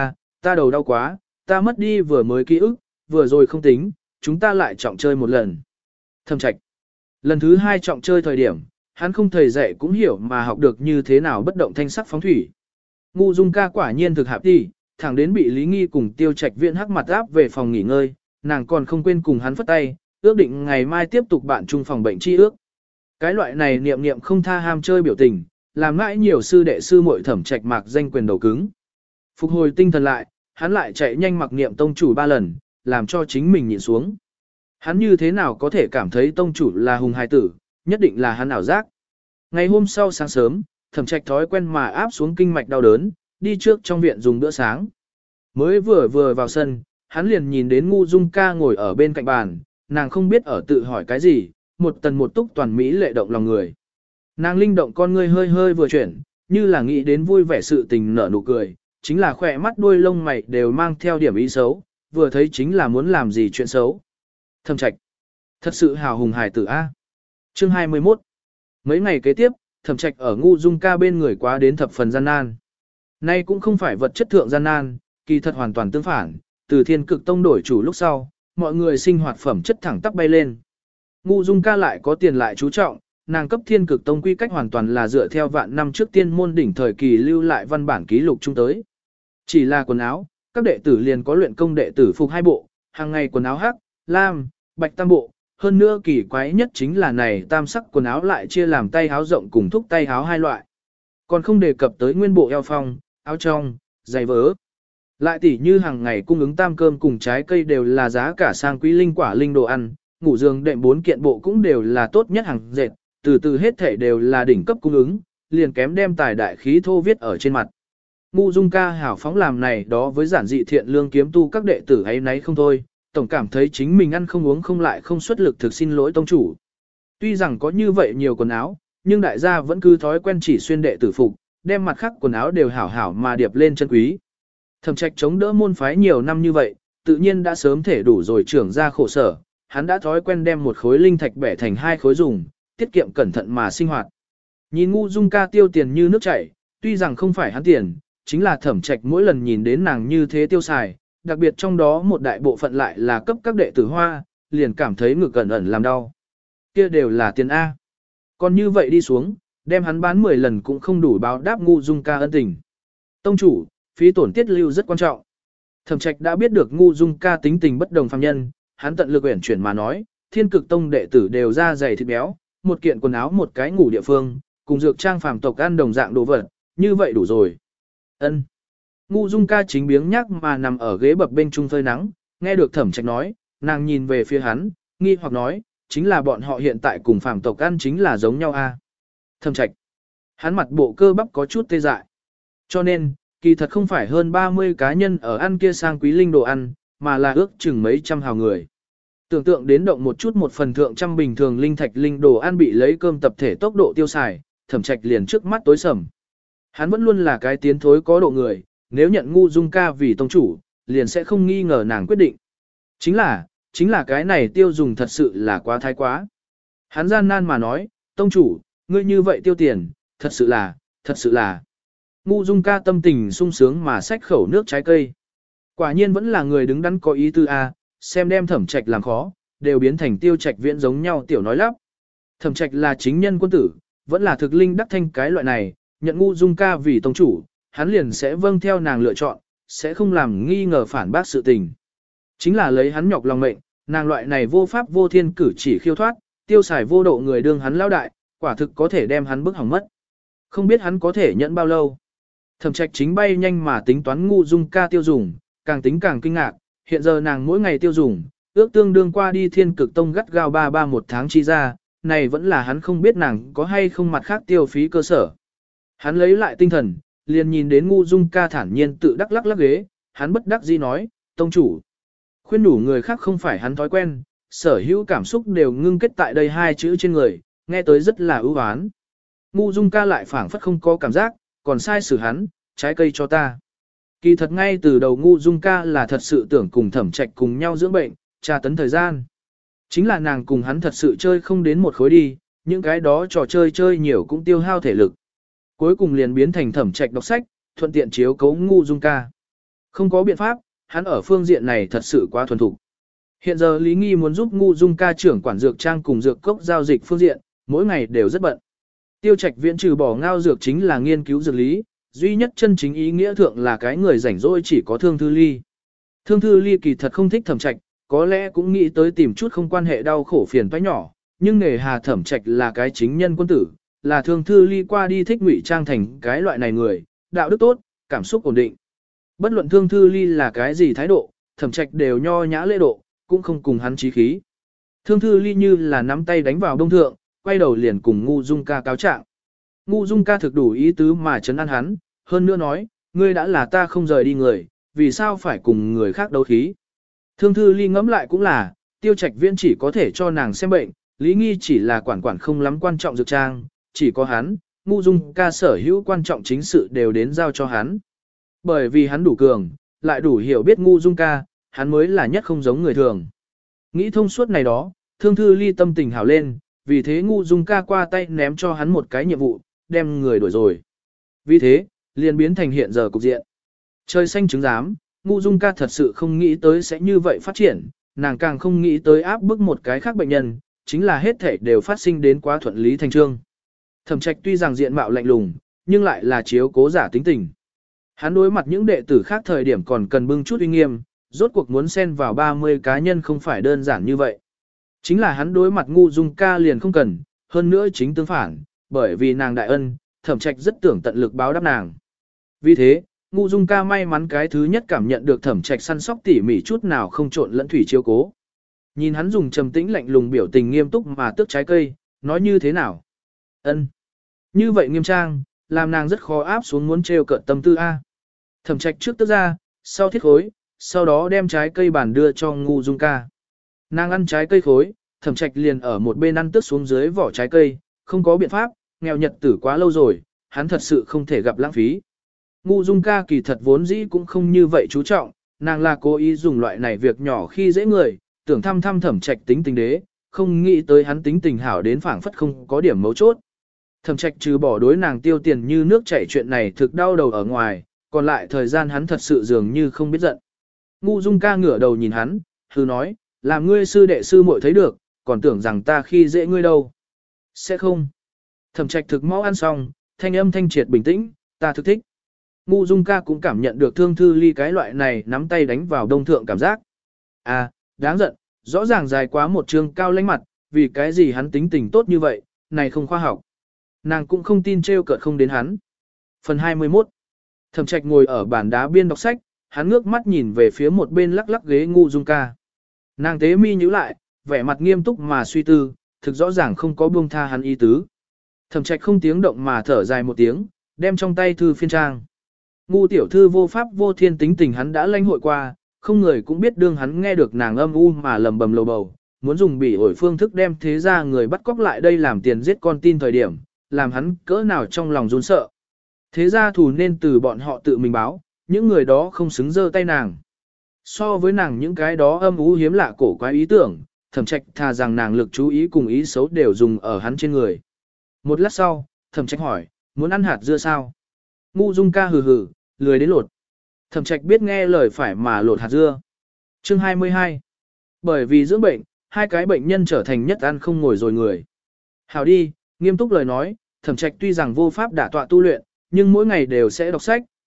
ta đầu đau quá, ta mất đi vừa mới ký ức, vừa rồi không tính, chúng ta lại trọng chơi một lần. Thẩm Trạch. Lần thứ 2 trọng chơi thời điểm, hắn không thầy dạy cũng hiểu mà học được như thế nào bất động thanh sắc phóng thủy. Ngu Dung Ca quả nhiên thực hạp đi, thẳng đến bị Lý Nghi cùng Tiêu Trạch Viễn hắc mặt áp về phòng nghỉ ngơi, nàng còn không quên cùng hắn phất tay, ước định ngày mai tiếp tục bạn chung phòng bệnh chi ước. Cái loại này niệm niệm không tha ham chơi biểu tình, làm mãi nhiều sư đệ sư muội Thẩm Trạch mạc danh quyền đầu cứng. Phục hồi tinh thần lại, hắn lại chạy nhanh mặc niệm tông chủ 3 lần, làm cho chính mình nhịn xuống. Hắn như thế nào có thể cảm thấy tông chủ là hùng hài tử, nhất định là hắn ảo giác. Ngày hôm sau sáng sớm, Thẩm Trạch thói quen mà áp xuống kinh mạch đau đớn, đi trước trong viện dùng bữa sáng. Mới vừa vào sân, hắn liền nhìn đến Ngu Dung Ca ngồi ở bên cạnh bàn, nàng không biết ở tự hỏi cái gì, một tần một túc toàn mỹ lệ động lòng người. Nàng linh động con ngươi hơi hơi vừa chuyển, như là nghĩ đến vui vẻ sự tình nở nụ cười, chính là khỏe mắt đuôi lông mày đều mang theo điểm ý xấu, vừa thấy chính là muốn làm gì chuyện xấu. Thẩm Trạch, thật sự hào hùng hài tử a. Chương 21. Mấy ngày kế tiếp, Thẩm Trạch ở Ngu Dung Ca bên người quá đến thập phần gian nan. Nay cũng không phải vật chất thượng gian nan, kỳ thật hoàn toàn tương phản, từ Thiên Cực Tông đổi chủ lúc sau, mọi người sinh hoạt phẩm chất thẳng tắp bay lên. Ngu Dung Ca lại có tiền lại chú trọng, nàng cấp Thiên Cực Tông quy cách hoàn toàn là dựa theo vạn năm trước tiên môn đỉnh thời kỳ lưu lại văn bản ký lục chung tới. Chỉ là quần áo, các đệ tử liền có luyện công đệ tử phục 2 bộ, hàng ngày quần áo hắc, lam, bạch tam bộ, hơn nữa kỳ quái nhất chính là này tam sắc quần áo lại chia làm tay áo rộng cùng thúc tay áo 2 loại. Còn không đề cập tới nguyên bộ eo phong, áo trong, giày vớ. Lại tỉ như hàng ngày cung ứng tam cơm cùng trái cây đều là giá cả sang quý linh quả linh đồ ăn, ngủ giường đệm 4 kiện bộ cũng đều là tốt nhất hàng dệt, từ hết thể đều là đỉnh cấp cung ứng, liền kém đem tài đại khí thô viết ở trên mặt. Ngu Dung Ca hảo phóng làm này đó với giản dị thiện lương kiếm tu các đệ tử ấy nấy không thôi, tổng cảm thấy chính mình ăn không uống không lại không xuất lực thực xin lỗi tông chủ. Tuy rằng có như vậy nhiều quần áo, nhưng đại gia vẫn cứ thói quen chỉ xuyên đệ tử phục, đem mặt khác quần áo đều hảo hảo mà điệp lên chân quý. Thẩm Trạch chống đỡ môn phái nhiều năm như vậy, tự nhiên đã sớm thể đủ rồi trưởng ra khổ sở, hắn đã thói quen đem một khối linh thạch bẻ thành 2 khối dùng, tiết kiệm cẩn thận mà sinh hoạt. Nhìn Ngu Dung Ca tiêu tiền như nước chảy, tuy rằng không phải hắn tiền, chính là Thẩm Trạch mỗi lần nhìn đến nàng như thế tiêu xài, đặc biệt trong đó một đại bộ phận lại là cấp các đệ tử hoa, liền cảm thấy ngực ẩn ẩn làm đau. Kia đều là tiền A. Còn như vậy đi xuống, đem hắn bán 10 lần cũng không đủ báo đáp Ngu Dung Ca ân tình. Tông chủ, phí tổn tiết lưu rất quan trọng. Thẩm Trạch đã biết được Ngu Dung Ca tính tình bất đồng phàm nhân, hắn tận lực uyển chuyển mà nói, Thiên Cực Tông đệ tử đều da dày thịt béo, một kiện quần áo một cái ngủ địa phương, cùng dược trang phàm tộc ăn đồng dạng đồ vật, như vậy đủ rồi. Ân. Ngu Dung Ca chính biếng nhác mà nằm ở ghế bập bên trung phơi nắng, nghe được Thẩm Trạch nói, nàng nhìn về phía hắn, nghi hoặc nói, chính là bọn họ hiện tại cùng phàm tộc ăn chính là giống nhau a. Thẩm Trạch. Hắn mặt bộ cơ bắp có chút tê dại. Cho nên, kỳ thật không phải hơn 30 cá nhân ở ăn kia sang quý linh đồ ăn, mà là ước chừng mấy trăm hào người. Tưởng tượng đến động một chút một phần thượng trăm bình thường linh thạch linh đồ ăn bị lấy cơm tập thể tốc độ tiêu xài, Thẩm Trạch liền trước mắt tối sầm. Hắn vẫn luôn là cái tiến thối có độ người, nếu nhận Ngu Dung Ca vì tông chủ, liền sẽ không nghi ngờ nàng quyết định. Chính là cái này tiêu dùng thật sự là quá thái quá. Hắn gian nan mà nói, tông chủ, ngươi như vậy tiêu tiền, thật sự là. Ngu Dung Ca tâm tình sung sướng mà xách khẩu nước trái cây. Quả nhiên vẫn là người đứng đắn có ý tư a, xem đem Thẩm Trạch làm khó, đều biến thành Tiêu Trạch Viễn giống nhau tiểu nói lắp. Thẩm Trạch là chính nhân quân tử, vẫn là thực linh đắc thanh cái loại này, nhận Ngu Dung Ca vì tông chủ, hắn liền sẽ vâng theo nàng lựa chọn, sẽ không làm nghi ngờ phản bác sự tình. Chính là lấy hắn nhọc lòng mệnh, nàng loại này vô pháp vô thiên cử chỉ khiêu thoát, tiêu xài vô độ người đương hắn lao đại, quả thực có thể đem hắn bức hỏng mất. Không biết hắn có thể nhẫn bao lâu. Thẩm Trạch chính bay nhanh mà tính toán Ngu Dung Ca tiêu dùng, càng tính càng kinh ngạc, hiện giờ nàng mỗi ngày tiêu dùng, ước tương đương qua đi Thiên Cực Tông gắt gao 33 một tháng chi ra, này vẫn là hắn không biết nàng có hay không mặt khác tiêu phí cơ sở. Hắn lấy lại tinh thần, liền nhìn đến Ngu Dung Ca thản nhiên tự đắc lắc lắc ghế, hắn bất đắc dĩ nói, tông chủ. Khuyên đủ người khác không phải hắn thói quen, sở hữu cảm xúc đều ngưng kết tại đây hai chữ trên người, nghe tới rất là ưu ái. Ngu Dung Ca lại phảng phất không có cảm giác, còn sai xử hắn, trái cây cho ta. Kỳ thật ngay từ đầu Ngu Dung Ca là thật sự tưởng cùng Thẩm Trạch cùng nhau dưỡng bệnh, tra tấn thời gian. Chính là nàng cùng hắn thật sự chơi không đến một khối đi, những cái đó trò chơi chơi nhiều cũng tiêu hao thể lực. Cuối cùng liền biến thành Thẩm Trạch đọc sách, thuận tiện chiếu cố Ngu Dung Ca. Không có biện pháp, hắn ở phương diện này thật sự quá thuần thục. Hiện giờ Lý Nghi muốn giúp Ngu Dung Ca trưởng quản dược trang cùng dược cốc giao dịch phương diện, mỗi ngày đều rất bận. Tiêu Trạch Viễn trừ bỏ ngao dược chính là nghiên cứu dược lý, duy nhất chân chính ý nghĩa thượng là cái người rảnh rỗi chỉ có Thương Thư Ly. Thương Thư Ly kỳ thật không thích Thẩm Trạch, có lẽ cũng nghĩ tới tìm chút không quan hệ đau khổ phiền toái nhỏ, nhưng nghề hà Thẩm Trạch là cái chính nhân quân tử, là Thương Thư Ly qua đi thích ngụy trang thành cái loại này người, đạo đức tốt, cảm xúc ổn định. Bất luận Thương Thư Ly là cái gì thái độ, Thẩm Trạch đều nho nhã lễ độ, cũng không cùng hắn chí khí. Thương Thư Ly như là nắm tay đánh vào đông thượng, quay đầu liền cùng Ngu Dung Ca cáo trạng. Ngu Dung Ca thực đủ ý tứ mà trấn an hắn, hơn nữa nói, ngươi đã là ta không rời đi người, vì sao phải cùng người khác đấu khí. Thương Thư Ly ngẫm lại cũng là, Tiêu Trạch Viễn chỉ có thể cho nàng xem bệnh, Lý Nghi chỉ là quản không lắm quan trọng dược trang, chỉ có hắn, Ngu Dung Ca sở hữu quan trọng chính sự đều đến giao cho hắn. Bởi vì hắn đủ cường, lại đủ hiểu biết Ngu Dung Ca, hắn mới là nhất không giống người thường. Nghĩ thông suốt này đó, Thương Thư Ly tâm tình hảo lên, vì thế Ngu Dung Ca qua tay ném cho hắn một cái nhiệm vụ, đem người đuổi rồi. Vì thế, liền biến thành hiện giờ cục diện. Trời xanh trứng giám, Ngu Dung Ca thật sự không nghĩ tới sẽ như vậy phát triển, nàng càng không nghĩ tới áp bức một cái khác bệnh nhân, chính là hết thể đều phát sinh đến quá thuận lý thành trương. Thẩm Trạch tuy rằng diện mạo lạnh lùng, nhưng lại là chiếu cố giả tính tình. Hắn đối mặt những đệ tử khác thời điểm còn cần bưng chút uy nghiêm, rốt cuộc muốn xen vào 30 cá nhân không phải đơn giản như vậy. Chính là hắn đối mặt Ngu Dung Ca liền không cần, hơn nữa chính tương phản, bởi vì nàng đại ân, Thẩm Trạch rất tưởng tận lực báo đáp nàng. Vì thế, Ngu Dung Ca may mắn cái thứ nhất cảm nhận được Thẩm Trạch săn sóc tỉ mỉ chút nào không trộn lẫn thủy chiếu cố. Nhìn hắn dùng trầm tĩnh lạnh lùng biểu tình nghiêm túc mà tước trái cây, nói như thế nào? Ân, như vậy nghiêm trang, làm nàng rất khó áp xuống muốn trêu cợt tâm tư a. Thẩm Trạch trước tước ra, sau thiết khối, sau đó đem trái cây bản đưa cho Ngu Dung Ca. Nàng ăn trái cây khối, Thẩm Trạch liền ở một bên ăn tước xuống dưới vỏ trái cây, không có biện pháp, nghèo nhật tử quá lâu rồi, hắn thật sự không thể gặp lãng phí. Ngu Dung Ca kỳ thật vốn dĩ cũng không như vậy chú trọng, nàng là cố ý dùng loại này việc nhỏ khi dễ người, tưởng thăm Thẩm Trạch tính tình đế, không nghĩ tới hắn tính tình hảo đến phảng phất không có điểm mấu chốt. Thẩm Trạch trừ bỏ đối nàng tiêu tiền như nước chảy chuyện này thực đau đầu ở ngoài, còn lại thời gian hắn thật sự dường như không biết giận. Ngu Dung Ca ngửa đầu nhìn hắn, hừ nói, làm ngươi sư đệ sư muội thấy được, còn tưởng rằng ta khi dễ ngươi đâu. Sẽ không. Thẩm Trạch thực mau ăn xong, thanh âm thanh triệt bình tĩnh, ta thực thích. Ngu Dung Ca cũng cảm nhận được Thương Thư Ly cái loại này nắm tay đánh vào đông thượng cảm giác. À, đáng giận, rõ ràng dài quá một trường cao lãnh mặt, vì cái gì hắn tính tình tốt như vậy, này không khoa học. Nàng cũng không tin trêu cợt không đến hắn. Phần 21. Thẩm Trạch ngồi ở bàn đá biên đọc sách, hắn ngước mắt nhìn về phía một bên lắc lắc ghế Ngu Dung Ca. Nàng tế mi nhíu lại, vẻ mặt nghiêm túc mà suy tư, thực rõ ràng không có buông tha hắn ý tứ. Thẩm Trạch không tiếng động mà thở dài một tiếng, đem trong tay thư phiên trang. Ngu tiểu thư vô pháp vô thiên tính tình hắn đã lãnh hội qua, không người cũng biết đương hắn nghe được nàng âm u mà lầm bầm lầu bầu, muốn dùng bỉ ổi phương thức đem thế ra người bắt cóc lại đây làm tiền giết con tin thời điểm, làm hắn cỡ nào trong lòng run sợ. Thế ra thù nên từ bọn họ tự mình báo, những người đó không xứng dơ tay nàng. So với nàng những cái đó âm u hiếm lạ cổ quái ý tưởng, Thẩm Trạch thà rằng nàng lực chú ý cùng ý xấu đều dùng ở hắn trên người. Một lát sau, Thẩm Trạch hỏi, muốn ăn hạt dưa sao? Ngu Dung Ca hừ hừ, lười đến lột. Thẩm Trạch biết nghe lời phải mà lột hạt dưa. Chương 22. Bởi vì dưỡng bệnh, hai cái bệnh nhân trở thành nhất ăn không ngồi rồi người. Hảo đi, nghiêm túc lời nói, Thẩm Trạch tuy rằng vô pháp đả tọa tu luyện, nhưng mỗi ngày đều sẽ đọc sách,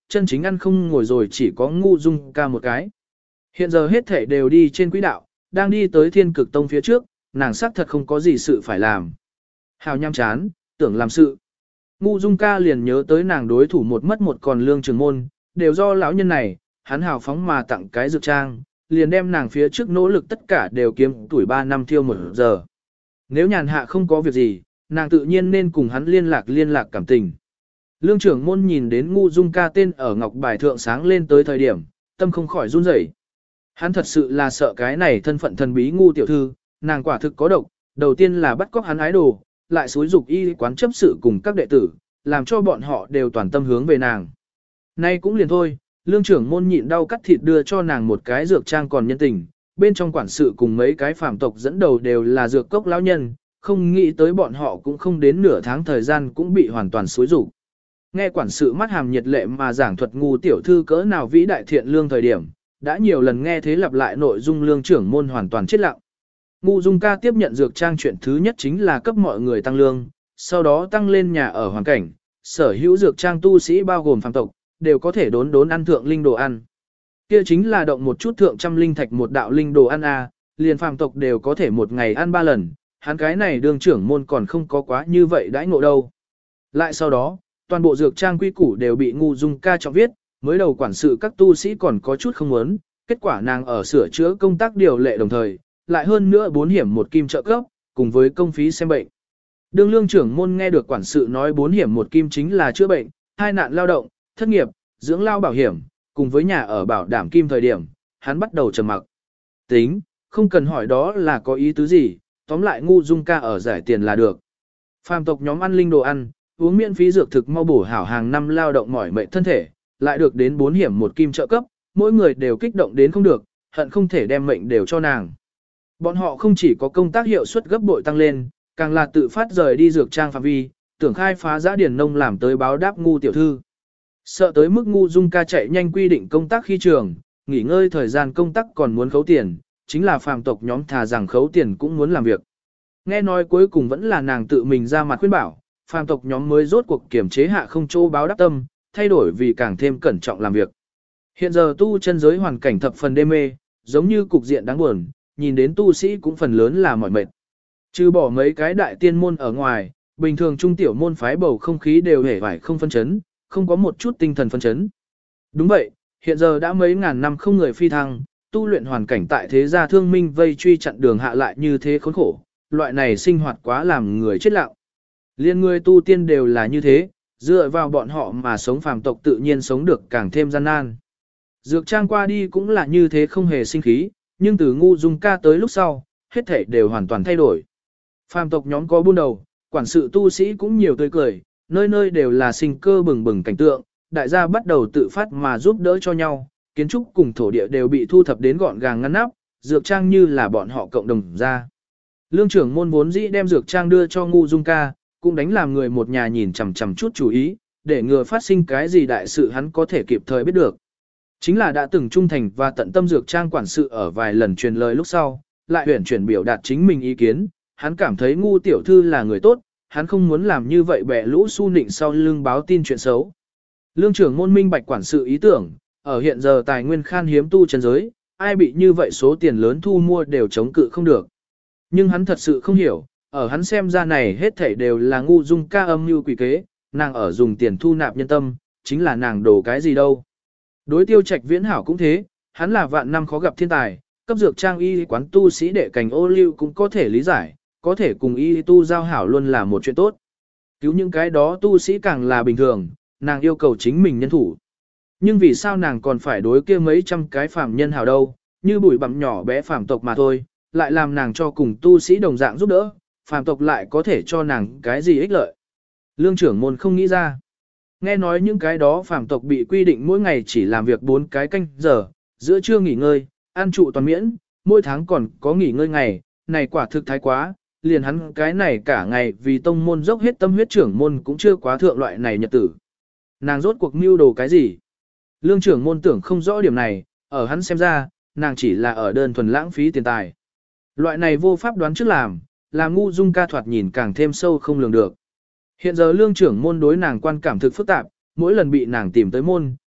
chân chính ăn không ngồi rồi chỉ có Ngu Dung Ca một cái. Hiện giờ hết thể đều đi trên quỹ đạo, đang đi tới Thiên Cực Tông phía trước, nàng xác thật không có gì sự phải làm. Hào nhăm chán, tưởng làm sự. Ngu Dung Ca liền nhớ tới nàng đối thủ một mất một còn Lương Trường Môn, đều do lão nhân này, hắn hào phóng mà tặng cái dược trang, liền đem nàng phía trước nỗ lực tất cả đều kiếm tuổi 3 năm thiêu 1 giờ. Nếu nhàn hạ không có việc gì, nàng tự nhiên nên cùng hắn liên lạc cảm tình. Lương Trưởng Môn nhìn đến Ngu Dung Ca tên ở ngọc bài thượng sáng lên tới thời điểm, tâm không khỏi run rẩy. Hắn thật sự là sợ cái này thân phận thần bí Ngu tiểu thư, nàng quả thực có độc, đầu tiên là bắt cóc hắn ái đồ, lại xúi dục y quán chấp sự cùng các đệ tử, làm cho bọn họ đều toàn tâm hướng về nàng. Nay cũng liền thôi, Lương Trưởng Môn nhịn đau cắt thịt đưa cho nàng một cái dược trang còn nhân tình, bên trong quản sự cùng mấy cái phàm tộc dẫn đầu đều là dược cốc lão nhân, không nghĩ tới bọn họ cũng không đến nửa tháng thời gian cũng bị hoàn toàn xúi dục. Nghe quản sự mắt hàm nhiệt lệ mà giảng thuật Ngu tiểu thư cỡ nào vĩ đại thiện lương thời điểm, đã nhiều lần nghe thế lặp lại nội dung Lương Trưởng Môn hoàn toàn chết lặng. Ngu Dung Ca tiếp nhận dược trang chuyện thứ nhất chính là cấp mọi người tăng lương, sau đó tăng lên nhà ở hoàn cảnh, sở hữu dược trang tu sĩ bao gồm phàm tộc, đều có thể đốn ăn thượng linh đồ ăn. Kia chính là động một chút thượng trăm linh thạch một đạo linh đồ ăn a, liền phàm tộc đều có thể một ngày ăn 3 lần, hắn cái này đương trưởng môn còn không có quá như vậy đãi ngộ đâu. Lại sau đó, toàn bộ dược trang quy củ đều bị Ngu Dung Ca trọng viết, mới đầu quản sự các tu sĩ còn có chút không muốn, kết quả nàng ở sửa chữa công tác điều lệ đồng thời, lại hơn nữa 4 hiểm 1 kim trợ cấp, cùng với công phí xem bệnh. Đương Lương Trưởng Môn nghe được quản sự nói 4 hiểm 1 kim chính là chữa bệnh, 2 nạn lao động, thất nghiệp, dưỡng lao bảo hiểm, cùng với nhà ở bảo đảm kim thời điểm, hắn bắt đầu trầm mặc. Tính, không cần hỏi đó là có ý tứ gì, tóm lại Ngu Dung Ca ở giải tiền là được. Phàm tộc nhóm ăn linh đồ ăn, uống miễn phí dược thực mau bổ hảo hàng năm lao động mỏi mệt thân thể, lại được đến 4 hiểm 1 kim trợ cấp, mỗi người đều kích động đến không được, hận không thể đem mệnh đều cho nàng. Bọn họ không chỉ có công tác hiệu suất gấp bội tăng lên, càng là tự phát rời đi dược trang phạm vi, tưởng khai phá giã điển nông làm tới báo đáp Ngu tiểu thư. Sợ tới mức Ngu Dung Ca chạy nhanh quy định công tác khi trường, nghỉ ngơi thời gian công tác còn muốn khấu tiền, chính là phàm tộc nhóm thà rằng khấu tiền cũng muốn làm việc. Nghe nói cuối cùng vẫn là nàng tự mình ra mặt khuyên bảo, phàm tộc nhóm mới rốt cuộc kiểm chế hạ không chỗ báo đáp tâm, thay đổi vì càng thêm cẩn trọng làm việc. Hiện giờ tu chân giới hoàn cảnh thập phần đê mê, giống như cục diện đáng buồn, nhìn đến tu sĩ cũng phần lớn là mỏi mệt. Trừ bỏ mấy cái đại tiên môn ở ngoài, bình thường trung tiểu môn phái bầu không khí đều hề vải không phân chấn, không có một chút tinh thần phân chấn. Đúng vậy, hiện giờ đã mấy ngàn năm không người phi thăng, tu luyện hoàn cảnh tại thế gia thương minh vây truy chặn đường hạ lại như thế khốn khổ, loại này sinh hoạt quá làm người chết lặng. Liên người tu tiên đều là như thế, dựa vào bọn họ mà sống phàm tộc tự nhiên sống được càng thêm gian nan. Dược trang qua đi cũng là như thế không hề sinh khí, nhưng từ Ngu Dung Ca tới lúc sau, hết thảy đều hoàn toàn thay đổi. Phàm tộc nhóm có buôn đầu, quản sự tu sĩ cũng nhiều tươi cười, nơi nơi đều là sinh cơ bừng bừng cảnh tượng, đại gia bắt đầu tự phát mà giúp đỡ cho nhau, kiến trúc cùng thổ địa đều bị thu thập đến gọn gàng ngăn nắp, dược trang như là bọn họ cộng đồng ra. Lương Trưởng Môn vốn dĩ đem dược trang đưa cho Ngu Dung Ca, cũng đánh làm người một nhà nhìn chằm chằm chút chú ý, để ngừa phát sinh cái gì đại sự hắn có thể kịp thời biết được. Chính là đã từng trung thành và tận tâm dược trang quản sự ở vài lần truyền lời lúc sau, lại huyển chuyển biểu đạt chính mình ý kiến, hắn cảm thấy Ngu tiểu thư là người tốt, hắn không muốn làm như vậy bẻ lũ su nịnh sau lưng báo tin chuyện xấu. Lương Trưởng Môn minh bạch quản sự ý tưởng, ở hiện giờ tài nguyên khan hiếm tu chân giới, ai bị như vậy số tiền lớn thu mua đều chống cự không được. Nhưng hắn thật sự không hiểu, ở hắn xem ra này hết thảy đều là Ngu Dung Ca âm mưu quỷ kế, nàng ở dùng tiền thu nạp nhân tâm, chính là nàng đổ cái gì đâu. Đối Tiêu Trạch Viễn hảo cũng thế, hắn là vạn năm khó gặp thiên tài, cấp dược trang y quán tu sĩ đệ cảnh ô lưu cũng có thể lý giải, có thể cùng y tu giao hảo luôn là một chuyện tốt. Cứu những cái đó tu sĩ càng là bình thường, nàng yêu cầu chính mình nhân thủ. Nhưng vì sao nàng còn phải đối kia mấy trăm cái phàm nhân hảo đâu, như bụi bặm nhỏ bé phàm tộc mà thôi, lại làm nàng cho cùng tu sĩ đồng dạng giúp đỡ, phàm tộc lại có thể cho nàng cái gì ích lợi. Lương Trưởng Môn không nghĩ ra. Nghe nói những cái đó phàm tộc bị quy định mỗi ngày chỉ làm việc 4 cái canh giờ, giữa trưa nghỉ ngơi, ăn trụ toàn miễn, mỗi tháng còn có nghỉ ngơi ngày, này quả thực thái quá, liền hắn cái này cả ngày vì tông môn dốc hết tâm huyết trưởng môn cũng chưa quá thượng loại này nhật tử. Nàng rốt cuộc mưu đồ cái gì? Lương Trưởng Môn tưởng không rõ điểm này, ở hắn xem ra, nàng chỉ là ở đơn thuần lãng phí tiền tài. Loại này vô pháp đoán trước làm Ngu Dung Ca thoạt nhìn càng thêm sâu không lường được. Hiện giờ Lương Trưởng Môn đối nàng quan cảm thực phức tạp, mỗi lần bị nàng tìm tới môn,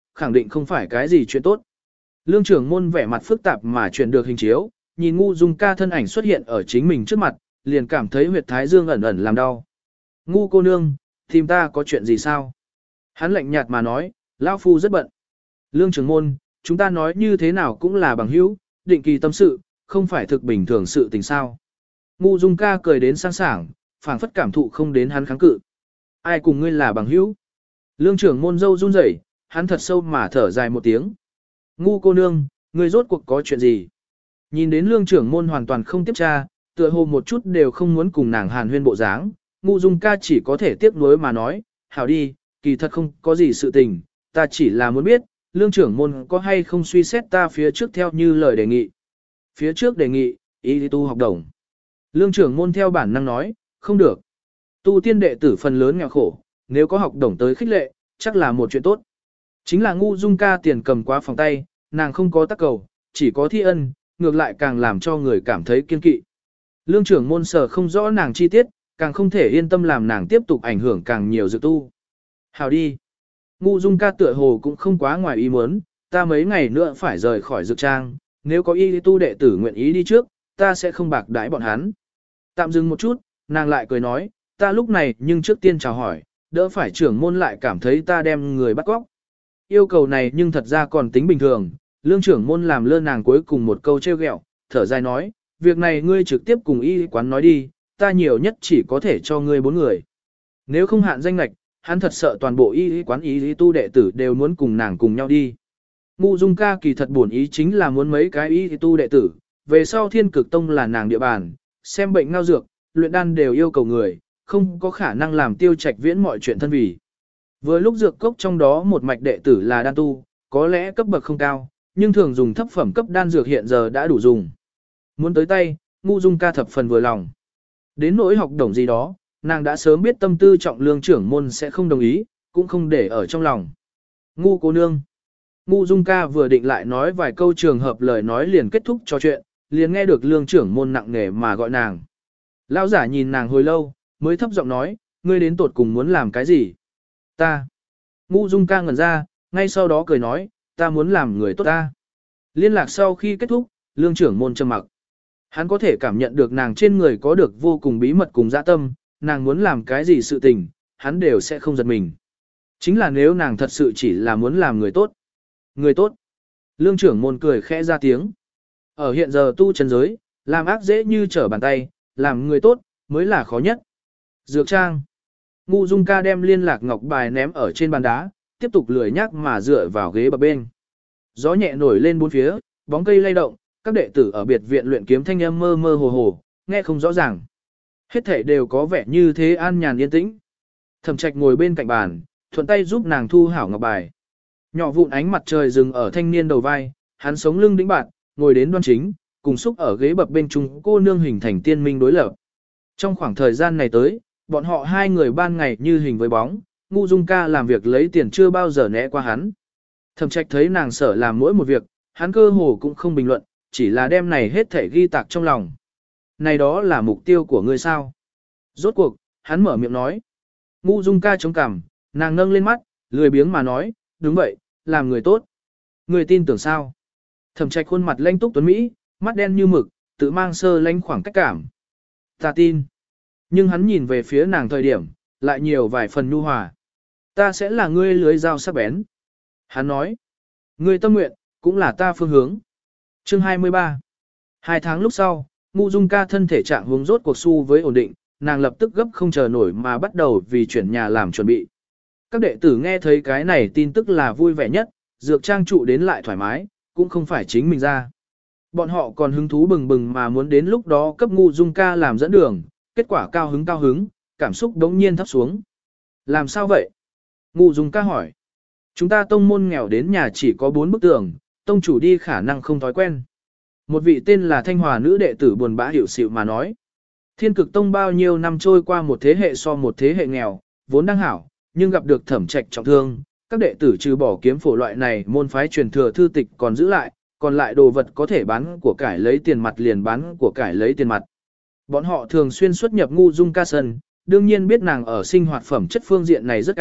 khẳng định không phải cái gì chuyện tốt. Lương trưởng môn vẻ mặt phức tạp mà chuyển được hình chiếu, nhìn Ngu Dung Ca thân ảnh xuất hiện ở chính mình trước mặt, liền cảm thấy huyệt thái dương ẩn ẩn làm đau. Ngu cô nương, tìm ta có chuyện gì sao? Hắn lạnh nhạt mà nói, lão phu rất bận. Lương trưởng môn, chúng ta nói như thế nào cũng là bằng hữu, định kỳ tâm sự, không phải thực bình thường sự tình sao. Ngu Dung Ca cười đến sang sảng, phảng phất cảm thụ không đến hắn kháng cự. Ai cùng ngươi là bằng hữu? Lương trưởng môn dâu run rẩy, hắn thật sâu mà thở dài một tiếng. Ngu cô nương, ngươi rốt cuộc có chuyện gì? Nhìn đến lương trưởng môn hoàn toàn không tiếp tra, tựa hồ một chút đều không muốn cùng nàng hàn huyên bộ dáng, Ngu Dung Ca chỉ có thể tiếc nuối mà nói, hảo đi, kỳ thật không có gì sự tình, ta chỉ là muốn biết, lương trưởng môn có hay không suy xét ta phía trước theo như lời đề nghị. Phía trước đề nghị, ý tu học đồng. Lương trưởng môn theo bản năng nói, không được. Tu tiên đệ tử phần lớn nghèo khổ, nếu có học đồng tới khích lệ, chắc là một chuyện tốt. Chính là Ngu Dung Ca tiền cầm quá phòng tay, nàng không có tác cầu, chỉ có thi ân, ngược lại càng làm cho người cảm thấy kiên kỵ. Lương trưởng môn sở không rõ nàng chi tiết, càng không thể yên tâm làm nàng tiếp tục ảnh hưởng càng nhiều dự tu. Hào đi. Ngu Dung Ca tựa hồ cũng không quá ngoài ý muốn, ta mấy ngày nữa phải rời khỏi dược trang, nếu có y tu đệ tử nguyện ý đi trước, ta sẽ không bạc đãi bọn hắn. Tạm dừng một chút, nàng lại cười nói, ta lúc này nhưng trước tiên chào hỏi, đỡ phải trưởng môn lại cảm thấy ta đem người bắt cóc. Yêu cầu này nhưng thật ra còn tính bình thường, lương trưởng môn làm lơ nàng cuối cùng một câu trêu ghẹo, thở dài nói, việc này ngươi trực tiếp cùng y quán nói đi, ta nhiều nhất chỉ có thể cho ngươi 4 người. Nếu không hạn danh lệch, hắn thật sợ toàn bộ y quán y tu đệ tử đều muốn cùng nàng cùng nhau đi. Ngu Dung Ca kỳ thật buồn ý chính là muốn mấy cái y tu đệ tử, về sau Thiên Cực Tông là nàng địa bàn, xem bệnh ngao dược, luyện đan đều yêu cầu người, không có khả năng làm Tiêu Trạch Viễn mọi chuyện thân vì. Vừa lúc dược cốc trong đó một mạch đệ tử là đan tu, có lẽ cấp bậc không cao, nhưng thường dùng thấp phẩm cấp đan dược hiện giờ đã đủ dùng. Muốn tới tay, Ngu Dung Ca thập phần vừa lòng. Đến nỗi học đồng gì đó, nàng đã sớm biết tâm tư trọng lương trưởng môn sẽ không đồng ý, cũng không để ở trong lòng. Ngu cô nương. Ngu Dung Ca vừa định lại nói vài câu trường hợp lời nói liền kết thúc trò chuyện, liền nghe được lương trưởng môn nặng nề mà gọi nàng. Lão giả nhìn nàng hồi lâu, mới thấp giọng nói, ngươi đến tột cùng muốn làm cái gì? Ta. Ngu Dung Ca ngẩn ra, ngay sau đó cười nói, ta muốn làm người tốt ta. Liên lạc sau khi kết thúc, lương trưởng môn trầm mặc. Hắn có thể cảm nhận được nàng trên người có được vô cùng bí mật cùng dã tâm, nàng muốn làm cái gì sự tình, hắn đều sẽ không giật mình. Chính là nếu nàng thật sự chỉ là muốn làm người tốt. Người tốt. Lương trưởng môn cười khẽ ra tiếng. Ở hiện giờ tu chân giới, làm ác dễ như trở bàn tay, làm người tốt, mới là khó nhất. Dược trang. Ngu Dung Ca đem liên lạc ngọc bài ném ở trên bàn đá, tiếp tục lười nhác mà dựa vào ghế bập bên. Gió nhẹ nổi lên bốn phía, bóng cây lay động, các đệ tử ở biệt viện luyện kiếm thanh âm mơ mơ hồ hồ, nghe không rõ ràng. Hết thể đều có vẻ như thế an nhàn yên tĩnh. Thẩm Trạch ngồi bên cạnh bàn, thuận tay giúp nàng thu hảo ngọc bài. Nhỏ vụn ánh mặt trời dừng ở thanh niên đầu vai, hắn sống lưng đĩnh bạt, ngồi đến đoan chính, cùng xúc ở ghế bập bên trung cô nương hình thành tiên minh đối lập. Trong khoảng thời gian này tới, bọn họ hai người ban ngày như hình với bóng, Ngu Dung Ca làm việc lấy tiền chưa bao giờ né qua hắn. Thẩm Trạch thấy nàng sở làm mỗi một việc, hắn cơ hồ cũng không bình luận, chỉ là đem này hết thể ghi tạc trong lòng. Này đó là mục tiêu của ngươi sao? Rốt cuộc, hắn mở miệng nói. Ngu Dung Ca chống cằm, nàng nâng lên mắt, lười biếng mà nói, đúng vậy, làm người tốt. Ngươi tin tưởng sao? Thẩm Trạch khuôn mặt lanh túc tuấn Mỹ, mắt đen như mực, tự mang sơ lánh khoảng cách cảm. Ta tin. Nhưng hắn nhìn về phía nàng thời điểm, lại nhiều vài phần nhu hòa. Ta sẽ là ngươi lưới dao sắc bén. Hắn nói. Ngươi tâm nguyện, cũng là ta phương hướng. Chương 23. 2 tháng lúc sau, Ngu Dung Ca thân thể trạng huống rốt cuộc su với ổn định, nàng lập tức gấp không chờ nổi mà bắt đầu vì chuyển nhà làm chuẩn bị. Các đệ tử nghe thấy cái này tin tức là vui vẻ nhất, dược trang trụ đến lại thoải mái, cũng không phải chính mình ra. Bọn họ còn hứng thú bừng bừng mà muốn đến lúc đó cấp Ngu Dung Ca làm dẫn đường, kết quả cao hứng, cảm xúc đống nhiên thấp xuống. Làm sao vậy? Ngu Dung Ca hỏi. Chúng ta tông môn nghèo đến nhà chỉ có 4 bức tường, tông chủ đi khả năng không thói quen. Một vị tên là Thanh Hòa nữ đệ tử buồn bã hiểu xịu mà nói. Thiên Cực Tông bao nhiêu năm trôi qua một thế hệ so một thế hệ nghèo, vốn đang hảo, nhưng gặp được Thẩm Trạch trọng thương, các đệ tử trừ bỏ kiếm phổ loại này môn phái truyền thừa thư tịch còn giữ lại, còn lại đồ vật có thể bán của cải lấy tiền mặt liền bán của cải lấy tiền mặt. Bọn họ thường xuyên xuất nhập Ngu Dung Ca sân, đương nhiên biết nàng ở sinh hoạt phẩm chất phương diện này rất cao,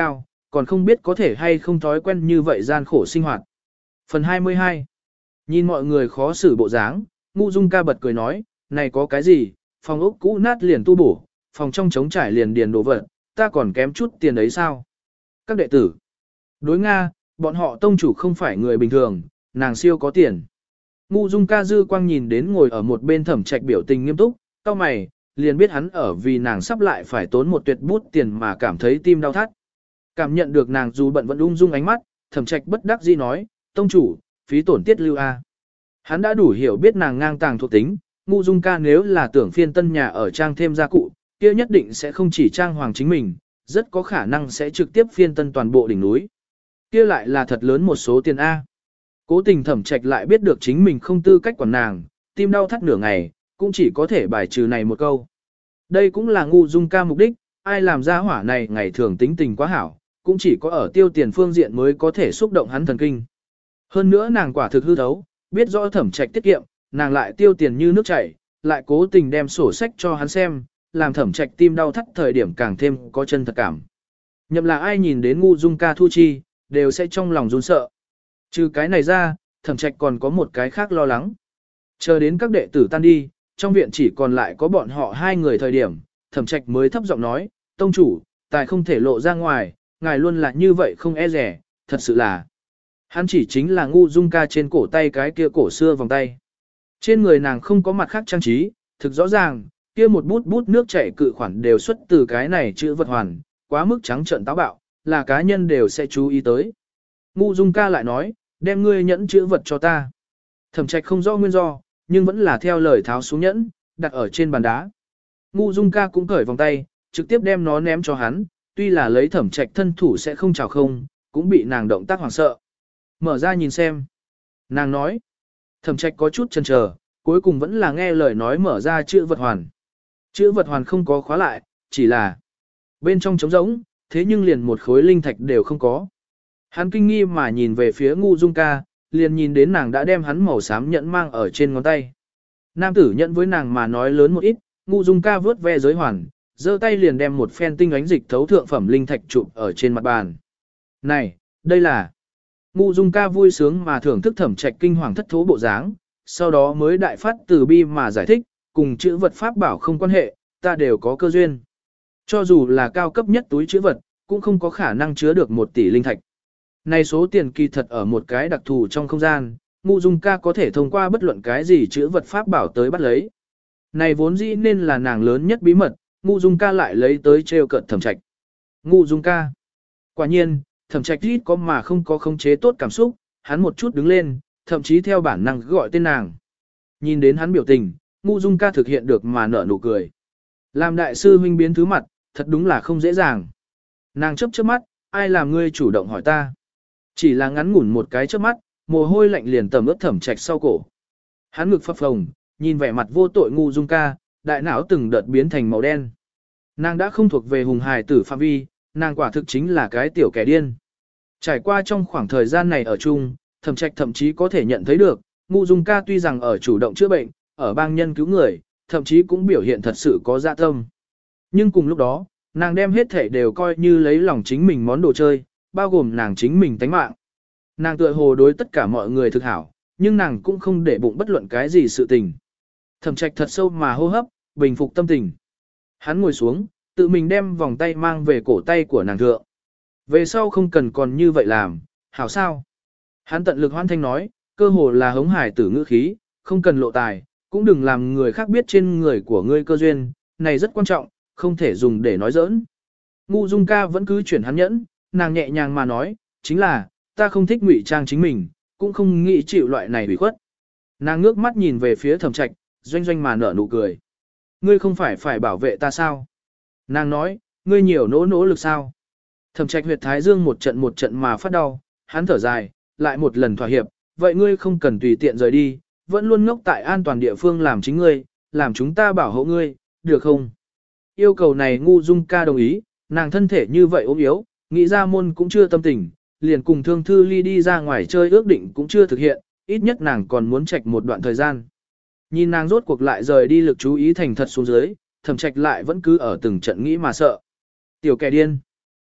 còn không biết có thể hay không thói quen như vậy gian khổ sinh hoạt. Phần 22. Nhìn mọi người khó xử bộ dáng, Ngũ Dung ca bật cười nói, này có cái gì, phòng ốc cũ nát liền tu bổ, phòng trong trống trải liền điền đồ vật, ta còn kém chút tiền đấy sao? Các đệ tử. Đối Nga, bọn họ tông chủ không phải người bình thường, nàng siêu có tiền. Ngũ Dung ca dư quang nhìn đến ngồi ở một bên Thẩm Trạch biểu tình nghiêm túc, cau mày, liền biết hắn ở vì nàng sắp lại phải tốn một tuyệt bút tiền mà cảm thấy tim đau thắt. Cảm nhận được nàng dù bận vẫn ung dung ánh mắt, Thẩm Trạch bất đắc dĩ nói, tông chủ, phí tổn tiết lưu a. Hắn đã đủ hiểu biết nàng ngang tàng thuộc tính, Ngũ Dung ca nếu là tưởng phiên tân nhà ở trang thêm gia cụ, kia nhất định sẽ không chỉ trang hoàng chính mình, rất có khả năng sẽ trực tiếp phiên tân toàn bộ đỉnh núi. Kia lại là thật lớn một số tiền A. Cố tình Thẩm Trạch lại biết được chính mình không tư cách quản nàng, tim đau thắt nửa ngày, cũng chỉ có thể bài trừ này một câu. Đây cũng là Ngũ Dung ca mục đích, ai làm ra hỏa này ngày thường tính tình quá hảo, cũng chỉ có ở tiêu tiền phương diện mới có thể xúc động hắn thần kinh. Hơn nữa nàng quả thực hư thấu, biết rõ Thẩm Trạch tiết kiệm, nàng lại tiêu tiền như nước chảy, lại cố tình đem sổ sách cho hắn xem, làm Thẩm Trạch tim đau thắt thời điểm càng thêm có chân thật cảm. Nhậm là ai nhìn đến Ngũ Dung ca thu chi, đều sẽ trong lòng run sợ. Trừ cái này ra, Thẩm Trạch còn có một cái khác lo lắng. Chờ đến các đệ tử tan đi, trong viện chỉ còn lại có bọn họ hai người thời điểm, Thẩm Trạch mới thấp giọng nói, tông chủ, tài không thể lộ ra ngoài, ngài luôn là như vậy không e rẻ, thật sự là. Hắn chỉ chính là Ngũ Dung ca trên cổ tay cái kia cổ xưa vòng tay. Trên người nàng không có mặt khác trang trí, thực rõ ràng, kia một bút bút nước chảy cự khoản đều xuất từ cái này chữ vật hoàn, quá mức trắng trợn táo bạo, là cá nhân đều sẽ chú ý tới. Ngũ Dung ca lại nói, đem ngươi nhẫn chữ vật cho ta. Thẩm Trạch không rõ nguyên do, nhưng vẫn là theo lời tháo xuống nhẫn, đặt ở trên bàn đá. Ngũ Dung ca cũng cởi vòng tay, trực tiếp đem nó ném cho hắn, tuy là lấy Thẩm Trạch thân thủ sẽ không chào không, cũng bị nàng động tác hoảng sợ. Mở ra nhìn xem. Nàng nói. Thẩm Trạch có chút chần chờ, cuối cùng vẫn là nghe lời nói mở ra chữ vật hoàn. Chữ vật hoàn không có khóa lại, chỉ là bên trong trống rỗng, thế nhưng liền một khối linh thạch đều không có. Hắn kinh nghi mà nhìn về phía Ngũ Dung ca, liền nhìn đến nàng đã đem hắn màu xám nhẫn mang ở trên ngón tay. Nam tử nhận với nàng mà nói lớn một ít, Ngũ Dung ca vớt ve giới hoàn, giơ tay liền đem một phen tinh ánh dịch thấu thượng phẩm linh thạch chụp ở trên mặt bàn. Này, đây là... Ngũ Dung ca vui sướng mà thưởng thức Thẩm Trạch kinh hoàng thất thố bộ dáng, sau đó mới đại phát từ bi mà giải thích, cùng chữ vật pháp bảo không quan hệ, ta đều có cơ duyên. Cho dù là cao cấp nhất túi chữ vật, cũng không có khả năng chứa được 1 tỷ linh thạch. Này số tiền kỳ thật ở một cái đặc thù trong không gian, Ngũ Dung ca có thể thông qua bất luận cái gì chữ vật pháp bảo tới bắt lấy. Này vốn dĩ nên là nàng lớn nhất bí mật, Ngũ Dung ca lại lấy tới trêu cợt Thẩm Trạch. Ngũ Dung ca. Quả nhiên, Thẩm Trạch ít có mà không có khống chế tốt cảm xúc, hắn một chút đứng lên, thậm chí theo bản năng gọi tên nàng. Nhìn đến hắn biểu tình, Ngũ Dung ca thực hiện được mà nở nụ cười. Làm đại sư huynh biến thứ mặt, thật đúng là không dễ dàng. Nàng chớp chớp mắt, ai làm ngươi chủ động hỏi ta? Chỉ là ngắn ngủn một cái chớp mắt, mồ hôi lạnh liền tẩm ướt Thẩm Trạch sau cổ. Hắn ngực phập phồng, nhìn vẻ mặt vô tội Ngũ Dung ca, đại não từng đợt biến thành màu đen. Nàng đã không thuộc về hùng hài tử phạm vi, nàng quả thực chính là cái tiểu kẻ điên. Trải qua trong khoảng thời gian này ở chung, Thẩm Trạch thậm chí có thể nhận thấy được, Ngũ Dung ca tuy rằng ở chủ động chữa bệnh, ở bang nhân cứu người, thậm chí cũng biểu hiện thật sự có dạ tâm. Nhưng cùng lúc đó, nàng đem hết thể đều coi như lấy lòng chính mình món đồ chơi, bao gồm nàng chính mình tánh mạng. Nàng tựa hồ đối tất cả mọi người thực hảo, nhưng nàng cũng không để bụng bất luận cái gì sự tình. Thẩm Trạch thật sâu mà hô hấp, bình phục tâm tình. Hắn ngồi xuống, tự mình đem vòng tay mang về cổ tay của nàng thượng. Về sau không cần còn như vậy làm, hảo sao? Hắn tận lực hoan thanh nói, cơ hồ là hống hải tử ngữ khí, không cần lộ tài, cũng đừng làm người khác biết trên người của ngươi cơ duyên, này rất quan trọng, không thể dùng để nói giỡn. Ngũ Dung ca vẫn cứ chuyển hắn nhẫn, nàng nhẹ nhàng mà nói, chính là, ta không thích ngụy trang chính mình, cũng không nghĩ chịu loại này bị khuất. Nàng ngước mắt nhìn về phía Thẩm Trạch, doanh doanh mà nở nụ cười. Ngươi không phải bảo vệ ta sao? Nàng nói, ngươi nhiều nỗ lực sao? Thẩm Trạch huyệt thái dương một trận mà phát đau, hắn thở dài, lại một lần thỏa hiệp, vậy ngươi không cần tùy tiện rời đi, vẫn luôn ngốc tại an toàn địa phương làm chính ngươi, làm chúng ta bảo hộ ngươi, được không? Yêu cầu này Ngũ Dung ca đồng ý, nàng thân thể như vậy ốm yếu, nghĩ ra môn cũng chưa tâm tình, liền cùng Thương Thư Ly đi ra ngoài chơi ước định cũng chưa thực hiện, ít nhất nàng còn muốn trạch một đoạn thời gian. Nhìn nàng rốt cuộc lại rời đi lực chú ý thành thật xuống dưới, Thẩm Trạch lại vẫn cứ ở từng trận nghĩ mà sợ. Tiểu kẻ điên.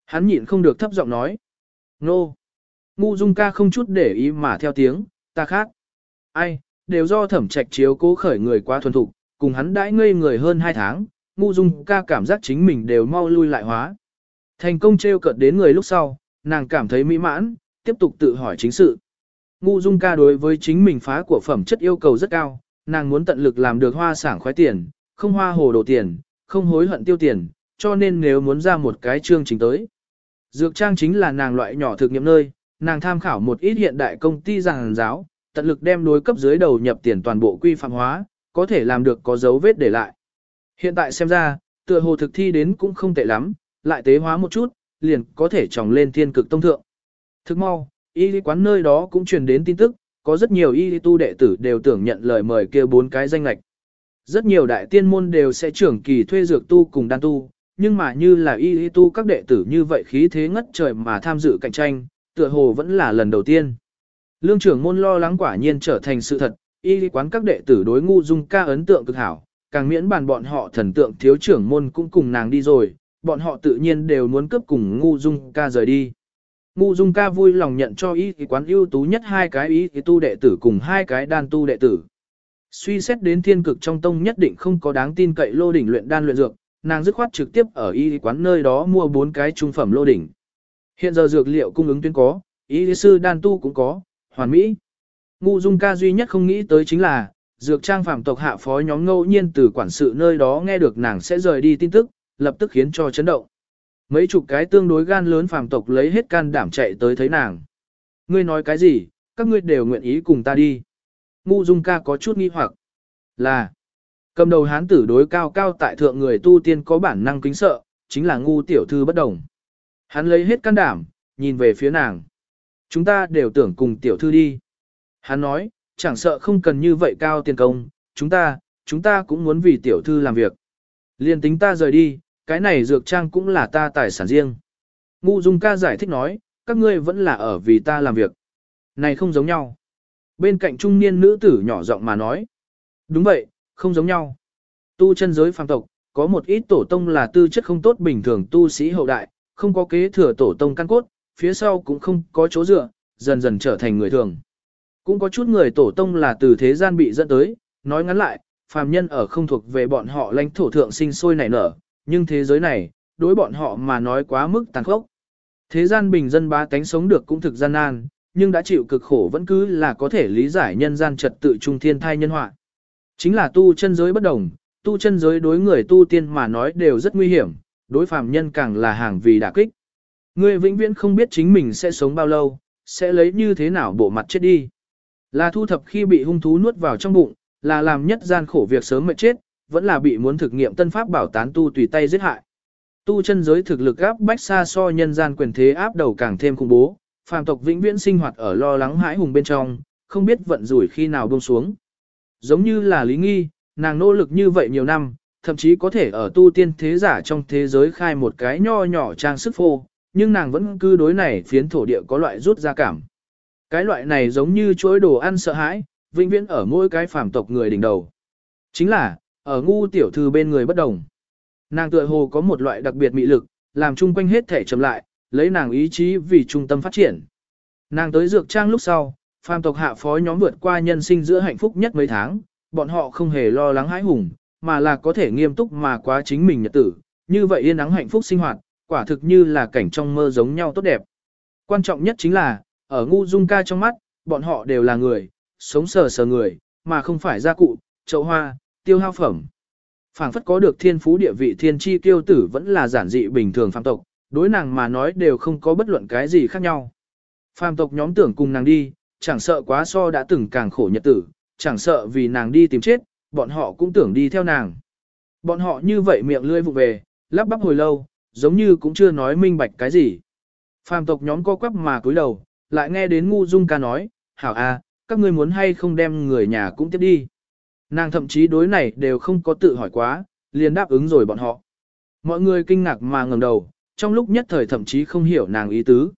Hắn nhịn không được thấp giọng nói. Nô. Ngu Dung ca không chút để ý mà theo tiếng, ta khác. Ai, đều do Thẩm Trạch chiếu cố khởi người quá thuần thục, cùng hắn đãi ngây người hơn 2 tháng, Ngu Dung ca cảm giác chính mình đều mau lui lại hóa. Thành công trêu cợt đến người lúc sau, nàng cảm thấy mỹ mãn, tiếp tục tự hỏi chính sự. Ngu Dung ca đối với chính mình phá của phẩm chất yêu cầu rất cao, nàng muốn tận lực làm được hoa sảng khoái tiền, không hoa hồ đồ tiền, không hối hận tiêu tiền, cho nên nếu muốn ra một cái chương trình tới. Dược trang chính là nàng loại nhỏ thực nghiệm nơi, nàng tham khảo một ít hiện đại công ty giảng giáo, tận lực đem đối cấp dưới đầu nhập tiền toàn bộ quy phạm hóa, có thể làm được có dấu vết để lại. Hiện tại xem ra, tựa hồ thực thi đến cũng không tệ lắm, lại tế hóa một chút, liền có thể tròng lên thiên cực tông thượng. Thức mau, y lý quán nơi đó cũng truyền đến tin tức, có rất nhiều y lý tu đệ tử đều tưởng nhận lời mời kêu 4 cái danh lệch. Rất nhiều đại tiên môn đều sẽ trưởng kỳ thuê dược tu cùng đan tu, nhưng mà như là y lý tu các đệ tử như vậy khí thế ngất trời mà tham dự cạnh tranh, tựa hồ vẫn là lần đầu tiên. Lương trưởng môn lo lắng quả nhiên trở thành sự thật, y lý quán các đệ tử đối Ngu Dung ca ấn tượng cực hảo, càng miễn bàn bọn họ thần tượng thiếu trưởng môn cũng cùng nàng đi rồi, bọn họ tự nhiên đều muốn cướp cùng Ngu Dung ca rời đi. Ngu Dung ca vui lòng nhận cho y lý quán ưu tú nhất 2 cái y lý tu đệ tử cùng 2 cái đan tu đệ tử. Suy xét đến thiên cực trong tông nhất định không có đáng tin cậy lô đỉnh luyện đan luyện dược, nàng dứt khoát trực tiếp ở y lý quán nơi đó mua 4 cái trung phẩm lô đỉnh. Hiện giờ dược liệu cung ứng tuyến có, y lý sư đan tu cũng có, hoàn mỹ. Ngu Dung ca duy nhất không nghĩ tới chính là, dược trang phạm tộc hạ phó nhóm ngẫu nhiên từ quản sự nơi đó nghe được nàng sẽ rời đi tin tức, lập tức khiến cho chấn động. Mấy chục cái tương đối gan lớn phàm tộc lấy hết can đảm chạy tới thấy nàng. Ngươi nói cái gì, các ngươi đều nguyện ý cùng ta đi. Ngu Dung ca có chút nghi hoặc. Là, cầm đầu hán tử đối cao cao tại thượng người tu tiên có bản năng kính sợ, chính là Ngu tiểu thư bất đồng. Hắn lấy hết can đảm, nhìn về phía nàng. Chúng ta đều tưởng cùng tiểu thư đi. Hắn nói, chẳng sợ không cần như vậy cao tiền công, chúng ta cũng muốn vì tiểu thư làm việc. Liên tính ta rời đi, cái này dược trang cũng là ta tài sản riêng. Ngu Dung ca giải thích nói, các ngươi vẫn là ở vì ta làm việc. Này không giống nhau. Bên cạnh trung niên nữ tử nhỏ giọng mà nói. Đúng vậy, không giống nhau. Tu chân giới phàm tộc, có một ít tổ tông là tư chất không tốt bình thường tu sĩ hậu đại, không có kế thừa tổ tông căn cốt, phía sau cũng không có chỗ dựa, dần dần trở thành người thường. Cũng có chút người tổ tông là từ thế gian bị dẫn tới, nói ngắn lại, phàm nhân ở không thuộc về bọn họ lãnh thổ thượng sinh sôi nảy nở, nhưng thế giới này, đối bọn họ mà nói quá mức tàn khốc. Thế gian bình dân bá tánh sống được cũng thực gian nan, nhưng đã chịu cực khổ vẫn cứ là có thể lý giải nhân gian trật tự trung thiên thai nhân họa. Chính là tu chân giới bất đồng, tu chân giới đối người tu tiên mà nói đều rất nguy hiểm, đối phàm nhân càng là hàng vì đả kích. Người vĩnh viễn không biết chính mình sẽ sống bao lâu, sẽ lấy như thế nào bộ mặt chết đi. Là thu thập khi bị hung thú nuốt vào trong bụng, là làm nhất gian khổ việc sớm mệt chết, vẫn là bị muốn thực nghiệm tân pháp bảo tán tu tùy tay giết hại. Tu chân giới thực lực áp bách xa so nhân gian quyền thế áp đầu càng thêm khủng bố, phàm tộc vĩnh viễn sinh hoạt ở lo lắng hãi hùng bên trong, không biết vận rủi khi nào buông xuống. Giống như là Lý Nghi, nàng nỗ lực như vậy nhiều năm, thậm chí có thể ở tu tiên thế giả trong thế giới khai một cái nho nhỏ trang sức phô, nhưng nàng vẫn cứ đối này phiến thổ địa có loại rút ra cảm. Cái loại này giống như chuỗi đồ ăn sợ hãi, vĩnh viễn ở mỗi cái phàm tộc người đỉnh đầu. Chính là, ở Ngu tiểu thư bên người bất đồng. Nàng tựa hồ có một loại đặc biệt mị lực, làm chung quanh hết thể chậm lại, lấy nàng ý chí vì trung tâm phát triển. Nàng tới dược trang lúc sau, phàm tộc hạ phó nhóm vượt qua nhân sinh giữa hạnh phúc nhất mấy tháng, bọn họ không hề lo lắng hãi hùng, mà là có thể nghiêm túc mà quá chính mình nhật tử, như vậy yên ắng hạnh phúc sinh hoạt, quả thực như là cảnh trong mơ giống nhau tốt đẹp. Quan trọng nhất chính là, ở Ngu Dung ca trong mắt, bọn họ đều là người, sống sờ sờ người, mà không phải gia cụ, chậu hoa, tiêu hao phẩm. Phảng phất có được thiên phú địa vị thiên chi tiêu tử vẫn là giản dị bình thường phàm tộc, đối nàng mà nói đều không có bất luận cái gì khác nhau. Phàm tộc nhóm tưởng cùng nàng đi, chẳng sợ quá so đã từng càng khổ nhật tử, chẳng sợ vì nàng đi tìm chết, bọn họ cũng tưởng đi theo nàng. Bọn họ như vậy miệng lưỡi vụ về, lắp bắp hồi lâu, giống như cũng chưa nói minh bạch cái gì. Phàm tộc nhóm co quắp mà cúi đầu, lại nghe đến Ngu Dung ca nói, hảo a, các ngươi muốn hay không đem người nhà cũng tiếp đi. Nàng thậm chí đối này đều không có tự hỏi quá, liền đáp ứng rồi bọn họ. Mọi người kinh ngạc mà ngẩng đầu, trong lúc nhất thời thậm chí không hiểu nàng ý tứ.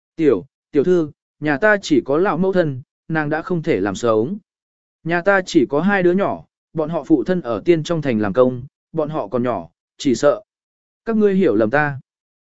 Tiểu thư, nhà ta chỉ có lão mẫu thân, nàng đã không thể làm sống. Nhà ta chỉ có 2 đứa nhỏ, bọn họ phụ thân ở tiên trong thành làm công, bọn họ còn nhỏ, chỉ sợ. Các ngươi hiểu lầm ta.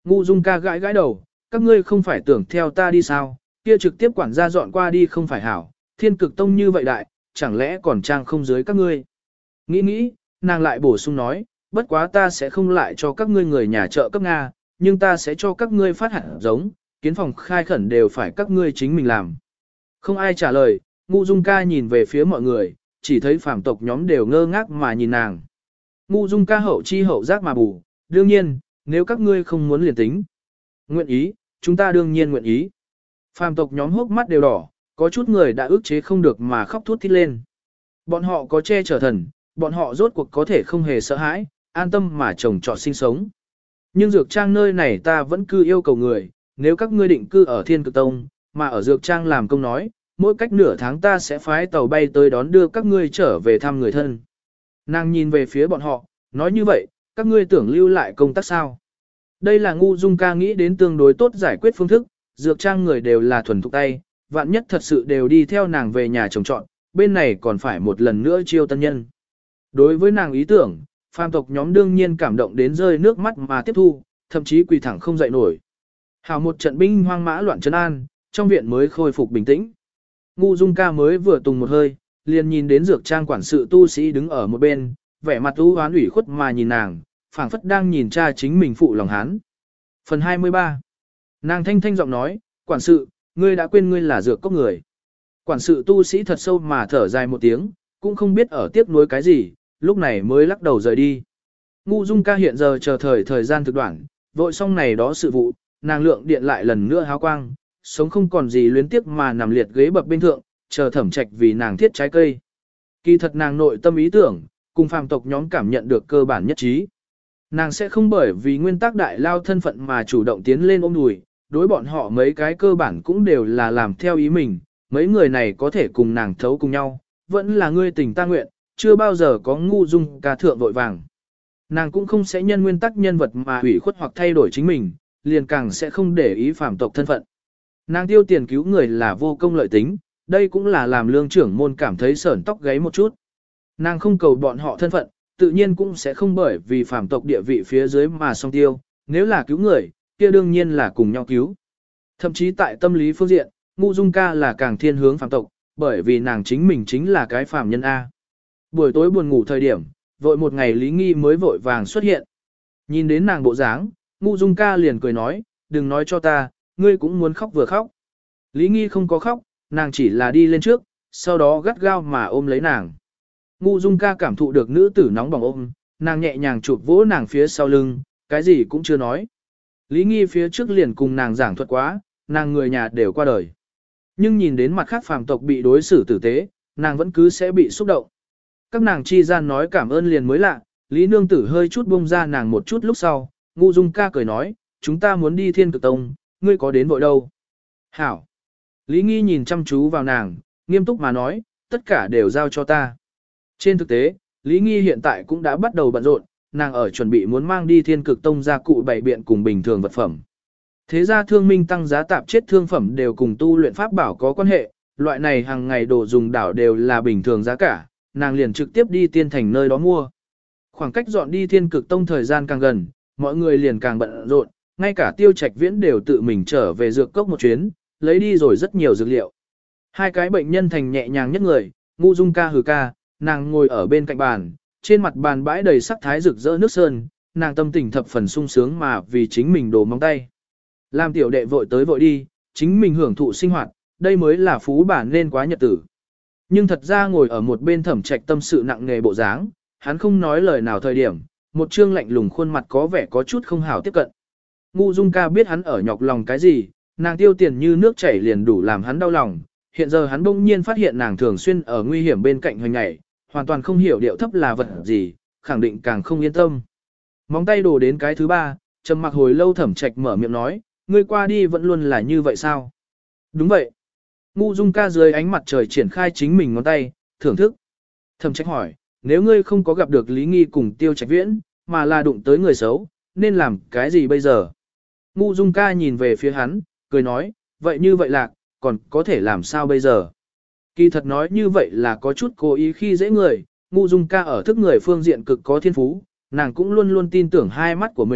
Ngu Dung ca gãi gãi đầu, các ngươi không phải tưởng theo ta đi sao, kia trực tiếp quản gia dọn qua đi không phải hảo, thiên cực tông như vậy đại, chẳng lẽ còn trang không dưới các ngươi. Nghĩ nghĩ, nàng lại bổ sung nói, bất quá ta sẽ không lại cho các ngươi người nhà trợ cấp Nga, nhưng ta sẽ cho các ngươi phát hạt giống, kiến phòng khai khẩn đều phải các ngươi chính mình làm. Không ai trả lời, Ngu Dung ca nhìn về phía mọi người, chỉ thấy phàm tộc nhóm đều ngơ ngác mà nhìn nàng. Ngu Dung ca hậu chi hậu giác mà bù, đương nhiên, nếu các ngươi không muốn liền tính. Nguyện ý, chúng ta đương nhiên nguyện ý. Phàm tộc nhóm hốc mắt đều đỏ, có chút người đã ức chế không được mà khóc thút thít lên. Bọn họ có che chở thần, bọn họ rốt cuộc có thể không hề sợ hãi, an tâm mà trồng trọt sinh sống. Nhưng dược trang nơi này ta vẫn cứ yêu cầu người, nếu các ngươi định cư ở Thiên Cực Tông, mà ở dược trang làm công nói, mỗi cách nửa tháng ta sẽ phái tàu bay tới đón đưa các ngươi trở về thăm người thân. Nàng nhìn về phía bọn họ, nói như vậy, các ngươi tưởng lưu lại công tác sao? Đây là Ngu Dung ca nghĩ đến tương đối tốt giải quyết phương thức, dược trang người đều là thuần thục tay, vạn nhất thật sự đều đi theo nàng về nhà trồng trọt, bên này còn phải một lần nữa chiêu tân nhân. Đối với nàng ý tưởng, phàm tộc nhóm đương nhiên cảm động đến rơi nước mắt mà tiếp thu, thậm chí quỳ thẳng không dậy nổi. Hào một trận binh hoang mã loạn trấn an, trong viện mới khôi phục bình tĩnh. Ngu Dung ca mới vừa tùng một hơi, liền nhìn đến dược trang quản sự tu sĩ đứng ở một bên, vẻ mặt u hoán ủy khuất mà nhìn nàng, phảng phất đang nhìn cha chính mình phụ lòng hán. Phần 23. Nàng thanh thanh giọng nói, quản sự, ngươi đã quên ngươi là dược cốc người. Quản sự tu sĩ thật sâu mà thở dài một tiếng, cũng không biết ở tiếc nuối cái gì, lúc này mới lắc đầu rời đi. Ngu Dung ca hiện giờ chờ thời gian thực đoạn, vội xong này đó sự vụ, nàng lượng điện lại lần nữa háo quang, sống không còn gì luyến tiếc mà nằm liệt ghế bập bên thượng, chờ Thẩm Trạch vì nàng thiết trái cây. Kỳ thật nàng nội tâm ý tưởng, cùng phàm tộc nhóm cảm nhận được cơ bản nhất trí. Nàng sẽ không bởi vì nguyên tắc đại lao thân phận mà chủ động tiến lên ôm đùi, đối bọn họ mấy cái cơ bản cũng đều là làm theo ý mình, mấy người này có thể cùng nàng thấu cùng nhau, vẫn là ngươi tình ta nguyện, chưa bao giờ có Ngu Dung ca thượng vội vàng. Nàng cũng không sẽ nhân nguyên tắc nhân vật mà hủy khuất hoặc thay đổi chính mình, liền càng sẽ không để ý phàm tộc thân phận. Nàng tiêu tiền cứu người là vô công lợi tính, đây cũng là làm lương trưởng môn cảm thấy sởn tóc gáy một chút. Nàng không cầu bọn họ thân phận, tự nhiên cũng sẽ không bởi vì phàm tộc địa vị phía dưới mà song tiêu, nếu là cứu người, kia đương nhiên là cùng nhau cứu. Thậm chí tại tâm lý phương diện, Ngu Dung ca là càng thiên hướng phàm tộc, bởi vì nàng chính mình chính là cái phàm nhân A. Buổi tối buồn ngủ thời điểm, vội một ngày Lý Nghi mới vội vàng xuất hiện. Nhìn đến nàng bộ dáng, Ngu Dung ca liền cười nói, đừng nói cho ta, ngươi cũng muốn khóc vừa khóc. Lý Nghi không có khóc, nàng chỉ là đi lên trước, sau đó gắt gao mà ôm lấy nàng. Ngu Dung ca cảm thụ được nữ tử nóng bỏng ôm, nàng nhẹ nhàng chụp vỗ nàng phía sau lưng, cái gì cũng chưa nói. Lý Nghi phía trước liền cùng nàng giảng thuật quá, nàng người nhà đều qua đời. Nhưng nhìn đến mặt khác phàm tộc bị đối xử tử tế, nàng vẫn cứ sẽ bị xúc động. Các nàng chi gian nói cảm ơn liền mới lạ, Lý Nương Tử hơi chút buông ra nàng một chút lúc sau, Ngu Dung ca cười nói, chúng ta muốn đi Thiên Cực Tông, ngươi có đến vội đâu. Hảo. Lý Nghi nhìn chăm chú vào nàng, nghiêm túc mà nói, tất cả đều giao cho ta. Trên thực tế, Lý Nghi hiện tại cũng đã bắt đầu bận rộn, nàng ở chuẩn bị muốn mang đi Thiên Cực Tông gia cụ bày biện cùng bình thường vật phẩm. Thế ra thương minh tăng giá tạp chết thương phẩm đều cùng tu luyện pháp bảo có quan hệ, loại này hàng ngày đồ dùng đảo đều là bình thường giá cả, nàng liền trực tiếp đi tiên thành nơi đó mua. Khoảng cách dọn đi Thiên Cực Tông thời gian càng gần, mọi người liền càng bận rộn, ngay cả Tiêu Trạch Viễn đều tự mình trở về dược cốc một chuyến, lấy đi rồi rất nhiều dược liệu. Hai cái bệnh nhân thành nhẹ nhàng nhất người, Ngu Dung ca hừ ca, nàng ngồi ở bên cạnh bàn, trên mặt bàn bãi đầy sắc thái rực rỡ nước sơn, nàng tâm tình thập phần sung sướng mà vì chính mình đổ móng tay. Làm tiểu đệ vội tới vội đi, chính mình hưởng thụ sinh hoạt, đây mới là phú bản nên quá nhật tử. Nhưng thật ra ngồi ở một bên Thẩm Trạch tâm sự nặng nề bộ dáng, hắn không nói lời nào thời điểm, một trương lạnh lùng khuôn mặt có vẻ có chút không hảo tiếp cận. Ngu Dung ca biết hắn ở nhọc lòng cái gì, nàng tiêu tiền như nước chảy liền đủ làm hắn đau lòng, hiện giờ hắn bỗng nhiên phát hiện nàng thường xuyên ở nguy hiểm bên cạnh hoành ngày, hoàn toàn không hiểu điệu thấp là vật gì, khẳng định càng không yên tâm. Móng tay đổ đến cái thứ ba, trầm mặc hồi lâu Thẩm Trạch mở miệng nói, ngươi qua đi vẫn luôn là như vậy sao? Đúng vậy. Ngu Dung ca dưới ánh mặt trời triển khai chính mình ngón tay, thưởng thức. Thẩm Trạch hỏi, nếu ngươi không có gặp được Lý Nghi cùng Tiêu Trạch Viễn, mà là đụng tới người xấu, nên làm cái gì bây giờ? Ngu Dung ca nhìn về phía hắn, cười nói, vậy như vậy lạc, còn có thể làm sao bây giờ? Kỳ thật nói như vậy là có chút cố ý khi dễ người, Ngu Dung ca ở thức người phương diện cực có thiên phú, nàng cũng luôn luôn tin tưởng hai mắt của mình,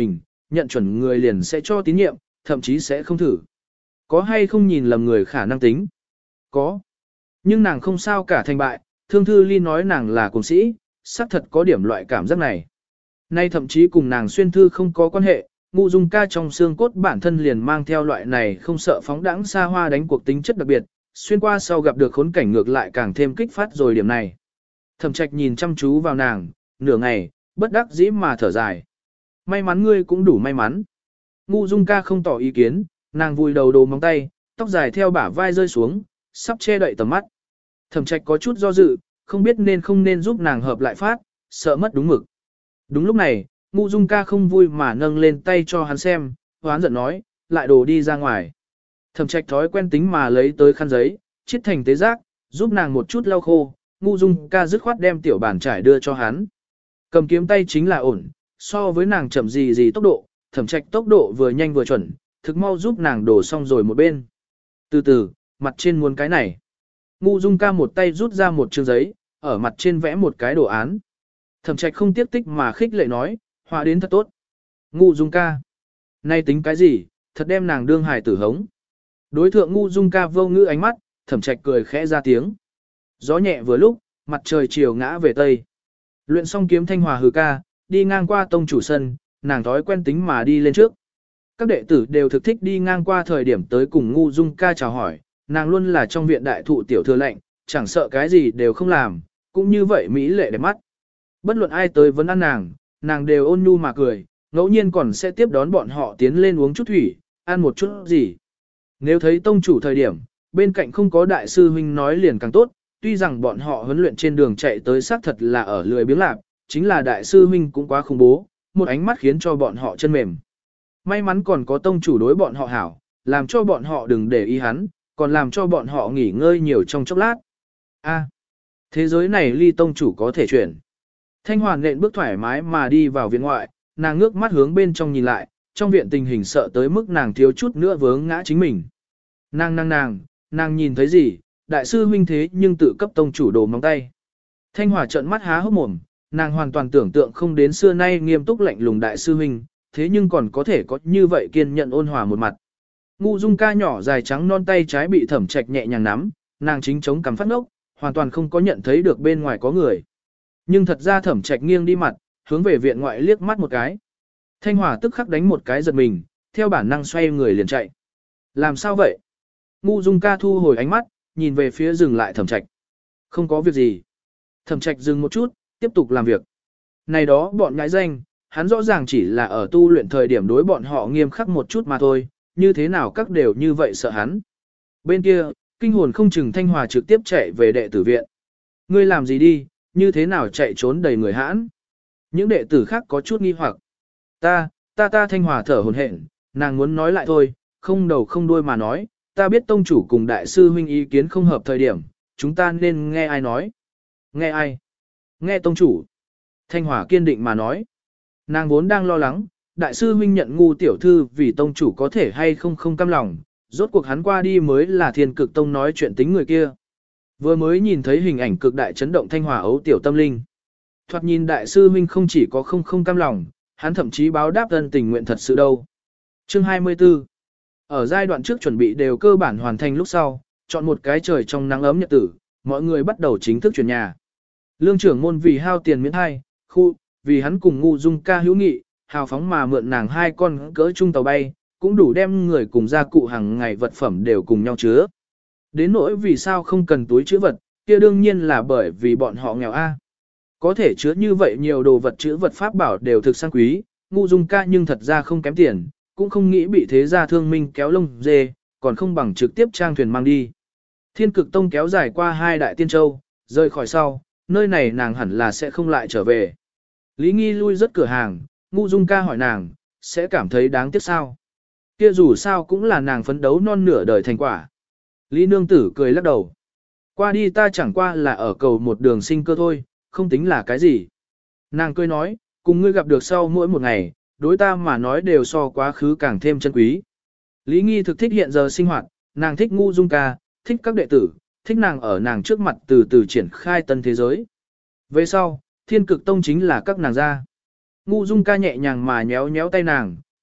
nhận chuẩn người liền sẽ cho tín nhiệm, thậm chí sẽ không thử. Có hay không nhìn lầm người khả năng tính? Có. Nhưng nàng không sao cả thành bại, Thương Thư Ly nói nàng là cùng sĩ, xác thật có điểm loại cảm giác này. Nay thậm chí cùng nàng xuyên thư không có quan hệ, Ngũ Dung Ca trong xương cốt bản thân liền mang theo loại này không sợ phóng đãng xa hoa đánh cuộc tính chất đặc biệt, xuyên qua sau gặp được khốn cảnh ngược lại càng thêm kích phát rồi điểm này. Thẩm Trạch nhìn chăm chú vào nàng, nửa ngày, bất đắc dĩ mà thở dài. May mắn ngươi cũng đủ may mắn. Ngũ Dung Ca không tỏ ý kiến, nàng vùi đầu đồ móng tay, tóc dài theo bả vai rơi xuống, sắp che đậy tầm mắt. Thẩm Trạch có chút do dự, không biết nên không nên giúp nàng hợp lại phát, sợ mất đúng mực. Đúng lúc này, Ngũ Dung Ca không vui mà nâng lên tay cho hắn xem, hoán giận nói, lại đồ đi ra ngoài. Thẩm Trạch thói quen tính mà lấy tới khăn giấy, chiết thành tế giác, giúp nàng một chút lau khô, Ngũ Dung Ca dứt khoát đem tiểu bản trải đưa cho hắn. Cầm kiếm tay chính là ổn, so với nàng chậm gì tốc độ, Thẩm Trạch tốc độ vừa nhanh vừa chuẩn, thực mau giúp nàng đổ xong rồi một bên. Từ từ, mặt trên muốn cái này. Ngũ Dung Ca một tay rút ra một chương giấy, ở mặt trên vẽ một cái đồ án. Thẩm Trạch không tiếc tích mà khích lệ nói, họa đến thật tốt. Ngũ Dung Ca, nay tính cái gì, thật đem nàng đương hài tử hống. Đối thượng Ngũ Dung Ca vô ngữ ánh mắt, Thẩm Trạch cười khẽ ra tiếng. Gió nhẹ vừa lúc, mặt trời chiều ngã về tây. Luyện xong kiếm thanh hòa hừ ca, đi ngang qua tông chủ sân, nàng thói quen tính mà đi lên trước. Các đệ tử đều thực thích đi ngang qua thời điểm tới cùng Ngũ Dung Ca chào hỏi, nàng luôn là trong viện đại thụ tiểu thừa lệnh, chẳng sợ cái gì đều không làm, cũng như vậy mỹ lệ đẹp mắt. Bất luận ai tới vấn ăn nàng đều ôn nhu mà cười, ngẫu nhiên còn sẽ tiếp đón bọn họ tiến lên uống chút thủy, ăn một chút gì. Nếu thấy tông chủ thời điểm, bên cạnh không có đại sư huynh nói liền càng tốt, tuy rằng bọn họ huấn luyện trên đường chạy tới xác thật là ở lười biếng lạp, chính là đại sư huynh cũng quá khủng bố, một ánh mắt khiến cho bọn họ chân mềm. May mắn còn có tông chủ đối bọn họ hảo, làm cho bọn họ đừng để ý hắn, còn làm cho bọn họ nghỉ ngơi nhiều trong chốc lát. Thế giới này ly tông chủ có thể chuyển. Thanh Hoàn nện bước thoải mái mà đi vào viện ngoại, nàng ngước mắt hướng bên trong nhìn lại, trong viện tình hình sợ tới mức nàng thiếu chút nữa vướng ngã chính mình. Nàng nhìn thấy gì, đại sư huynh thế nhưng tự cấp tông chủ đồ móng tay. Thanh Hòa trợn mắt há hốc mồm, nàng hoàn toàn tưởng tượng không đến xưa nay nghiêm túc lạnh lùng đại sư huynh, thế nhưng còn có thể có như vậy kiên nhận ôn hòa một mặt. Ngũ Dung Ca nhỏ dài trắng non tay trái bị Thẩm Trạch nhẹ nhàng nắm, nàng chính chống cằm phát ngốc, hoàn toàn không có nhận thấy được bên ngoài có người. Nhưng thật ra Thẩm Trạch nghiêng đi mặt, hướng về viện ngoại liếc mắt một cái. Thanh Hòa tức khắc đánh một cái giật mình, theo bản năng xoay người liền chạy. Làm sao vậy? Ngũ Dung Ca thu hồi ánh mắt, nhìn về phía dừng lại Thẩm Trạch. Không có việc gì. Thẩm Trạch dừng một chút, tiếp tục làm việc. Này đó bọn ngãi danh, hắn rõ ràng chỉ là ở tu luyện thời điểm đối bọn họ nghiêm khắc một chút mà thôi, như thế nào các đều như vậy sợ hắn. Bên kia, kinh hồn không chừng Thanh Hòa trực tiếp chạy về đệ tử viện. Ngươi làm gì đi, như thế nào chạy trốn đầy người hãn. Những đệ tử khác có chút nghi hoặc. Ta Thanh Hòa thở hổn hển, nàng muốn nói lại thôi, không đầu không đuôi mà nói, ta biết tông chủ cùng đại sư huynh ý kiến không hợp thời điểm, chúng ta nên nghe ai nói. Nghe ai? Nghe tông chủ. Thanh Hòa kiên định mà nói. Nàng vốn đang lo lắng, đại sư huynh nhận ngu tiểu thư vì tông chủ có thể hay không cam lòng, rốt cuộc hắn qua đi mới là thiên cực tông nói chuyện tính người kia. Vừa mới nhìn thấy hình ảnh cực đại chấn động Thanh Hòa ấu tiểu tâm linh. Thoạt nhìn đại sư huynh không chỉ có không cam lòng, hắn thậm chí báo đáp ân tình nguyện thật sự đâu. Chương 24. Ở giai đoạn trước chuẩn bị đều cơ bản hoàn thành lúc sau, chọn một cái trời trong nắng ấm nhật tử, mọi người bắt đầu chính thức chuyển nhà. Lương trưởng môn vì hao tiền miễn hai, vì hắn cùng Ngũ Dung Ca hữu nghị, hào phóng mà mượn nàng hai con cỡ chung tàu bay, cũng đủ đem người cùng gia cụ hàng ngày vật phẩm đều cùng nhau chứa. Đến nỗi vì sao không cần túi chứa vật, kia đương nhiên là bởi vì bọn họ nghèo a. Có thể chứa như vậy nhiều đồ vật chứa vật pháp bảo đều thực sang quý, Ngũ Dung Ca nhưng thật ra không kém tiền, cũng không nghĩ bị thế gia thương minh kéo lông dê, còn không bằng trực tiếp trang thuyền mang đi. Thiên Cực Tông kéo dài qua hai đại tiên châu, rời khỏi sau, nơi này nàng hẳn là sẽ không lại trở về. Lý Nghi lui rất cửa hàng, Ngũ Dung Ca hỏi nàng, sẽ cảm thấy đáng tiếc sao? Kia dù sao cũng là nàng phấn đấu non nửa đời thành quả. Lý Nương Tử cười lắc đầu. Qua đi ta chẳng qua là ở cầu một đường sinh cơ thôi, không tính là cái gì. Nàng cười nói, cùng ngươi gặp được sau mỗi một ngày, đối ta mà nói đều so quá khứ càng thêm chân quý. Lý Nghi thực thích hiện giờ sinh hoạt, nàng thích Ngũ Dung Ca, thích các đệ tử, thích nàng ở nàng trước mặt từ từ triển khai tân thế giới. Về sau, Thiên Cực Tông chính là các nàng gia. Ngũ Dung Ca nhẹ nhàng mà nhéo nhéo tay nàng,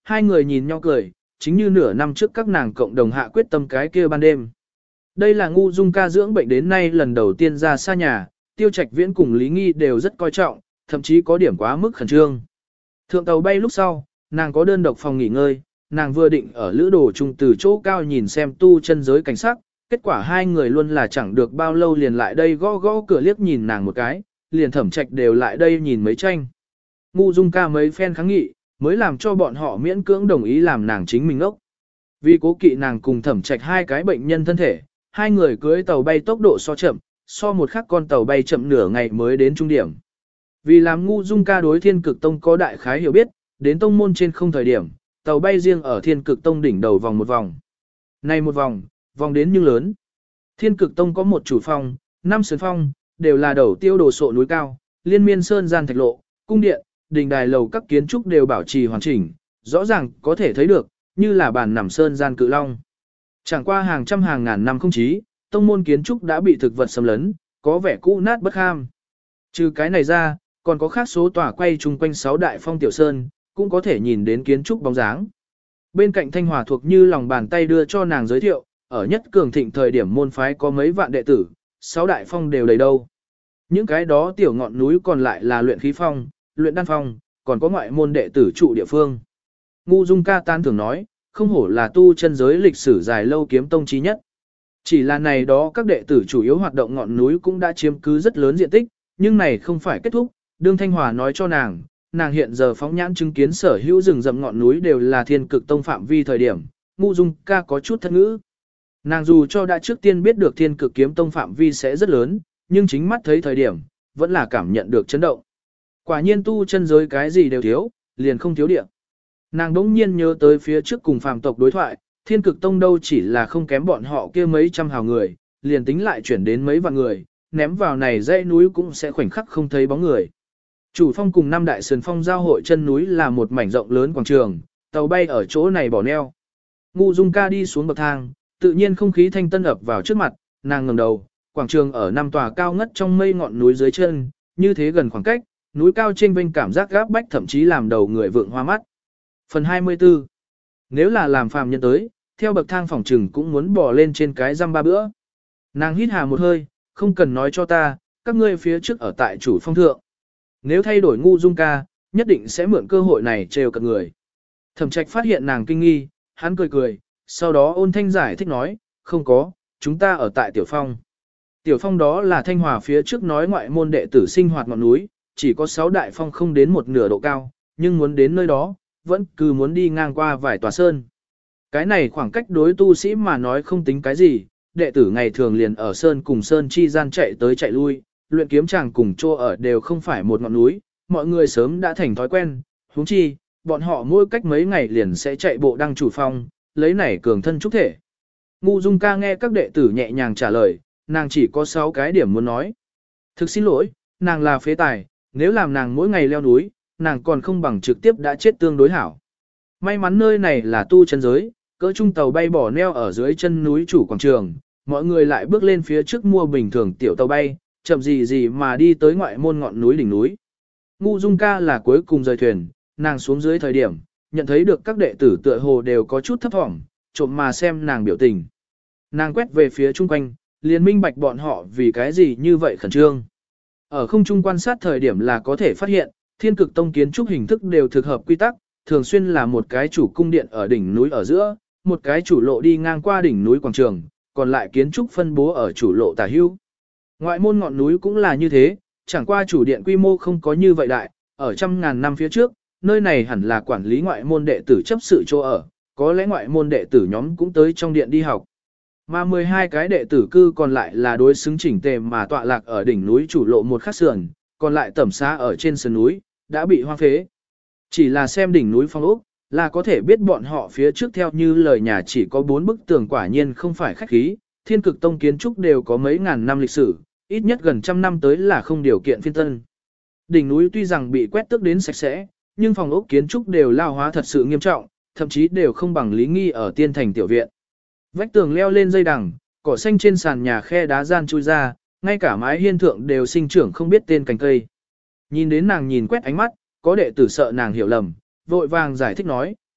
hai người nhìn nhau cười, chính như nửa năm trước các nàng cộng đồng hạ quyết tâm cái kia ban đêm. Đây là Ngu Dung ca dưỡng bệnh đến nay lần đầu tiên ra xa nhà, Tiêu Trạch Viễn cùng Lý Nghi đều rất coi trọng, thậm chí có điểm quá mức khẩn trương. Thượng tàu bay lúc sau, nàng có đơn độc phòng nghỉ ngơi, nàng vừa định ở lữ đồ chung từ chỗ cao nhìn xem tu chân giới cảnh sắc, kết quả hai người luôn là chẳng được bao lâu liền lại đây gõ gõ cửa liếc nhìn nàng một cái, liền Thẩm Trạch đều lại đây nhìn mấy tranh. Ngu Dung ca mấy phen kháng nghị, mới làm cho bọn họ miễn cưỡng đồng ý làm nàng chính mình ốc. Vì cố kỵ nàng cùng Thẩm Trạch hai cái bệnh nhân thân thể, hai người cưới tàu bay tốc độ so chậm, so một khắc con tàu bay chậm nửa ngày mới đến trung điểm. Vì làm Ngu Dung ca đối Thiên Cực Tông có đại khái hiểu biết, đến tông môn trên không thời điểm, tàu bay riêng ở Thiên Cực Tông đỉnh đầu vòng một vòng. Này một vòng, vòng đến nhưng lớn. Thiên Cực Tông có một chủ phong, 5 sườn phong, đều là đầu tiêu đồ sộ núi cao, liên miên sơn gian thạch lộ, cung điện, đình đài lầu các kiến trúc đều bảo trì hoàn chỉnh, rõ ràng có thể thấy được, như là bản nằm sơn gian cự long. Chẳng qua hàng trăm hàng ngàn năm không chí, tông môn kiến trúc đã bị thực vật xâm lấn, có vẻ cũ nát bất ham. Trừ cái này ra, còn có khác số tòa quay chung quanh 6 đại phong tiểu sơn, cũng có thể nhìn đến kiến trúc bóng dáng. Bên cạnh Thanh Hòa thuộc như lòng bàn tay đưa cho nàng giới thiệu, ở nhất cường thịnh thời điểm môn phái có mấy vạn đệ tử, 6 đại phong đều đầy đâu. Những cái đó tiểu ngọn núi còn lại là luyện khí phong, luyện đan phong, còn có ngoại môn đệ tử trụ địa phương. Ngu Dung ca tan thường nói, không hổ là tu chân giới lịch sử dài lâu kiếm tông chí nhất. Chỉ là này đó các đệ tử chủ yếu hoạt động ngọn núi cũng đã chiếm cứ rất lớn diện tích, nhưng này không phải kết thúc, đương Thanh Hòa nói cho nàng hiện giờ phóng nhãn chứng kiến sở hữu rừng rậm ngọn núi đều là Thiên Cực Tông phạm vi thời điểm, Ngu Dung ca có chút thất ngữ. Nàng dù cho đã trước tiên biết được Thiên Cực Kiếm Tông phạm vi sẽ rất lớn, nhưng chính mắt thấy thời điểm, vẫn là cảm nhận được chấn động. Quả nhiên tu chân giới cái gì đều thiếu, liền không thiếu địa. Nàng đống nhiên nhớ tới phía trước cùng phàm tộc đối thoại, Thiên Cực Tông đâu chỉ là không kém bọn họ kia mấy trăm hào người, liền tính lại chuyển đến mấy vạn người, ném vào này dãy núi cũng sẽ khoảnh khắc không thấy bóng người. Chủ phong cùng 5 đại sườn phong giao hội chân núi là một mảnh rộng lớn quảng trường, tàu bay ở chỗ này bỏ neo. Ngu Dung ca đi xuống bậc thang, tự nhiên không khí thanh tân ập vào trước mặt, nàng ngẩng đầu, quảng trường ở 5 tòa cao ngất trong mây ngọn núi dưới chân, như thế gần khoảng cách, núi cao trên vênh cảm giác gáp bách thậm chí làm đầu người vượng hoa mắt. Phần 24. Nếu là làm phàm nhân tới, theo bậc thang phòng trừng cũng muốn bỏ lên trên cái răm ba bữa. Nàng hít hà một hơi, không cần nói cho ta, các ngươi phía trước ở tại chủ phong thượng. Nếu thay đổi Ngu Dung ca, nhất định sẽ mượn cơ hội này trêu cợt người. Thẩm Trạch phát hiện nàng kinh nghi, hắn cười cười, sau đó ôn thanh giải thích nói, không có, chúng ta ở tại Tiểu Phong. Tiểu Phong đó là Thanh Hòa phía trước nói ngoại môn đệ tử sinh hoạt ngọn núi, chỉ có 6 đại phong không đến một nửa độ cao, nhưng muốn đến nơi đó, vẫn cứ muốn đi ngang qua vài tòa sơn. Cái này khoảng cách đối tu sĩ mà nói không tính cái gì, đệ tử ngày thường liền ở sơn cùng sơn chi gian chạy tới chạy lui, luyện kiếm chàng cùng chỗ ở đều không phải một ngọn núi, mọi người sớm đã thành thói quen, huống chi, bọn họ mỗi cách mấy ngày liền sẽ chạy bộ đăng chủ phong, lấy nảy cường thân trúc thể. Ngu Dung ca nghe các đệ tử nhẹ nhàng trả lời, nàng chỉ có 6 cái điểm muốn nói. Thực xin lỗi, nàng là phế tài, nếu làm nàng mỗi ngày leo núi, nàng còn không bằng trực tiếp đã chết tương đối hảo. May mắn nơi này là tu chân giới, cỡ trung tàu bay bỏ neo ở dưới chân núi chủ quảng trường, mọi người lại bước lên phía trước mua bình thường tiểu tàu bay, chậm gì gì mà đi tới ngoại môn ngọn núi đỉnh núi. Ngu Dung ca là cuối cùng rời thuyền, nàng xuống dưới thời điểm, nhận thấy được các đệ tử tựa hồ đều có chút thấp thỏm, trộm mà xem nàng biểu tình. Nàng quét về phía chung quanh, liền minh bạch bọn họ vì cái gì như vậy khẩn trương. Ở không trung quan sát thời điểm là có thể phát hiện, Thiên Cực Tông kiến trúc hình thức đều thực hợp quy tắc, thường xuyên là một cái chủ cung điện ở đỉnh núi ở giữa, một cái chủ lộ đi ngang qua đỉnh núi quảng trường, còn lại kiến trúc phân bố ở chủ lộ tả hữu. Ngoại môn ngọn núi cũng là như thế, chẳng qua chủ điện quy mô không có như vậy đại, ở trăm ngàn năm phía trước, nơi này hẳn là quản lý ngoại môn đệ tử chấp sự chỗ ở, có lẽ ngoại môn đệ tử nhóm cũng tới trong điện đi học. Mà 12 cái đệ tử cư còn lại là đối xứng chỉnh tề mà tọa lạc ở đỉnh núi chủ lộ một khắc sườn, còn lại tẩm xá ở trên sườn núi, đã bị hoang phế. Chỉ là xem đỉnh núi phong ốc, là có thể biết bọn họ phía trước theo như lời nhà chỉ có 4 bức tường, quả nhiên không phải khách khí, Thiên Cực Tông kiến trúc đều có mấy ngàn năm lịch sử, ít nhất gần trăm năm tới là không điều kiện phiên tân. Đỉnh núi tuy rằng bị quét tước đến sạch sẽ, nhưng phòng ốc kiến trúc đều lao hóa thật sự nghiêm trọng, thậm chí đều không bằng Lý Nghi ở Tiên Thành tiểu viện. Vách tường leo lên dây đằng, cỏ xanh trên sàn nhà khe đá gian chui ra, ngay cả mái hiên thượng đều sinh trưởng không biết tên cành cây. Nhìn đến nàng nhìn quét ánh mắt, có đệ tử sợ nàng hiểu lầm, vội vàng giải thích nói,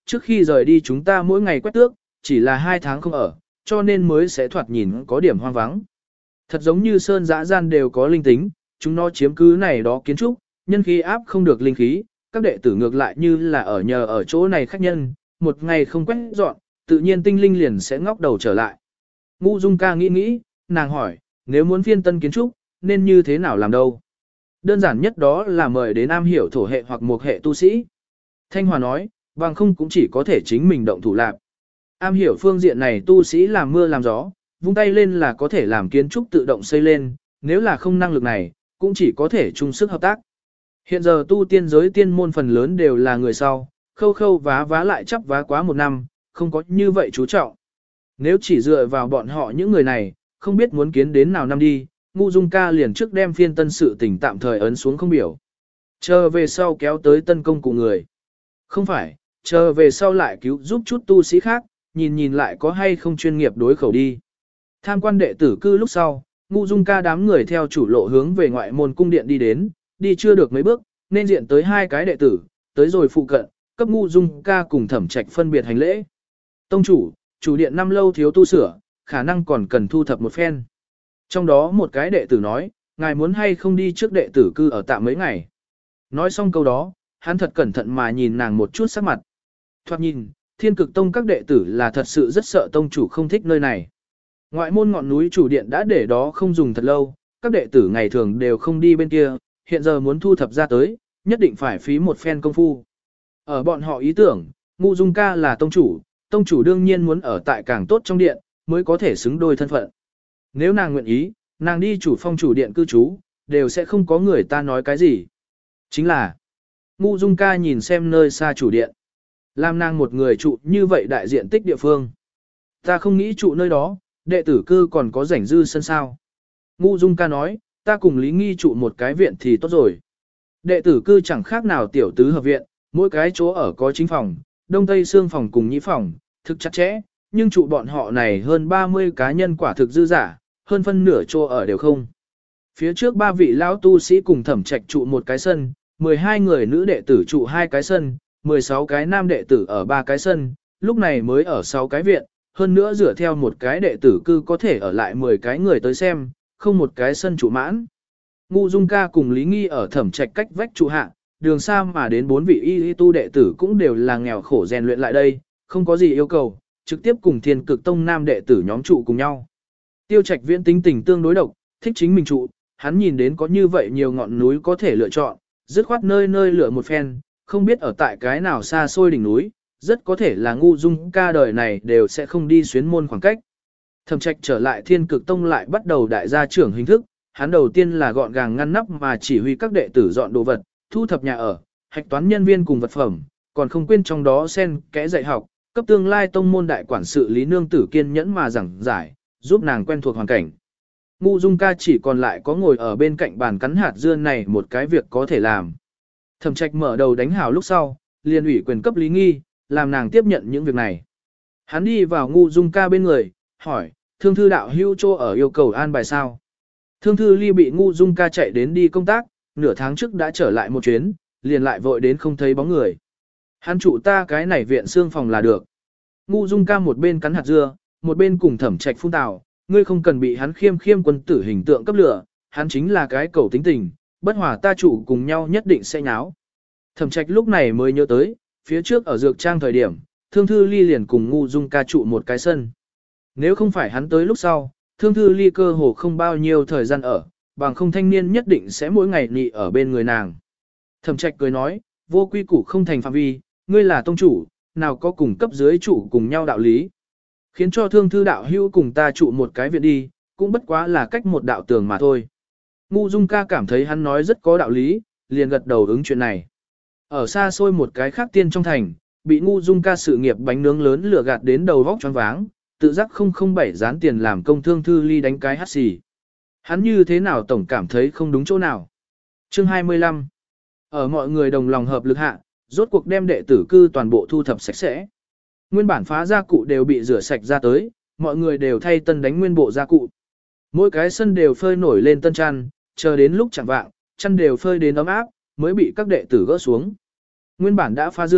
trước khi rời đi chúng ta mỗi ngày quét tước, chỉ là 2 tháng không ở, cho nên mới sẽ thoạt nhìn có điểm hoang vắng. Thật giống như sơn dã gian đều có linh tính, chúng nó chiếm cứ này đó kiến trúc, nhân khí áp không được linh khí, các đệ tử ngược lại như là ở nhờ ở chỗ này khách nhân, một ngày không quét dọn, tự nhiên tinh linh liền sẽ ngóc đầu trở lại. Ngũ Dung ca nghĩ, nàng hỏi, nếu muốn phiên tân kiến trúc, nên như thế nào làm đâu? Đơn giản nhất đó là mời đến am hiểu thổ hệ hoặc mộc hệ tu sĩ. Thanh Hòa nói, bằng không cũng chỉ có thể chính mình động thủ lạc. Am hiểu phương diện này tu sĩ làm mưa làm gió, vung tay lên là có thể làm kiến trúc tự động xây lên, nếu là không năng lực này, cũng chỉ có thể chung sức hợp tác. Hiện giờ tu tiên giới tiên môn phần lớn đều là người sau, khâu vá lại chắp vá quá một năm, không có như vậy chú trọng. Nếu chỉ dựa vào bọn họ những người này, không biết muốn kiến đến nào năm đi, Ngũ Dung ca liền trước đem phiên tân sự tình tạm thời ấn xuống không biểu. Chờ về sau kéo tới tân công cụ người. Không phải, chờ về sau lại cứu giúp chút tu sĩ khác, nhìn lại có hay không chuyên nghiệp đối khẩu đi. Tham quan đệ tử cư lúc sau, Ngũ Dung ca đám người theo chủ lộ hướng về ngoại môn cung điện đi đến, đi chưa được mấy bước, nên diện tới 2 cái đệ tử, tới rồi phụ cận, cấp Ngũ Dung ca cùng Thẩm Trạch phân biệt hành lễ. Tông chủ điện năm lâu thiếu tu sửa, khả năng còn cần thu thập một phen. Trong đó một cái đệ tử nói, ngài muốn hay không đi trước đệ tử cư ở tạm mấy ngày. Nói xong câu đó, hắn thật cẩn thận mà nhìn nàng một chút sắc mặt. Thoạt nhìn, Thiên Cực Tông các đệ tử là thật sự rất sợ tông chủ không thích nơi này. Ngoại môn ngọn núi chủ điện đã để đó không dùng thật lâu, các đệ tử ngày thường đều không đi bên kia, hiện giờ muốn thu thập ra tới, nhất định phải phí một phen công phu. Ở bọn họ ý tưởng, Ngũ Dung ca là tông chủ đương nhiên muốn ở tại càng tốt trong điện, mới có thể xứng đôi thân phận. Nếu nàng nguyện ý, nàng đi chủ phong chủ điện cư trú, đều sẽ không có người ta nói cái gì. Chính là, Ngũ Dung ca nhìn xem nơi xa chủ điện. Làm nàng một người trụ như vậy đại diện tích địa phương. Ta không nghĩ trụ nơi đó, đệ tử cư còn có rảnh dư sân sao. Ngũ Dung ca nói, ta cùng Lý Nghi trụ một cái viện thì tốt rồi. Đệ tử cư chẳng khác nào tiểu tứ hợp viện, mỗi cái chỗ ở có chính phòng, đông tây xương phòng cùng nhĩ phòng, thực chặt chẽ, nhưng trụ bọn họ này hơn 30 cá nhân quả thực dư giả, hơn phân nửa chỗ ở đều không. Phía trước 3 vị lão tu sĩ cùng Thẩm Trạch trụ một cái sân, 12 người nữ đệ tử trụ 2 cái sân, 16 cái nam đệ tử ở 3 cái sân, lúc này mới ở 6 cái viện, hơn nữa dựa theo một cái đệ tử cư có thể ở lại 10 cái người tới xem, không một cái sân trụ mãn. Ngũ Dung ca cùng Lý Nghi ở Thẩm Trạch cách vách trụ hạ, đường xa mà đến 4 vị y tu đệ tử cũng đều là nghèo khổ rèn luyện lại đây, không có gì yêu cầu, trực tiếp cùng Thiên Cực Tông nam đệ tử nhóm trụ cùng nhau. Tiêu Trạch Viễn tính tình tương đối độc, thích chính mình trụ, hắn nhìn đến có như vậy nhiều ngọn núi có thể lựa chọn, dứt khoát nơi nơi lựa một phen, không biết ở tại cái nào xa xôi đỉnh núi, rất có thể là Ngũ Dung ca đời này đều sẽ không đi xuyến môn khoảng cách. Thẩm Trạch trở lại Thiên Cực Tông lại bắt đầu đại gia trưởng hình thức, hắn đầu tiên là gọn gàng ngăn nắp mà chỉ huy các đệ tử dọn đồ vật, thu thập nhà ở, hạch toán nhân viên cùng vật phẩm, còn không quên trong đó xen kẽ dạy học, cấp tương lai tông môn đại quản sự Lý Nương Tử kiên nhẫn mà giảng giải, giúp nàng quen thuộc hoàn cảnh. Ngũ Dung ca chỉ còn lại có ngồi ở bên cạnh bàn cắn hạt dưa này một cái việc có thể làm. Thẩm Trạch mở đầu đánh hào lúc sau, liền ủy quyền cấp Lý Nghi, làm nàng tiếp nhận những việc này. Hắn đi vào Ngũ Dung ca bên người, hỏi, thương thư đạo hưu chô ở yêu cầu an bài sao? Thương thư ly bị Ngũ Dung ca chạy đến đi công tác, nửa tháng trước đã trở lại một chuyến, liền lại vội đến không thấy bóng người. Hắn trụ ta cái này viện xương phòng là được. Ngũ Dung ca một bên cắn hạt dưa, một bên cùng Thẩm Trạch phun tào, ngươi không cần bị hắn khiêm quân tử hình tượng cấp lửa, hắn chính là cái cầu tính tình, bất hòa ta trụ cùng nhau nhất định sẽ nháo. Thẩm Trạch lúc này mới nhớ tới, phía trước ở dược trang thời điểm, Thương Thư Ly liền cùng Ngũ Dung ca trụ một cái sân. Nếu không phải hắn tới lúc sau, Thương Thư Ly cơ hồ không bao nhiêu thời gian ở, bằng không thanh niên nhất định sẽ mỗi ngày nị ở bên người nàng. Thẩm Trạch cười nói, vô quy củ không thành phạm vi, ngươi là tông chủ, nào có cùng cấp dưới chủ cùng nhau đạo lý. Khiến cho Thương Thư đạo hữu cùng ta trụ một cái viện đi, cũng bất quá là cách một đạo tường mà thôi. Ngũ Dung ca cảm thấy hắn nói rất có đạo lý, liền gật đầu ứng chuyện này. Ở xa xôi một cái khác tiên trong thành, bị Ngũ Dung ca sự nghiệp bánh nướng lớn lừa gạt đến đầu vóc choáng váng, tự giác 007 dán tiền làm công Thương Thư ly đánh cái hắt xì. Hắn như thế nào tổng cảm thấy không đúng chỗ nào. Chương 25. Ở mọi người đồng lòng hợp lực hạ, rốt cuộc đem đệ tử cư toàn bộ thu thập sạch sẽ. Nguyên bản phá gia cụ đều bị rửa sạch ra tới, mọi người đều thay tân đánh nguyên bộ gia cụ. Mỗi cái sân đều phơi nổi lên tân chăn, chờ đến lúc chẳng vạng, chăn đều phơi đến ấm áp, mới bị các đệ tử gỡ xuống. Nguyên bản đã phá giường,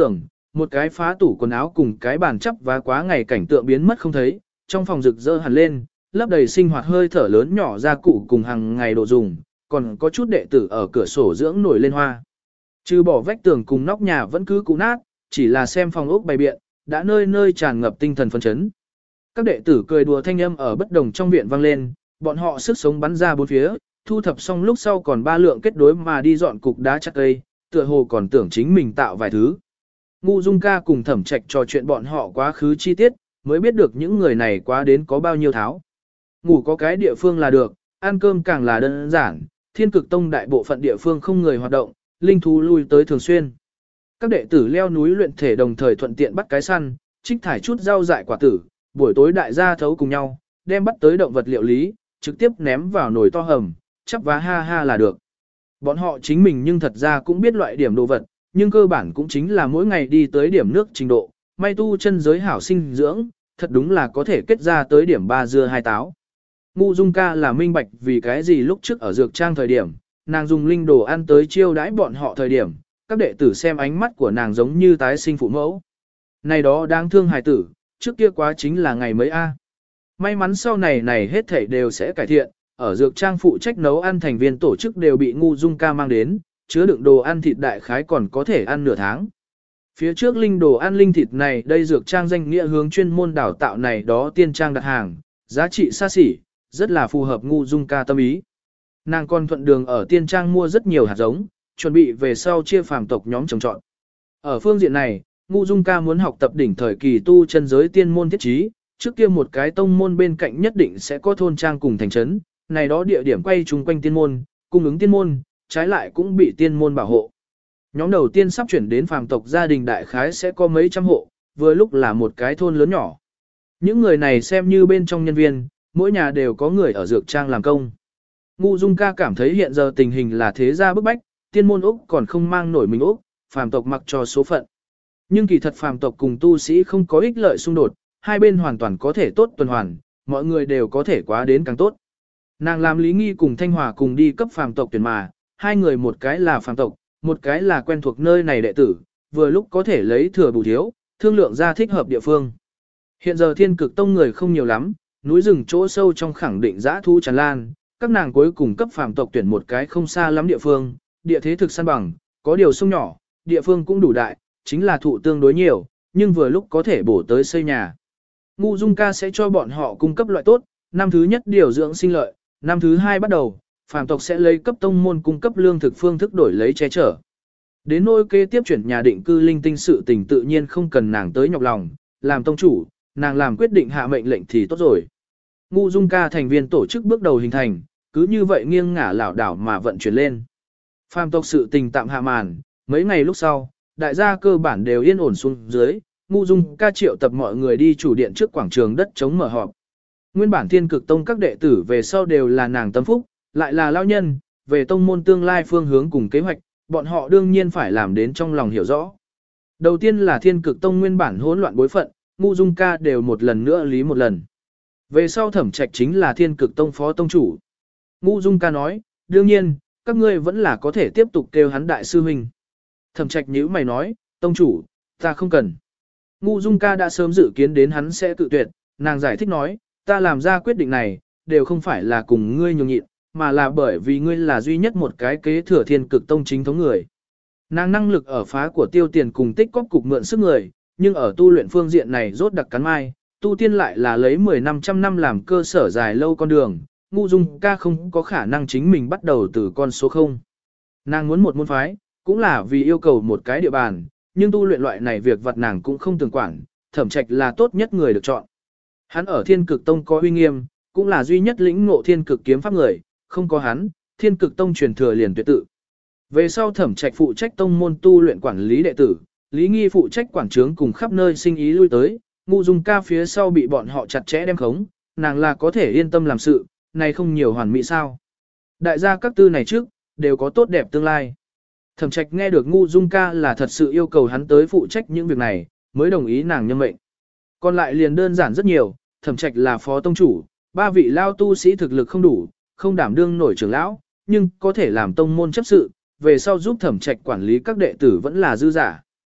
một cái phá tủ quần áo cùng cái bàn chắp và quá ngày cảnh tượng biến mất không thấy, trong phòng rực rỡ hẳn lên, lấp đầy sinh hoạt hơi thở lớn nhỏ gia cụ cùng hàng ngày đồ dùng, còn có chút đệ tử ở cửa sổ dưỡng nổi lên hoa. Trừ bỏ vách tường cùng nóc nhà vẫn cứ cũ nát, chỉ là xem phòng ốc bày biện, đã nơi nơi tràn ngập tinh thần phấn chấn. Các đệ tử cười đùa thanh âm ở bất đồng trong viện vang lên, bọn họ sức sống bắn ra bốn phía, thu thập xong lúc sau còn ba lượng kết đối mà đi dọn cục đá chặt cây, tựa hồ còn tưởng chính mình tạo vài thứ. Ngu Dung ca cùng Thẩm Trạch trò chuyện bọn họ quá khứ chi tiết, mới biết được những người này quá đến có bao nhiêu tháo. Ngủ có cái địa phương là được, ăn cơm càng là đơn giản, Thiên Cực Tông đại bộ phận địa phương không người hoạt động, linh thú lui tới thường xuyên. Các đệ tử leo núi luyện thể đồng thời thuận tiện bắt cái săn, trích thải chút rau dại quả tử, buổi tối đại gia thấu cùng nhau, đem bắt tới động vật liệu lý, trực tiếp ném vào nồi to hầm, chắp vá ha ha là được. Bọn họ chính mình nhưng thật ra cũng biết loại điểm đồ vật, nhưng cơ bản cũng chính là mỗi ngày đi tới điểm nước trình độ, may tu chân giới hảo sinh dưỡng, thật đúng là có thể kết ra tới điểm 3 dưa 2 táo. Ngu Dung ca là minh bạch vì cái gì lúc trước ở dược trang thời điểm, nàng dùng linh đồ ăn tới chiêu đãi bọn họ thời điểm, các đệ tử xem ánh mắt của nàng giống như tái sinh phụ mẫu. Này đó đáng thương hài tử, trước kia quá chính là ngày mấy a. May mắn sau này hết thảy đều sẽ cải thiện, ở dược trang phụ trách nấu ăn thành viên tổ chức đều bị Ngu Dung ca mang đến, chứa đựng đồ ăn thịt đại khái còn có thể ăn nửa tháng. Phía trước linh đồ ăn linh thịt này đây dược trang danh nghĩa hướng chuyên môn đào tạo này đó tiên trang đặt hàng, giá trị xa xỉ, rất là phù hợp Ngu Dung ca tâm ý. Nàng còn thuận đường ở tiên trang mua rất nhiều hạt giống, chuẩn bị về sau chia phàm tộc nhóm trồng trọt. Ở phương diện này, Ngu Dung ca muốn học tập đỉnh thời kỳ tu chân giới tiên môn thiết trí, trước kia một cái tông môn bên cạnh nhất định sẽ có thôn trang cùng thành trấn, này đó địa điểm quay chung quanh tiên môn, cung ứng tiên môn, trái lại cũng bị tiên môn bảo hộ. Nhóm đầu tiên sắp chuyển đến phàm tộc gia đình đại khái sẽ có mấy trăm hộ, vừa lúc là một cái thôn lớn nhỏ. Những người này xem như bên trong nhân viên, mỗi nhà đều có người ở dược trang làm công. Ngu Dung ca cảm thấy hiện giờ tình hình là thế gia bức bách, tiên môn Úc còn không mang nổi mình Úc, phàm tộc mặc cho số phận. Nhưng kỳ thật phàm tộc cùng tu sĩ không có ích lợi xung đột, hai bên hoàn toàn có thể tốt tuần hoàn, mọi người đều có thể quá đến càng tốt. Nàng làm Lý Nghi cùng Thanh Hòa cùng đi cấp phàm tộc tuyển mà, hai người một cái là phàm tộc, một cái là quen thuộc nơi này đệ tử, vừa lúc có thể lấy thừa bù thiếu, thương lượng ra thích hợp địa phương. Hiện giờ Thiên Cực Tông người không nhiều lắm, núi rừng chỗ sâu trong khẳng định dã thu tràn lan, các nàng cuối cùng cấp phàm tộc tuyển một cái không xa lắm địa phương, địa thế thực san bằng, có điều sông nhỏ, địa phương cũng đủ đại, chính là thụ tương đối nhiều, nhưng vừa lúc có thể bổ tới xây nhà. Ngu Dung ca sẽ cho bọn họ cung cấp loại tốt, năm thứ nhất điều dưỡng sinh lợi, năm thứ hai bắt đầu, phàm tộc sẽ lấy cấp tông môn cung cấp lương thực phương thức đổi lấy che chở. Đến nỗi kế tiếp chuyển nhà định cư linh tinh sự tình tự nhiên không cần nàng tới nhọc lòng, làm tông chủ, nàng làm quyết định hạ mệnh lệnh thì tốt rồi. Ngu Dung ca thành viên tổ chức bước đầu hình thành, cứ như vậy nghiêng ngả lảo đảo mà vận chuyển lên. Phàm tộc sự tình tạm hạ màn, mấy ngày lúc sau, đại gia cơ bản đều yên ổn xuống dưới, Ngu Dung ca triệu tập mọi người đi chủ điện trước quảng trường đất chống mở họp. Nguyên bản Thiên Cực Tông các đệ tử về sau đều là nàng tâm phúc, lại là lao nhân, về tông môn tương lai phương hướng cùng kế hoạch, bọn họ đương nhiên phải làm đến trong lòng hiểu rõ. Đầu tiên là Thiên Cực Tông nguyên bản hỗn loạn bối phận, Ngu Dung ca đều một lần nữa lý một lần. Về sau Thẩm Trạch chính là Thiên Cực Tông phó tông chủ. Ngu Dung ca nói, đương nhiên, các ngươi vẫn là có thể tiếp tục kêu hắn đại sư huynh. Thẩm Trạch nhíu mày nói, tông chủ, ta không cần. Ngu Dung ca đã sớm dự kiến đến hắn sẽ cự tuyệt, nàng giải thích nói, ta làm ra quyết định này, đều không phải là cùng ngươi nhường nhịn, mà là bởi vì ngươi là duy nhất một cái kế thừa Thiên Cực Tông chính thống người. Nàng năng lực ở phá của tiêu tiền cùng tích cóp cục mượn sức người, nhưng ở tu luyện phương diện này rốt đặc cắn mai, tu tiên lại là lấy 10-500 năm làm cơ sở dài lâu con đường, Ngu Dung ca không có khả năng chính mình bắt đầu từ con số 0. Nàng muốn một môn phái, cũng là vì yêu cầu một cái địa bàn, nhưng tu luyện loại này việc vật nàng cũng không tưởng quản, Thẩm Trạch là tốt nhất người được chọn. Hắn ở Thiên Cực Tông có uy nghiêm, cũng là duy nhất lĩnh ngộ Thiên Cực kiếm pháp người, không có hắn, Thiên Cực Tông truyền thừa liền tuyệt tự. Về sau Thẩm Trạch phụ trách tông môn tu luyện quản lý đệ tử, Lý Nghi phụ trách quản trướng cùng khắp nơi sinh ý lui tới, Ngu Dung ca phía sau bị bọn họ chặt chẽ đem khống, nàng là có thể yên tâm làm sự, này không nhiều hoàn mỹ sao. Đại gia các tư này trước, đều có tốt đẹp tương lai. Thẩm Trạch nghe được Ngu Dung ca là thật sự yêu cầu hắn tới phụ trách những việc này, mới đồng ý nàng nhân mệnh. Còn lại liền đơn giản rất nhiều, Thẩm Trạch là phó tông chủ, 3 vị lao tu sĩ thực lực không đủ, không đảm đương nổi trưởng lão, nhưng có thể làm tông môn chấp sự, về sau giúp Thẩm Trạch quản lý các đệ tử vẫn là dư giả.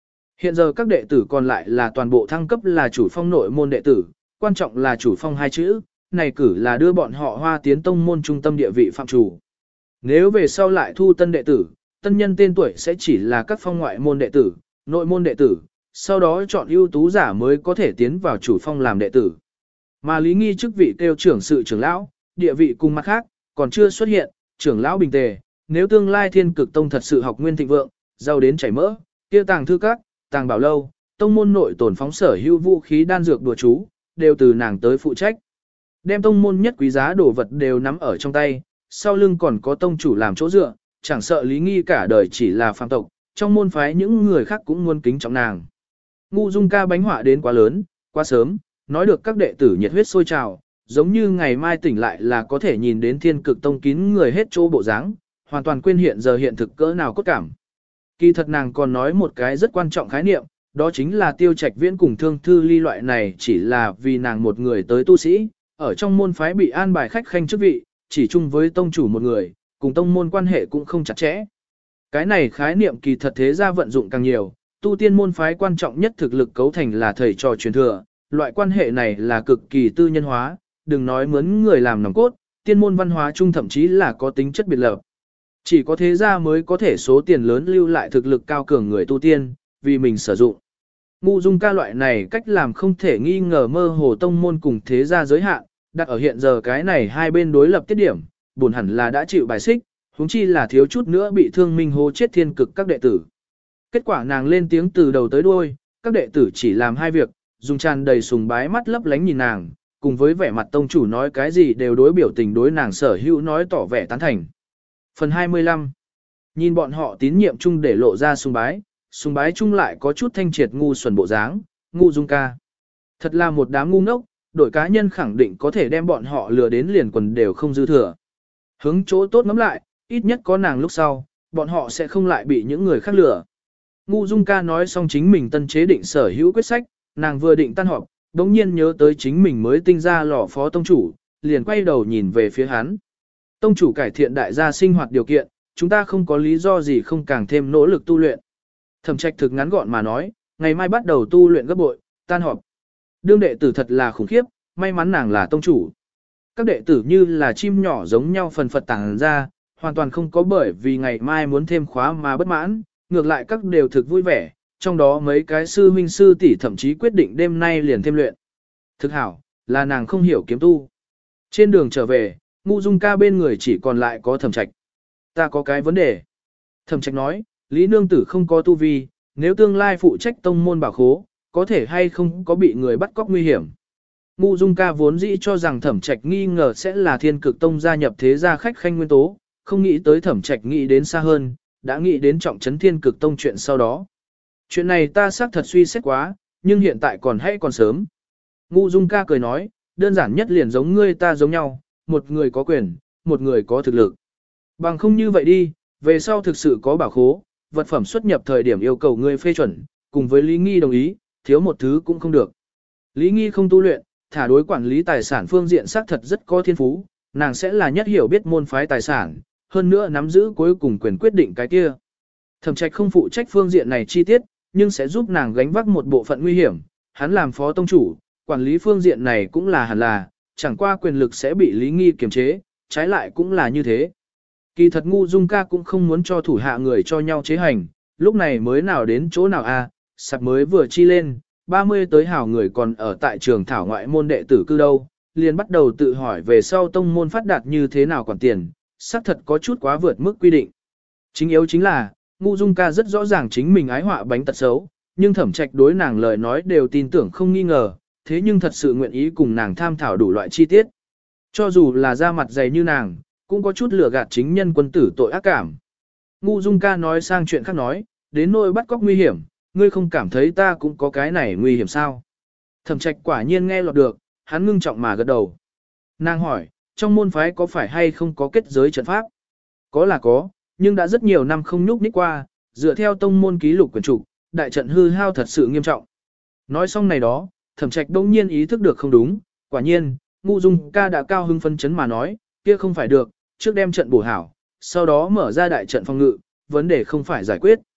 Hiện giờ các đệ tử còn lại là toàn bộ thăng cấp là chủ phong nội môn đệ tử, quan trọng là chủ phong hai chữ, này cử là đưa bọn họ Hoa Tiến tông môn trung tâm địa vị phạm chủ. Nếu về sau lại thu tân đệ tử, tân nhân tên tuổi sẽ chỉ là các phong ngoại môn đệ tử, nội môn đệ tử, sau đó chọn ưu tú giả mới có thể tiến vào chủ phong làm đệ tử. Mà Lý Nghi chức vị kêu trưởng sự trưởng lão, địa vị cùng mặt khác, còn chưa xuất hiện, trưởng lão bình tề, nếu tương lai Thiên Cực Tông thật sự học nguyên thịnh vượng, giàu đến chảy mỡ, kia tàng thư các, tàng bảo lâu, tông môn nội tổn phóng sở hữu vũ khí đan dược đùa chú, đều từ nàng tới phụ trách. Đem tông môn nhất quý giá đồ vật đều nắm ở trong tay, sau lưng còn có tông chủ làm chỗ dựa, chẳng sợ Lý Nghi cả đời chỉ là phàm tộc, trong môn phái những người khác cũng muốn kính trọng nàng. Ngu Dung Ca bánh họa đến quá lớn, quá sớm, nói được các đệ tử nhiệt huyết sôi trào, giống như ngày mai tỉnh lại là có thể nhìn đến Thiên Cực Tông kín người hết chỗ bộ dáng, hoàn toàn quên hiện giờ hiện thực cỡ nào cốt cảm. Kỳ thật nàng còn nói một cái rất quan trọng khái niệm, đó chính là Tiêu Trạch Viễn cùng Thương Thư Ly loại này chỉ là vì nàng một người tới tu sĩ, ở trong môn phái bị an bài khách khanh chức vị, chỉ chung với tông chủ một người, cùng tông môn quan hệ cũng không chặt chẽ. Cái này khái niệm kỳ thật thế ra vận dụng càng nhiều, tu tiên môn phái quan trọng nhất thực lực cấu thành là thầy trò truyền thừa, loại quan hệ này là cực kỳ tư nhân hóa, đừng nói mướn người làm nòng cốt, tiên môn văn hóa chung thậm chí là có tính chất biệt lập. Chỉ có thế gia mới có thể số tiền lớn lưu lại thực lực cao cường người tu tiên, vì mình sử dụng. Ngu Dung Ca loại này cách làm không thể nghi ngờ mơ hồ tông môn cùng thế gia giới hạn, đặt ở hiện giờ cái này hai bên đối lập tiết điểm, buồn hẳn là đã chịu bài xích, huống chi là thiếu chút nữa bị thương minh hô chết Thiên Cực các đệ tử. Kết quả nàng lên tiếng từ đầu tới đuôi, các đệ tử chỉ làm hai việc, dùng tràn đầy sùng bái mắt lấp lánh nhìn nàng, cùng với vẻ mặt tông chủ nói cái gì đều đối biểu tình đối nàng sở hữu nói tỏ vẻ tán thành. Phần 25. Nhìn bọn họ tín nhiệm chung để lộ ra sùng bái chung lại có chút thanh triệt ngu xuẩn bộ dáng, Ngu Dung Ca. Thật là một đám ngu ngốc, đội cá nhân khẳng định có thể đem bọn họ lừa đến liền quần đều không dư thừa. Hướng chỗ tốt ngắm lại, ít nhất có nàng lúc sau, bọn họ sẽ không lại bị những người khác lừa. Ngu Dung Ca nói xong chính mình tân chế định sở hữu quyết sách, nàng vừa định tan họp, đống nhiên nhớ tới chính mình mới tinh ra lò phó tông chủ, liền quay đầu nhìn về phía hắn. Tông chủ cải thiện đại gia sinh hoạt điều kiện, chúng ta không có lý do gì không càng thêm nỗ lực tu luyện. Thẩm Trạch thực ngắn gọn mà nói, ngày mai bắt đầu tu luyện gấp bội, tan họp. Đương đệ tử thật là khủng khiếp, may mắn nàng là tông chủ. Các đệ tử như là chim nhỏ giống nhau phần phật tàng ra, hoàn toàn không có bởi vì ngày mai muốn thêm khóa mà bất mãn, ngược lại các đều thực vui vẻ, trong đó mấy cái sư huynh sư tỷ thậm chí quyết định đêm nay liền thêm luyện. Thực hảo, là nàng không hiểu kiếm tu. Trên đường trở về, Ngu Dung Ca bên người chỉ còn lại có Thẩm Trạch. Ta có cái vấn đề. Thẩm Trạch nói, Lý Nương Tử không có tu vi, nếu tương lai phụ trách tông môn bảo khố, có thể hay không có bị người bắt cóc nguy hiểm. Ngu Dung Ca vốn dĩ cho rằng Thẩm Trạch nghi ngờ sẽ là Thiên Cực Tông gia nhập thế gia khách khanh nguyên tố, không nghĩ tới Thẩm Trạch nghĩ đến xa hơn, đã nghĩ đến trọng trấn Thiên Cực Tông chuyện sau đó. Chuyện này ta xác thật suy xét quá, nhưng hiện tại còn hay còn sớm. Ngu Dung Ca cười nói, đơn giản nhất liền giống ngươi ta giống nhau, một người có quyền, một người có thực lực. Bằng không như vậy đi, về sau thực sự có bảo khố, vật phẩm xuất nhập thời điểm yêu cầu ngươi phê chuẩn, cùng với Lý Nghi đồng ý, thiếu một thứ cũng không được. Lý Nghi không tu luyện, thả đối quản lý tài sản phương diện xác thật rất có thiên phú, nàng sẽ là nhất hiểu biết môn phái tài sản, hơn nữa nắm giữ cuối cùng quyền quyết định cái kia. Thẩm Trạch không phụ trách phương diện này chi tiết, nhưng sẽ giúp nàng gánh vác một bộ phận nguy hiểm, hắn làm phó tông chủ, quản lý phương diện này cũng là hẳn là, chẳng qua quyền lực sẽ bị Lý Nghi kiềm chế, trái lại cũng là như thế. Kỳ thật Ngu Dung Ca cũng không muốn cho thủ hạ người cho nhau chế hành, lúc này mới nào đến chỗ nào a, sạp mới vừa chi lên, 30 tới hảo người còn ở tại trường thảo ngoại môn đệ tử cư đâu, liền bắt đầu tự hỏi về sau tông môn phát đạt như thế nào quản tiền, xác thật có chút quá vượt mức quy định. Chính yếu chính là, Ngu Dung Ca rất rõ ràng chính mình ái họa bánh tật xấu, nhưng Thẩm Trạch đối nàng lời nói đều tin tưởng không nghi ngờ, thế nhưng thật sự nguyện ý cùng nàng tham thảo đủ loại chi tiết. Cho dù là da mặt dày như nàng, cũng có chút lừa gạt chính nhân quân tử tội ác cảm. Ngu Dung Ca nói sang chuyện khác nói, đến nỗi bắt cóc nguy hiểm, ngươi không cảm thấy ta cũng có cái này nguy hiểm sao? Thẩm Trạch quả nhiên nghe lọt được, hắn ngưng trọng mà gật đầu. Nàng hỏi, trong môn phái có phải hay không có kết giới trận pháp? Có là có, nhưng đã rất nhiều năm không nhúc nhích qua, dựa theo tông môn ký lục quyển trục, đại trận hư hao thật sự nghiêm trọng. Nói xong này đó, Thẩm Trạch đông nhiên ý thức được không đúng, quả nhiên, Ngu Dung Ca đã cao hưng phân chấn mà nói, kia không phải được, trước đem trận bổ hảo, sau đó mở ra đại trận phòng ngự, vấn đề không phải giải quyết.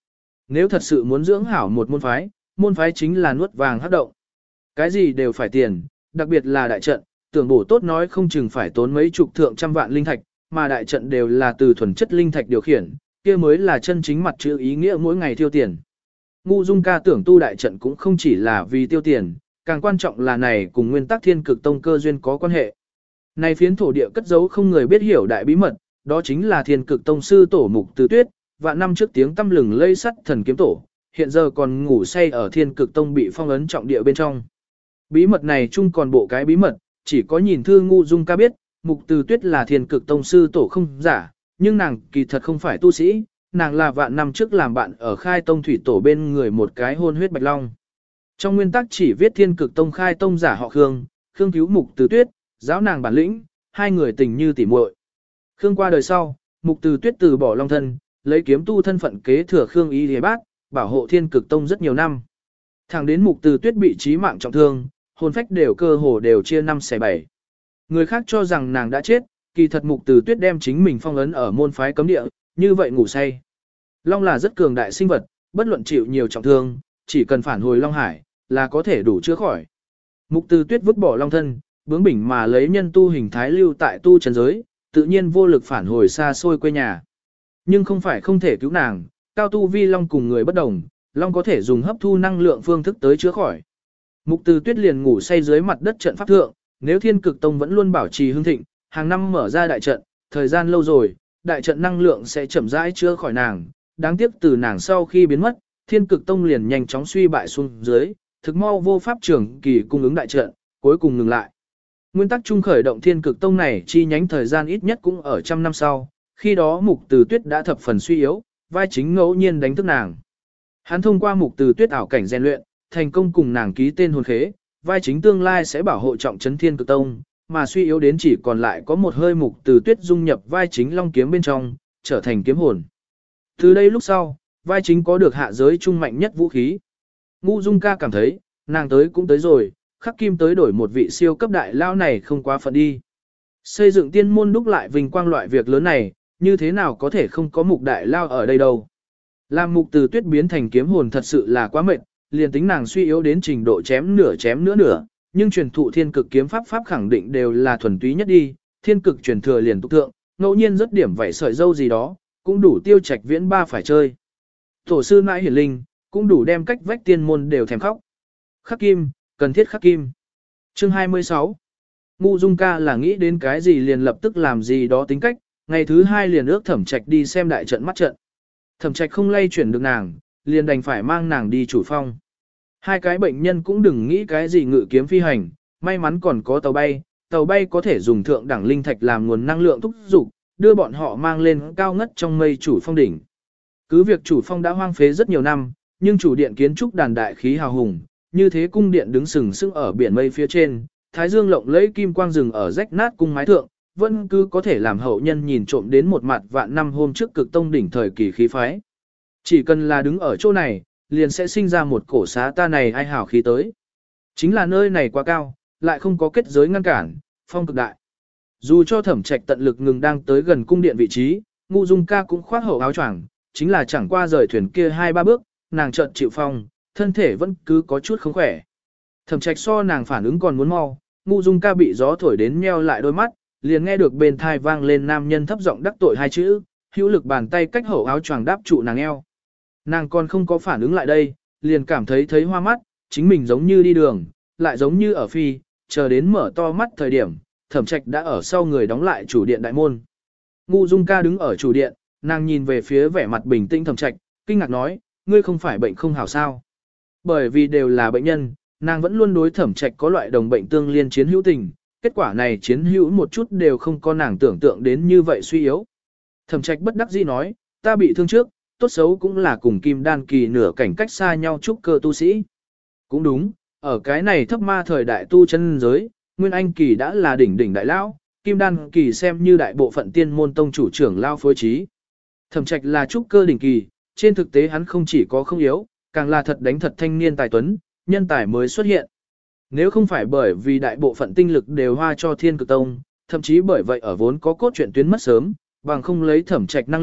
nếu thật sự muốn dưỡng hảo một môn phái chính là nuốt vàng hắc động. Cái gì đều phải tiền, đặc biệt là đại trận, tưởng bổ tốt nói không chừng phải tốn mấy chục thượng trăm vạn linh thạch, mà đại trận đều là từ thuần chất linh thạch điều khiển, kia mới là chân chính mặt chữ ý nghĩa mỗi ngày tiêu tiền. Ngu Dung ca tưởng tu đại trận cũng không chỉ là vì tiêu tiền, càng quan trọng là này cùng nguyên tắc Thiên Cực Tông cơ duyên có quan hệ. Này phiến thổ địa cất giấu không người biết hiểu đại bí mật, đó chính là Thiên Cực Tông sư tổ Mục Từ Tuyết, vạn năm trước tiếng tăm lừng lây sắt thần kiếm tổ, hiện giờ còn ngủ say ở Thiên Cực Tông bị phong ấn trọng địa bên trong. Bí mật này chung còn bộ cái bí mật, chỉ có nhìn thư Ngu Dung ca biết, Mục Từ Tuyết là Thiên Cực Tông sư tổ không giả, nhưng nàng kỳ thật không phải tu sĩ, nàng là vạn năm trước làm bạn ở Khai Tông thủy tổ bên người một cái hôn huyết bạch long. Trong nguyên tắc chỉ viết Thiên Cực Tông khai tông giả họ Khương, Khương cứu Mục Từ Tuyết, giáo nàng bản lĩnh, hai người tình như tỉ muội. Khương qua đời sau, Mục Từ Tuyết từ bỏ long thân, lấy kiếm tu thân phận kế thừa Khương Y Liệt Bác, bảo hộ Thiên Cực Tông rất nhiều năm. Thẳng đến Mục Từ Tuyết bị chí mạng trọng thương, hồn phách đều cơ hồ đều chia 5/7. Người khác cho rằng nàng đã chết, kỳ thật Mục Từ Tuyết đem chính mình phong ấn ở môn phái cấm địa, như vậy ngủ say. Long là rất cường đại sinh vật, bất luận chịu nhiều trọng thương, chỉ cần phản hồi Long Hải, là có thể đủ chữa khỏi. Mục Từ Tuyết vứt bỏ Long thân, bướng bỉnh mà lấy nhân tu hình thái lưu tại tu trần giới, tự nhiên vô lực phản hồi xa xôi quê nhà. Nhưng không phải không thể cứu nàng, cao tu vi Long cùng người bất đồng, Long có thể dùng hấp thu năng lượng phương thức tới chữa khỏi. Mục Từ Tuyết liền ngủ say dưới mặt đất trận pháp thượng, nếu Thiên Cực Tông vẫn luôn bảo trì hưng thịnh, hàng năm mở ra đại trận, thời gian lâu rồi, đại trận năng lượng sẽ chậm rãi chữa khỏi nàng. Đáng tiếc từ nàng sau khi biến mất, Thiên Cực Tông liền nhanh chóng suy bại xuống dưới, thực mau vô pháp trưởng kỳ cung ứng đại trận, cuối cùng ngừng lại. Nguyên tắc chung khởi động Thiên Cực Tông này chi nhánh thời gian ít nhất cũng ở trăm năm sau, khi đó Mục Từ Tuyết đã thập phần suy yếu, vai chính ngẫu nhiên đánh thức nàng. Hắn thông qua Mục Từ Tuyết ảo cảnh rèn luyện, thành công cùng nàng ký tên hồn khế, vai chính tương lai sẽ bảo hộ trọng trấn Thiên Cực Tông, mà suy yếu đến chỉ còn lại có một hơi Mục Từ Tuyết dung nhập vai chính long kiếm bên trong, trở thành kiếm hồn. Từ đây lúc sau, vai chính có được hạ giới trung mạnh nhất vũ khí. Ngu Dung ca cảm thấy, nàng tới cũng tới rồi, Khắc Kim tới đổi một vị siêu cấp đại lao này không quá phận đi. Xây dựng tiên môn đúc lại vinh quang loại việc lớn này, như thế nào có thể không có Mục đại lao ở đây đâu. Làm Mục Từ Tuyết biến thành kiếm hồn thật sự là quá mệt, liền tính nàng suy yếu đến trình độ chém nửa, nhưng truyền thụ Thiên Cực kiếm pháp khẳng định đều là thuần túy nhất đi, Thiên Cực truyền thừa liền tục thượng, ngẫu nhiên rất điểm vảy sợi dâu gì đó, cũng đủ Tiêu Trạch Viễn ba phải chơi. Tổ sư nãi hiển linh, cũng đủ đem cách vách tiên môn đều thèm khóc. Khắc Kim, cần thiết khắc kim. Chương 26. Ngu Dung ca là nghĩ đến cái gì liền lập tức làm gì đó tính cách, ngày thứ 2 liền ước Thẩm Trạch đi xem đại trận mắt trận. Thẩm Trạch không lay chuyển được nàng, liền đành phải mang nàng đi chủ phong. Hai cái bệnh nhân cũng đừng nghĩ cái gì ngự kiếm phi hành, may mắn còn có tàu bay có thể dùng thượng đẳng linh thạch làm nguồn năng lượng thúc dục, đưa bọn họ mang lên cao ngất trong mây chủ phong đỉnh. Cứ việc chủ phong đã hoang phế rất nhiều năm, nhưng chủ điện kiến trúc đàn đại khí hào hùng, như thế cung điện đứng sừng sững ở biển mây phía trên, thái dương lộng lẫy kim quang rừng ở rách nát cung mái thượng, vẫn cứ có thể làm hậu nhân nhìn trộm đến một mặt vạn năm hôm trước Cực Tông đỉnh thời kỳ khí phái. Chỉ cần là đứng ở chỗ này, liền sẽ sinh ra một cổ xá ta này ai hào khí tới. Chính là nơi này quá cao, lại không có kết giới ngăn cản, phong cực đại. Dù cho Thẩm Trạch tận lực ngừng đang tới gần cung điện vị trí, Ngu Dung ca cũng khoác hậu áo choàng, chính là chẳng qua rời thuyền kia 2-3 bước, nàng chợt chịu phong, thân thể vẫn cứ có chút không khỏe. Thẩm Trạch so nàng phản ứng còn muốn mau, Ngu Dung ca bị gió thổi đến nheo lại đôi mắt, liền nghe được bên thai vang lên nam nhân thấp giọng đắc tội 2 chữ, hữu lực bàn tay cách hậu áo choàng đáp trụ nàng eo. Nàng còn không có phản ứng lại đây, liền cảm thấy hoa mắt, chính mình giống như đi đường, lại giống như ở phi, chờ đến mở to mắt thời điểm, Thẩm Trạch đã ở sau người đóng lại chủ điện đại môn. Ngu Dung ca đứng ở chủ điện, nàng nhìn về phía vẻ mặt bình tĩnh Thẩm Trạch, kinh ngạc nói, ngươi không phải bệnh không hảo sao? Bởi vì đều là bệnh nhân, nàng vẫn luôn đối Thẩm Trạch có loại đồng bệnh tương liên chiến hữu tình, kết quả này chiến hữu một chút đều không có nàng tưởng tượng đến như vậy suy yếu. Thẩm Trạch bất đắc dĩ nói, ta bị thương trước, tốt xấu cũng là cùng Kim Đan kỳ nửa cảnh cách xa nhau trúc cơ tu sĩ. Cũng đúng, ở cái này thấp ma thời đại tu chân giới, Nguyên Anh kỳ đã là đỉnh đại lão, Kim Đan kỳ xem như đại bộ phận tiên môn tông chủ trưởng lao phối trí. Thẩm Trạch là trúc cơ đỉnh kỳ, trên thực tế hắn không chỉ có không yếu, càng là thật đánh thật thanh niên tài tuấn, nhân tài mới xuất hiện. Nếu không phải bởi vì đại bộ phận tinh lực đều hoa cho Thiên Cực Tông, thậm chí bởi vậy ở vốn có cốt truyện tuyến mất sớm, bằng không lấy Thẩm Trạch năng lực,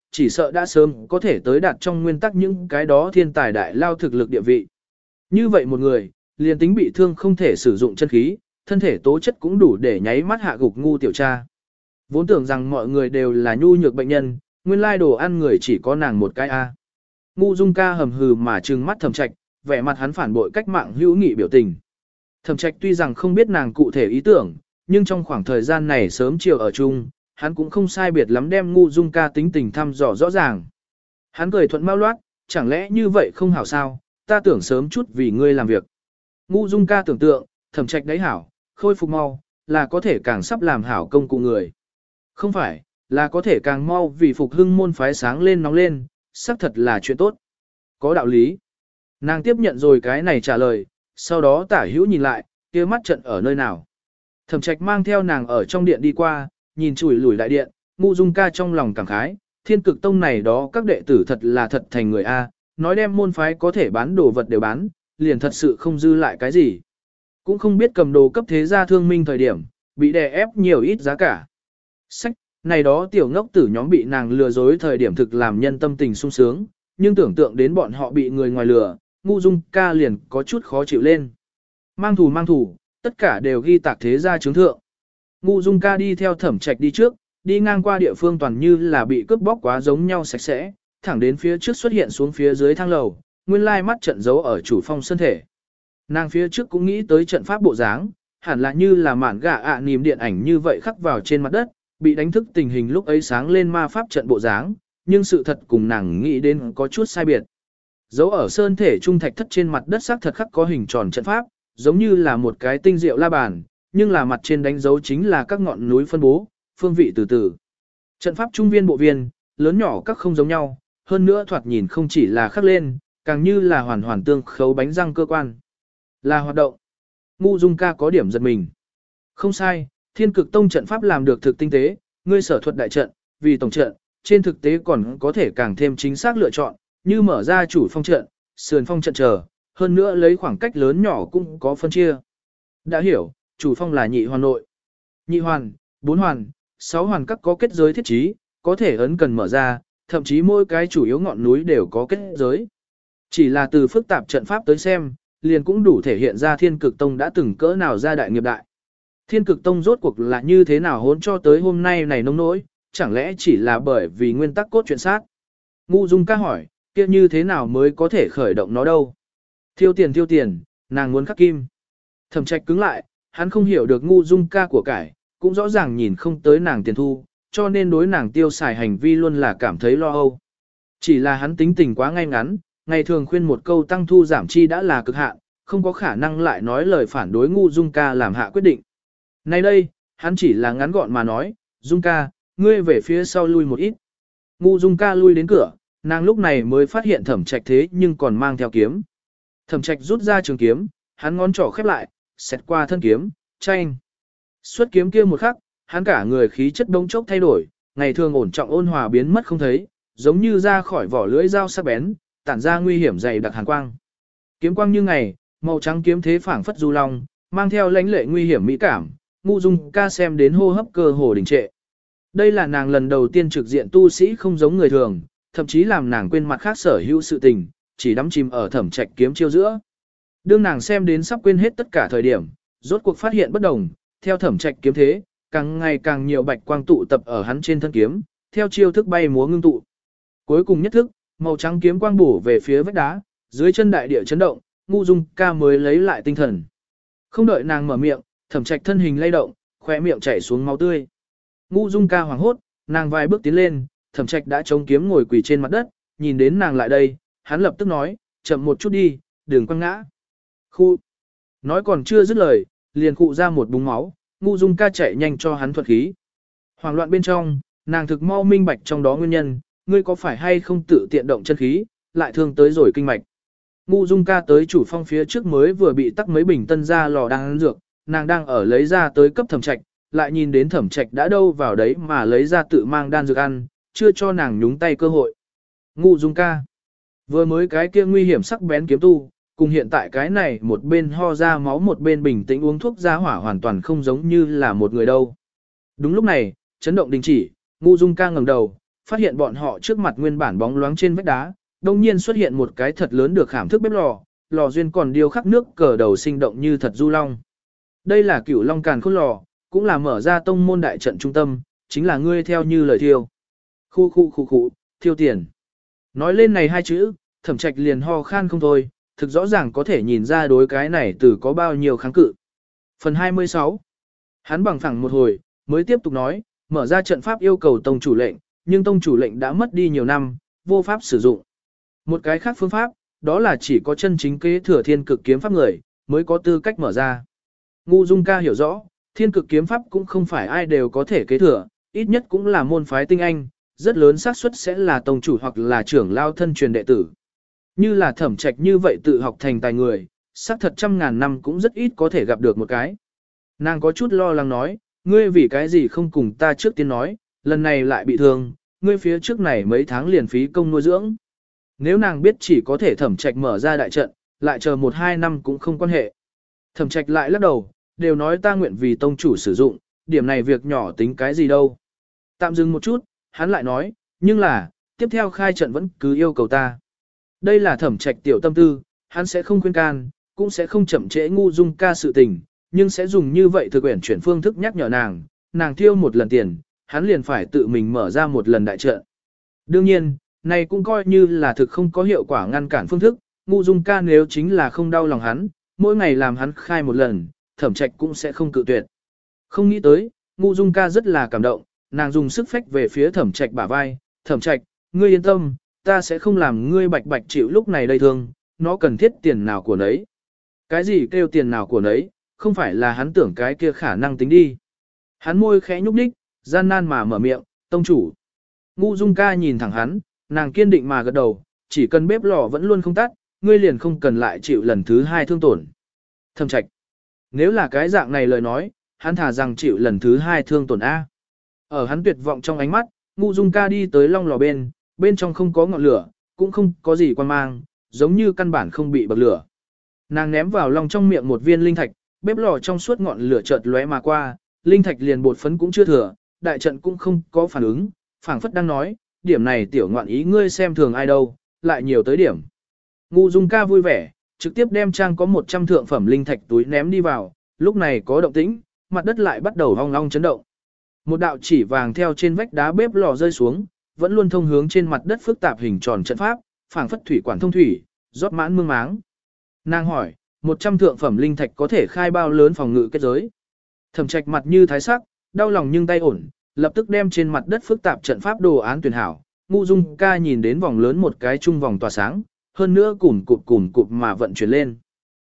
chỉ sợ đã sớm có thể tới đạt trong nguyên tắc những cái đó thiên tài đại lao thực lực địa vị. Như vậy một người, liền tính bị thương không thể sử dụng chân khí, thân thể tố chất cũng đủ để nháy mắt hạ gục ngu tiểu cha. Vốn tưởng rằng mọi người đều là nhu nhược bệnh nhân, nguyên lai đồ ăn người chỉ có nàng một cái a. Ngu Dung ca hầm hừ mà trừng mắt Thẩm Trạch, vẻ mặt hắn phản bội cách mạng hữu nghị biểu tình. Thẩm Trạch tuy rằng không biết nàng cụ thể ý tưởng, nhưng trong khoảng thời gian này sớm chiều ở chung, hắn cũng không sai biệt lắm đem Ngu Dung ca tính tình thăm dò rõ ràng. Hắn cười thuận mau loát, chẳng lẽ như vậy không hảo sao, ta tưởng sớm chút vì ngươi làm việc. Ngu Dung ca tưởng tượng, Thẩm Trạch đấy hảo, khôi phục mau, là có thể càng sắp làm hảo công cụ người. Không phải, là có thể càng mau vì phục hưng môn phái sáng lên nóng lên, xác thật là chuyện tốt. Có đạo lý. Nàng tiếp nhận rồi cái này trả lời, sau đó tả hữu nhìn lại, kia mắt trận ở nơi nào. Thẩm Trạch mang theo nàng ở trong điện đi qua, nhìn chùi lùi đại điện, Ngu Dung ca trong lòng cảm khái, Thiên Cực Tông này đó các đệ tử thật là thật thành người A, nói đem môn phái có thể bán đồ vật đều bán, liền thật sự không dư lại cái gì. Cũng không biết cầm đồ cấp thế gia thương minh thời điểm, bị đè ép nhiều ít giá cả. Sách, này đó tiểu ngốc tử nhóm bị nàng lừa dối thời điểm thực làm nhân tâm tình sung sướng, nhưng tưởng tượng đến bọn họ bị người ngoài lừa, Ngu Dung ca liền có chút khó chịu lên. Mang thủ, tất cả đều ghi tạc thế gia chứng thượng. Ngu Dung ca đi theo Thẩm Trạch đi trước, đi ngang qua địa phương toàn như là bị cướp bóc quá giống nhau sạch sẽ, thẳng đến phía trước xuất hiện xuống phía dưới thang lầu, nguyên lai mắt trận giấu ở chủ phong sơn thể. Nàng phía trước cũng nghĩ tới trận pháp bộ dáng, hẳn là như là mạn gà ạ niềm điện ảnh như vậy khắc vào trên mặt đất, bị đánh thức tình hình lúc ấy sáng lên ma pháp trận bộ dáng, nhưng sự thật cùng nàng nghĩ đến có chút sai biệt. Dấu ở sơn thể trung thạch thất trên mặt đất xác thật khắc có hình tròn trận pháp, giống như là một cái tinh diệu la bàn, nhưng là mặt trên đánh dấu chính là các ngọn núi phân bố, phương vị từ từ. Trận pháp trung viên bộ viên, lớn nhỏ các không giống nhau, hơn nữa thoạt nhìn không chỉ là khắc lên, càng như là hoàn hoàn tương khấu bánh răng cơ quan. Là hoạt động. Ngu Dung ca có điểm giật mình. Không sai, Thiên Cực Tông trận pháp làm được thực tinh tế, ngươi sở thuật đại trận, vì tổng trận, trên thực tế còn có thể càng thêm chính xác lựa chọn, như mở ra chủ phong trận, sườn phong trận chờ, hơn nữa lấy khoảng cách lớn nhỏ cũng có phân chia. Đã hiểu, chủ phong là nhị hoàn nội. Nhị hoàn, 4 hoàn, 6 hoàn các có kết giới thiết trí, có thể ấn cần mở ra, thậm chí mỗi cái chủ yếu ngọn núi đều có kết giới. Chỉ là từ phức tạp trận pháp tới xem, liền cũng đủ thể hiện ra Thiên Cực Tông đã từng cỡ nào ra đại nghiệp đại. Thiên Cực Tông rốt cuộc là như thế nào hỗn cho tới hôm nay này nông nỗi, chẳng lẽ chỉ là bởi vì nguyên tắc cốt truyện sát? Ngu Dung ca hỏi, kia như thế nào mới có thể khởi động nó đâu? Thiêu tiền, nàng muốn khắc kim. Thẩm Trạch cứng lại, hắn không hiểu được Ngu Dung ca của cải, cũng rõ ràng nhìn không tới nàng tiền thu, cho nên đối nàng tiêu xài hành vi luôn là cảm thấy lo âu. Chỉ là hắn tính tình quá ngay ngắn, ngày thường khuyên một câu tăng thu giảm chi đã là cực hạn, không có khả năng lại nói lời phản đối Ngu Dung ca làm hạ quyết định. Nay đây, hắn chỉ là ngắn gọn mà nói, Dung ca, ngươi về phía sau lui một ít. Ngu Dung ca lui đến cửa, nàng lúc này mới phát hiện Thẩm Trạch thế nhưng còn mang theo kiếm. Thẩm Trạch rút ra trường kiếm, hắn ngón trỏ khép lại, xẹt qua thân kiếm, chanh. Xuất kiếm kia một khắc, hắn cả người khí chất bỗng chốc thay đổi, ngày thường ổn trọng ôn hòa biến mất không thấy, giống như ra khỏi vỏ lưỡi dao sắc bén, tản ra nguy hiểm dày đặc hàn quang. Kiếm quang như ngày, màu trắng kiếm thế phảng phất du long, mang theo lãnh lệ nguy hiểm mỹ cảm, Ngu Dung ca xem đến hô hấp cơ hồ đình trệ. Đây là nàng lần đầu tiên trực diện tu sĩ không giống người thường, thậm chí làm nàng quên mặt khác sở hữu sự tình, chỉ đắm chìm ở Thẩm Trạch kiếm chiêu giữa. Đương nàng xem đến sắp quên hết tất cả thời điểm, rốt cuộc phát hiện bất đồng, theo Thẩm Trạch kiếm thế, càng ngày càng nhiều bạch quang tụ tập ở hắn trên thân kiếm, theo chiêu thức bay múa ngưng tụ. Cuối cùng nhất thức, màu trắng kiếm quang bổ về phía vách đá, dưới chân đại địa chấn động, Ngu Dung ca mới lấy lại tinh thần. Không đợi nàng mở miệng, Thẩm Trạch thân hình lay động, khóe miệng chảy xuống máu tươi. Ngu Dung ca hoảng hốt, nàng vài bước tiến lên, Thẩm Trạch đã chống kiếm ngồi quỳ trên mặt đất, nhìn đến nàng lại đây, hắn lập tức nói, chậm một chút đi, đừng quăng ngã. Khu. Nói còn chưa dứt lời, liền cụ ra một búng máu, Ngu Dung ca chạy nhanh cho hắn thuật khí. Hoảng loạn bên trong, nàng thực mau minh bạch trong đó nguyên nhân, ngươi có phải hay không tự tiện động chân khí, lại thương tới rồi kinh mạch. Ngu Dung ca tới chủ phong phía trước mới vừa bị tắc mấy bình tân ra lò đang ăn dược, nàng đang ở lấy ra tới cấp Thẩm Trạch, lại nhìn đến Thẩm Trạch đã đâu vào đấy mà lấy ra tự mang đan dược ăn, chưa cho nàng nhúng tay cơ hội. Ngu Dung ca, vừa mới cái kia nguy hiểm sắc bén kiếm tu, cùng hiện tại cái này một bên ho ra máu một bên bình tĩnh uống thuốc ra hỏa hoàn toàn không giống như là một người đâu. Đúng lúc này, chấn động đình chỉ, Ngu Dung ca ngẩng đầu, phát hiện bọn họ trước mặt nguyên bản bóng loáng trên vách đá, đông nhiên xuất hiện một cái thật lớn được khảm thức bếp lò, lò duyên còn điêu khắc nước cờ đầu sinh động như thật du long. Đây là Cửu Long Càn Khôn lò, cũng là mở ra tông môn đại trận trung tâm, chính là ngươi theo như lời thiêu. Khu, thiêu tiền. Nói lên này hai chữ, Thẩm Trạch liền ho khan không thôi, thực rõ ràng có thể nhìn ra đối cái này từ có bao nhiêu kháng cự. Phần 26. Hắn bằng phẳng một hồi, mới tiếp tục nói, mở ra trận pháp yêu cầu tông chủ lệnh, nhưng tông chủ lệnh đã mất đi nhiều năm, vô pháp sử dụng. Một cái khác phương pháp, đó là chỉ có chân chính kế thừa thiên cực kiếm pháp người, mới có tư cách mở ra. Ngu Dung Ca hiểu rõ, thiên cực kiếm pháp cũng không phải ai đều có thể kế thừa, ít nhất cũng là môn phái tinh anh, rất lớn xác suất sẽ là tông chủ hoặc là trưởng lao thân truyền đệ tử. Như là Thẩm Trạch như vậy tự học thành tài người, xác thật trăm ngàn năm cũng rất ít có thể gặp được một cái. Nàng có chút lo lắng nói, ngươi vì cái gì không cùng ta trước tiên nói, lần này lại bị thương, ngươi phía trước này mấy tháng liền phí công nuôi dưỡng. Nếu nàng biết chỉ có thể Thẩm Trạch mở ra đại trận, lại chờ 1-2 năm cũng không quan hệ. Thẩm Trạch lại lắc đầu, đều nói ta nguyện vì tông chủ sử dụng, điểm này việc nhỏ tính cái gì đâu. Tạm dừng một chút, hắn lại nói, nhưng là, tiếp theo khai trận vẫn cứ yêu cầu ta. Đây là Thẩm Trạch tiểu tâm tư, hắn sẽ không khuyên can, cũng sẽ không chậm trễ Ngu Dung Ca sự tình, nhưng sẽ dùng như vậy thực quyển chuyển phương thức nhắc nhở nàng thiêu một lần tiền, hắn liền phải tự mình mở ra một lần đại trận. Đương nhiên, này cũng coi như là thực không có hiệu quả ngăn cản phương thức, Ngu Dung Ca nếu chính là không đau lòng hắn, mỗi ngày làm hắn khai một lần, Thẩm Trạch cũng sẽ không cự tuyệt. Không nghĩ tới, Ngu Dung Ca rất là cảm động, nàng dùng sức phách về phía Thẩm Trạch bả vai, Thẩm Trạch, ngươi yên tâm, ta sẽ không làm ngươi bạch bạch chịu lúc này đây thương, nó cần thiết tiền nào của nấy. Cái gì kêu tiền nào của nấy, không phải là hắn tưởng cái kia khả năng tính đi. Hắn môi khẽ nhúc nhích, gian nan mà mở miệng, tông chủ. Ngu Dung Ca nhìn thẳng hắn, nàng kiên định mà gật đầu, chỉ cần bếp lò vẫn luôn không tắt, ngươi liền không cần lại chịu lần thứ hai thương tổn. Thẩm Trạch, nếu là cái dạng này lời nói, hắn thả rằng chịu lần thứ hai thương tổn A. Ở hắn tuyệt vọng trong ánh mắt, Ngu Dung Ca đi tới long lò bên trong không có ngọn lửa, cũng không có gì quan mang, giống như căn bản không bị bậc lửa. Nàng ném vào long trong miệng một viên linh thạch, bếp lò trong suốt ngọn lửa chợt lóe mà qua, linh thạch liền bột phấn cũng chưa thừa, đại trận cũng không có phản ứng, phảng phất đang nói, điểm này tiểu ngoạn ý ngươi xem thường ai đâu, lại nhiều tới điểm. Ngu Dung Ca vui vẻ, trực tiếp đem trang có 100 thượng phẩm linh thạch túi ném đi vào, lúc này có động tĩnh, mặt đất lại bắt đầu ong long chấn động. Một đạo chỉ vàng theo trên vách đá bếp lò rơi xuống, vẫn luôn thông hướng trên mặt đất phức tạp hình tròn trận pháp, phảng phất thủy quản thông thủy, rót mãn mương máng. Nàng hỏi, 100 thượng phẩm linh thạch có thể khai bao lớn phòng ngự kết giới? Thẩm Trạch mặt như thái sắc, đau lòng nhưng tay ổn, lập tức đem trên mặt đất phức tạp trận pháp đồ án tuyển hảo. Ngu Dung Ca nhìn đến vòng lớn một cái trung vòng tỏa sáng, hơn nữa cùn cụp mà vận chuyển lên.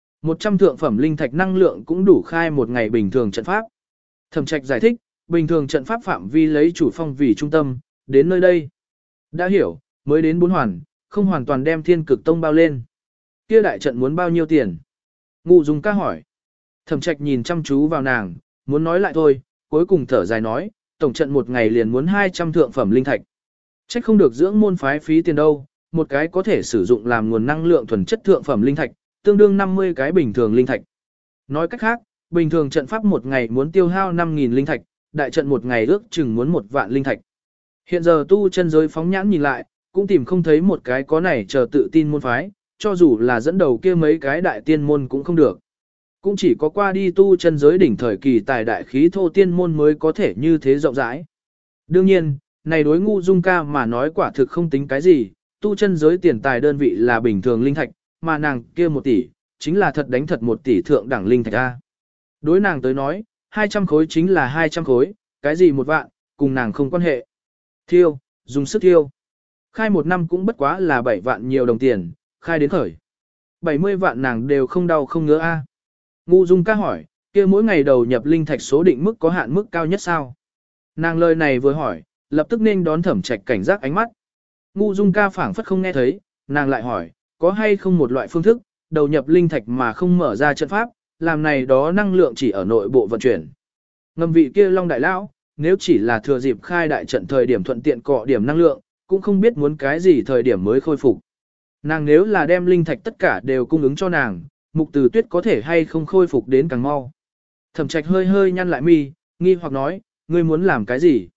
100 thượng phẩm linh thạch năng lượng cũng đủ khai một ngày bình thường trận pháp. Thẩm Trạch giải thích, bình thường trận pháp phạm vi lấy chủ phong vì trung tâm, đến nơi đây. Đã hiểu, mới đến 4 hoàn, không hoàn toàn đem Thiên Cực Tông bao lên. Kia đại trận muốn bao nhiêu tiền? Ngu Dung Ca hỏi. Thẩm Trạch nhìn chăm chú vào nàng, muốn nói lại thôi, cuối cùng thở dài nói, tổng trận một ngày liền muốn 200 thượng phẩm linh thạch. Trách không được dưỡng môn phái phí tiền đâu, một cái có thể sử dụng làm nguồn năng lượng thuần chất thượng phẩm linh thạch, tương đương 50 cái bình thường linh thạch. Nói cách khác, bình thường trận pháp một ngày muốn tiêu hao 5.000 linh thạch, đại trận một ngày ước chừng muốn 1 vạn linh thạch. Hiện giờ tu chân giới phóng nhãn nhìn lại, cũng tìm không thấy một cái có này chờ tự tin môn phái, cho dù là dẫn đầu kia mấy cái đại tiên môn cũng không được. Cũng chỉ có qua đi tu chân giới đỉnh thời kỳ tài đại khí thô tiên môn mới có thể như thế rộng rãi. Đương nhiên, này đối Ngu Dung Ca mà nói quả thực không tính cái gì, tu chân giới tiền tài đơn vị là bình thường linh thạch, mà nàng kia 1 tỷ, chính là thật đánh thật 1 tỷ thượng đẳng linh thạch A. Đối nàng tới nói, 200 khối chính là 200 khối, cái gì 1 vạn, cùng nàng không quan hệ. Thiêu, dùng sức thiêu. Khai 1 năm cũng bất quá là 7 vạn nhiều đồng tiền, khai đến khởi. 70 vạn nàng đều không đau không ngứa A. Ngu Dung Ca hỏi, kia mỗi ngày đầu nhập linh thạch số định mức có hạn mức cao nhất sao? Nàng lời này vừa hỏi, lập tức nên đón Thẩm Trạch cảnh giác ánh mắt. Ngu Dung Ca phảng phất không nghe thấy, nàng lại hỏi, có hay không một loại phương thức, đầu nhập linh thạch mà không mở ra trận pháp, làm này đó năng lượng chỉ ở nội bộ vận chuyển. Ngầm vị kia Long Đại Lão, nếu chỉ là thừa dịp khai đại trận thời điểm thuận tiện cọ điểm năng lượng, cũng không biết muốn cái gì thời điểm mới khôi phục. Nàng nếu là đem linh thạch tất cả đều cung ứng cho nàng, Mục Từ Tuyết có thể hay không khôi phục đến càng mau. Thẩm Trạch hơi hơi nhăn lại mi, nghi hoặc nói, ngươi muốn làm cái gì?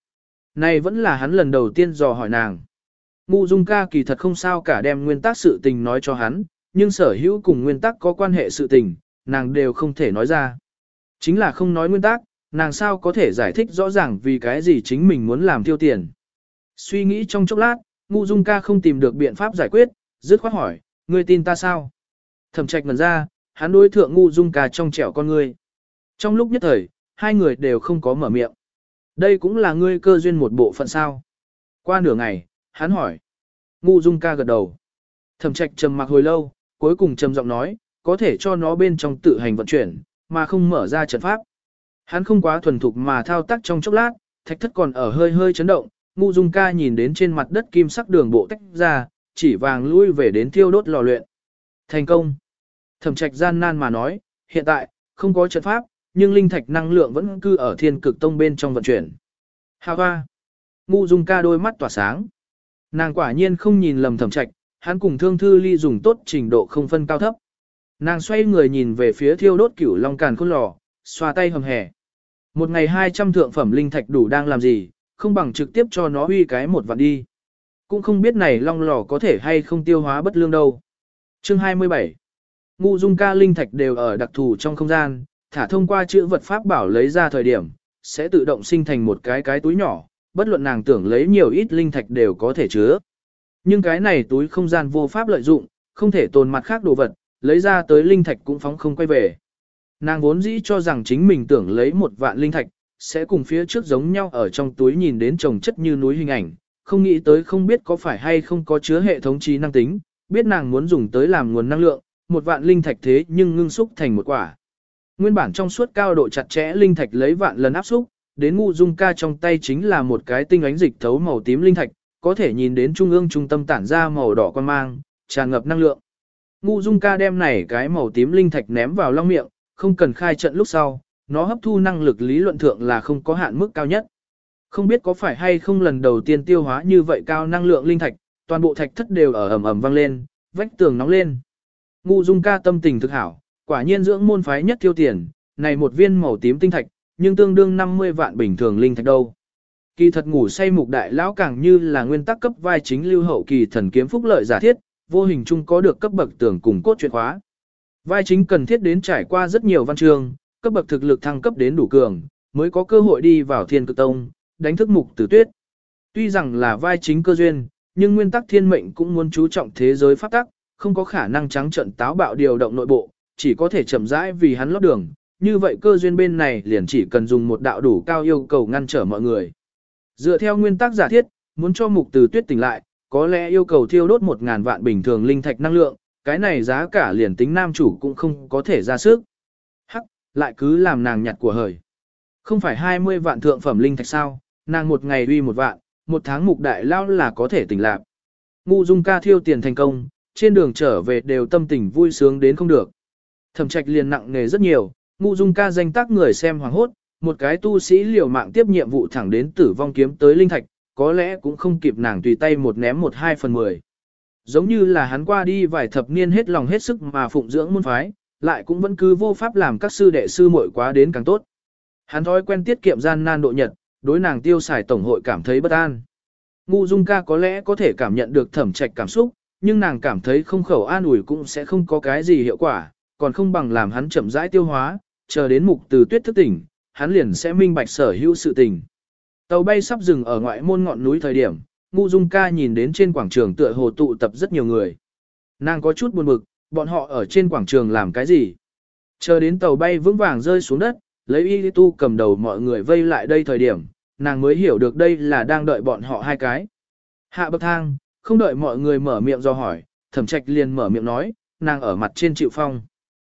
Này vẫn là hắn lần đầu tiên dò hỏi nàng. Ngụ Dung ca kỳ thật không sao cả đem nguyên tắc sự tình nói cho hắn, nhưng sở hữu cùng nguyên tắc có quan hệ sự tình, nàng đều không thể nói ra. Chính là không nói nguyên tắc, nàng sao có thể giải thích rõ ràng vì cái gì chính mình muốn làm tiêu tiền. Suy nghĩ trong chốc lát, Ngụ Dung ca không tìm được biện pháp giải quyết, dứt khoát hỏi, ngươi tin ta sao? Thẩm Trạch ngẩn ra, hắn đối thượng Ngụ Dung ca trong trẻo con ngươi. Trong lúc nhất thời, hai người đều không có mở miệng. Đây cũng là ngươi cơ duyên một bộ phận sao? Qua nửa ngày, hắn hỏi. Ngụ Dung ca gật đầu. Thẩm Trạch trầm mặc hồi lâu, cuối cùng trầm giọng nói, có thể cho nó bên trong tự hành vận chuyển, mà không mở ra trận pháp. Hắn không quá thuần thục mà thao tác trong chốc lát, thạch thất còn ở hơi hơi chấn động, Ngụ Dung ca nhìn đến trên mặt đất kim sắc đường bộ tách ra, chỉ vàng lui về đến thiêu đốt lò luyện. Thành công. Thẩm Trạch gian nan mà nói, hiện tại, không có trận pháp, nhưng linh thạch năng lượng vẫn cư ở Thiên Cực Tông bên trong vận chuyển. Hà hoa. Ngụ Dung ca đôi mắt tỏa sáng. Nàng quả nhiên không nhìn lầm Thẩm Trạch, hắn cùng Thương Thư Ly dùng tốt trình độ không phân cao thấp. Nàng xoay người nhìn về phía thiêu đốt cửu long càn khôn lò, xoa tay hầm hè. Một ngày 200 thượng phẩm linh thạch đủ đang làm gì, không bằng trực tiếp cho nó huy cái một vạn đi. Cũng không biết này long lò có thể hay không tiêu hóa bất lương đâu. Chương 27. Ngụ Dung ca linh thạch đều ở đặc thù trong không gian, thả thông qua chữ vật pháp bảo lấy ra thời điểm, sẽ tự động sinh thành một cái túi nhỏ, bất luận nàng tưởng lấy nhiều ít linh thạch đều có thể chứa. Nhưng cái này túi không gian vô pháp lợi dụng, không thể tồn mặt khác đồ vật, lấy ra tới linh thạch cũng phóng không quay về. Nàng vốn dĩ cho rằng chính mình tưởng lấy một vạn linh thạch, sẽ cùng phía trước giống nhau ở trong túi nhìn đến chồng chất như núi hình ảnh, không nghĩ tới không biết có phải hay không có chứa hệ thống trí năng tính, biết nàng muốn dùng tới làm nguồn năng lượng, một vạn linh thạch thế nhưng ngưng xúc thành một quả. Nguyên bản trong suốt cao độ chặt chẽ linh thạch lấy vạn lần áp xúc, đến Ngụ Dung ca trong tay chính là một cái tinh ánh dịch thấu màu tím linh thạch, có thể nhìn đến trung ương trung tâm tản ra màu đỏ quan mang, tràn ngập năng lượng. Ngụ Dung ca đem này cái màu tím linh thạch ném vào long miệng, không cần khai trận lúc sau, nó hấp thu năng lực lý luận thượng là không có hạn mức cao nhất. Không biết có phải hay không lần đầu tiên tiêu hóa như vậy cao năng lượng linh thạch, toàn bộ thạch thất đều ở ầm ầm vang lên, vách tường nóng lên. Ngụ Dung ca tâm tình thực hảo, quả nhiên dưỡng môn phái nhất tiêu tiền, này một viên màu tím tinh thạch, nhưng tương đương 50 vạn bình thường linh thạch đâu. Kỳ thật ngủ say mục đại lão càng như là nguyên tắc cấp vai chính lưu hậu kỳ thần kiếm phúc lợi giả thiết, vô hình chung có được cấp bậc tưởng cùng cốt truyện khóa. Vai chính cần thiết đến trải qua rất nhiều văn chương, cấp bậc thực lực thăng cấp đến đủ cường, mới có cơ hội đi vào Thiên Cực Tông, đánh thức Mục Tử Tuyết. Tuy rằng là vai chính cơ duyên, nhưng nguyên tắc thiên mệnh cũng muốn chú trọng thế giới pháp tắc, không có khả năng trắng trận táo bạo điều động nội bộ, chỉ có thể chậm rãi vì hắn lót đường. Như vậy cơ duyên bên này liền chỉ cần dùng một đạo đủ cao yêu cầu ngăn trở mọi người. Dựa theo nguyên tắc giả thiết, muốn cho Mục Tử Tuyết tỉnh lại, có lẽ yêu cầu thiêu đốt 1000 vạn bình thường linh thạch năng lượng, cái này giá cả liền tính nam chủ cũng không có thể ra sức. Hắc, lại cứ làm nàng nhặt của hời. Không phải 20 vạn thượng phẩm linh thạch sao, nàng một ngày uy một vạn, một tháng Mục đại lao là có thể tỉnh lạc. Ngụ Dung ca thiêu tiền thành công, trên đường trở về đều tâm tình vui sướng đến không được. Thẩm Trạch liền nặng nề rất nhiều, Ngụ Dung ca danh tác người xem hoàng hốt, một cái tu sĩ liều mạng tiếp nhiệm vụ thẳng đến tử vong kiếm tới linh thạch, có lẽ cũng không kịp nàng tùy tay một ném 1/2/10. Giống như là hắn qua đi vài thập niên hết lòng hết sức mà phụng dưỡng môn phái, lại cũng vẫn cứ vô pháp làm các sư đệ sư muội quá đến càng tốt. Hắn thói quen tiết kiệm gian nan độ nhật, đối nàng tiêu xài tổng hội cảm thấy bất an. Ngụ Dung ca có lẽ có thể cảm nhận được Thẩm Trạch cảm xúc, nhưng nàng cảm thấy không khẩu an ủi cũng sẽ không có cái gì hiệu quả, còn không bằng làm hắn chậm rãi tiêu hóa, chờ đến Mục Từ Tuyết thức tỉnh, hắn liền sẽ minh bạch sở hữu sự tình. Tàu bay sắp dừng ở ngoại môn ngọn núi thời điểm, Ngụ Dung ca nhìn đến trên quảng trường tựa hồ tụ tập rất nhiều người. Nàng có chút buồn bực, bọn họ ở trên quảng trường làm cái gì? Chờ đến tàu bay vững vàng rơi xuống đất, lấy Y Tu cầm đầu mọi người vây lại đây thời điểm, nàng mới hiểu được đây là đang đợi bọn họ hai cái. Hạ bậc thang, không đợi mọi người mở miệng do hỏi, Thẩm Trạch liền mở miệng nói, nàng ở mặt trên chịu phong.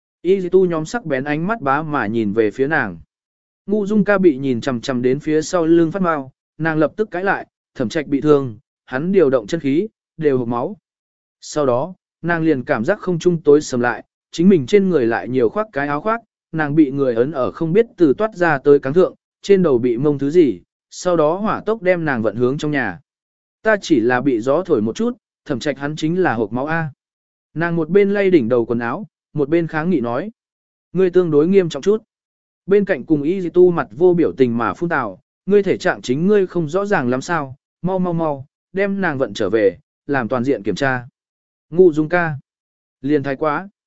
Y Tu nhóm sắc bén ánh mắt bá mà nhìn về phía nàng. Ngụ Dung ca bị nhìn chằm chằm đến phía sau lưng phát mau, nàng lập tức cãi lại, Thẩm Trạch bị thương, hắn điều động chân khí, đều hộc máu. Sau đó, nàng liền cảm giác không trung tối sầm lại, chính mình trên người lại nhiều khoác cái áo khoác, nàng bị người ấn ở không biết từ toát ra tới cáng thượng, trên đầu bị mông thứ gì, sau đó hỏa tốc đem nàng vận hướng trong nhà. Ta chỉ là bị gió thổi một chút, Thẩm Trạch hắn chính là hộc máu A. Nàng một bên lay đỉnh đầu quần áo, một bên kháng nghị nói. Ngươi tương đối nghiêm trọng chút. Bên cạnh cùng Y Tu mặt vô biểu tình mà phun tào, ngươi thể trạng chính ngươi không rõ ràng lắm sao, mau, đem nàng vận trở về, làm toàn diện kiểm tra. Ngu Dung ca. Liền thái quá.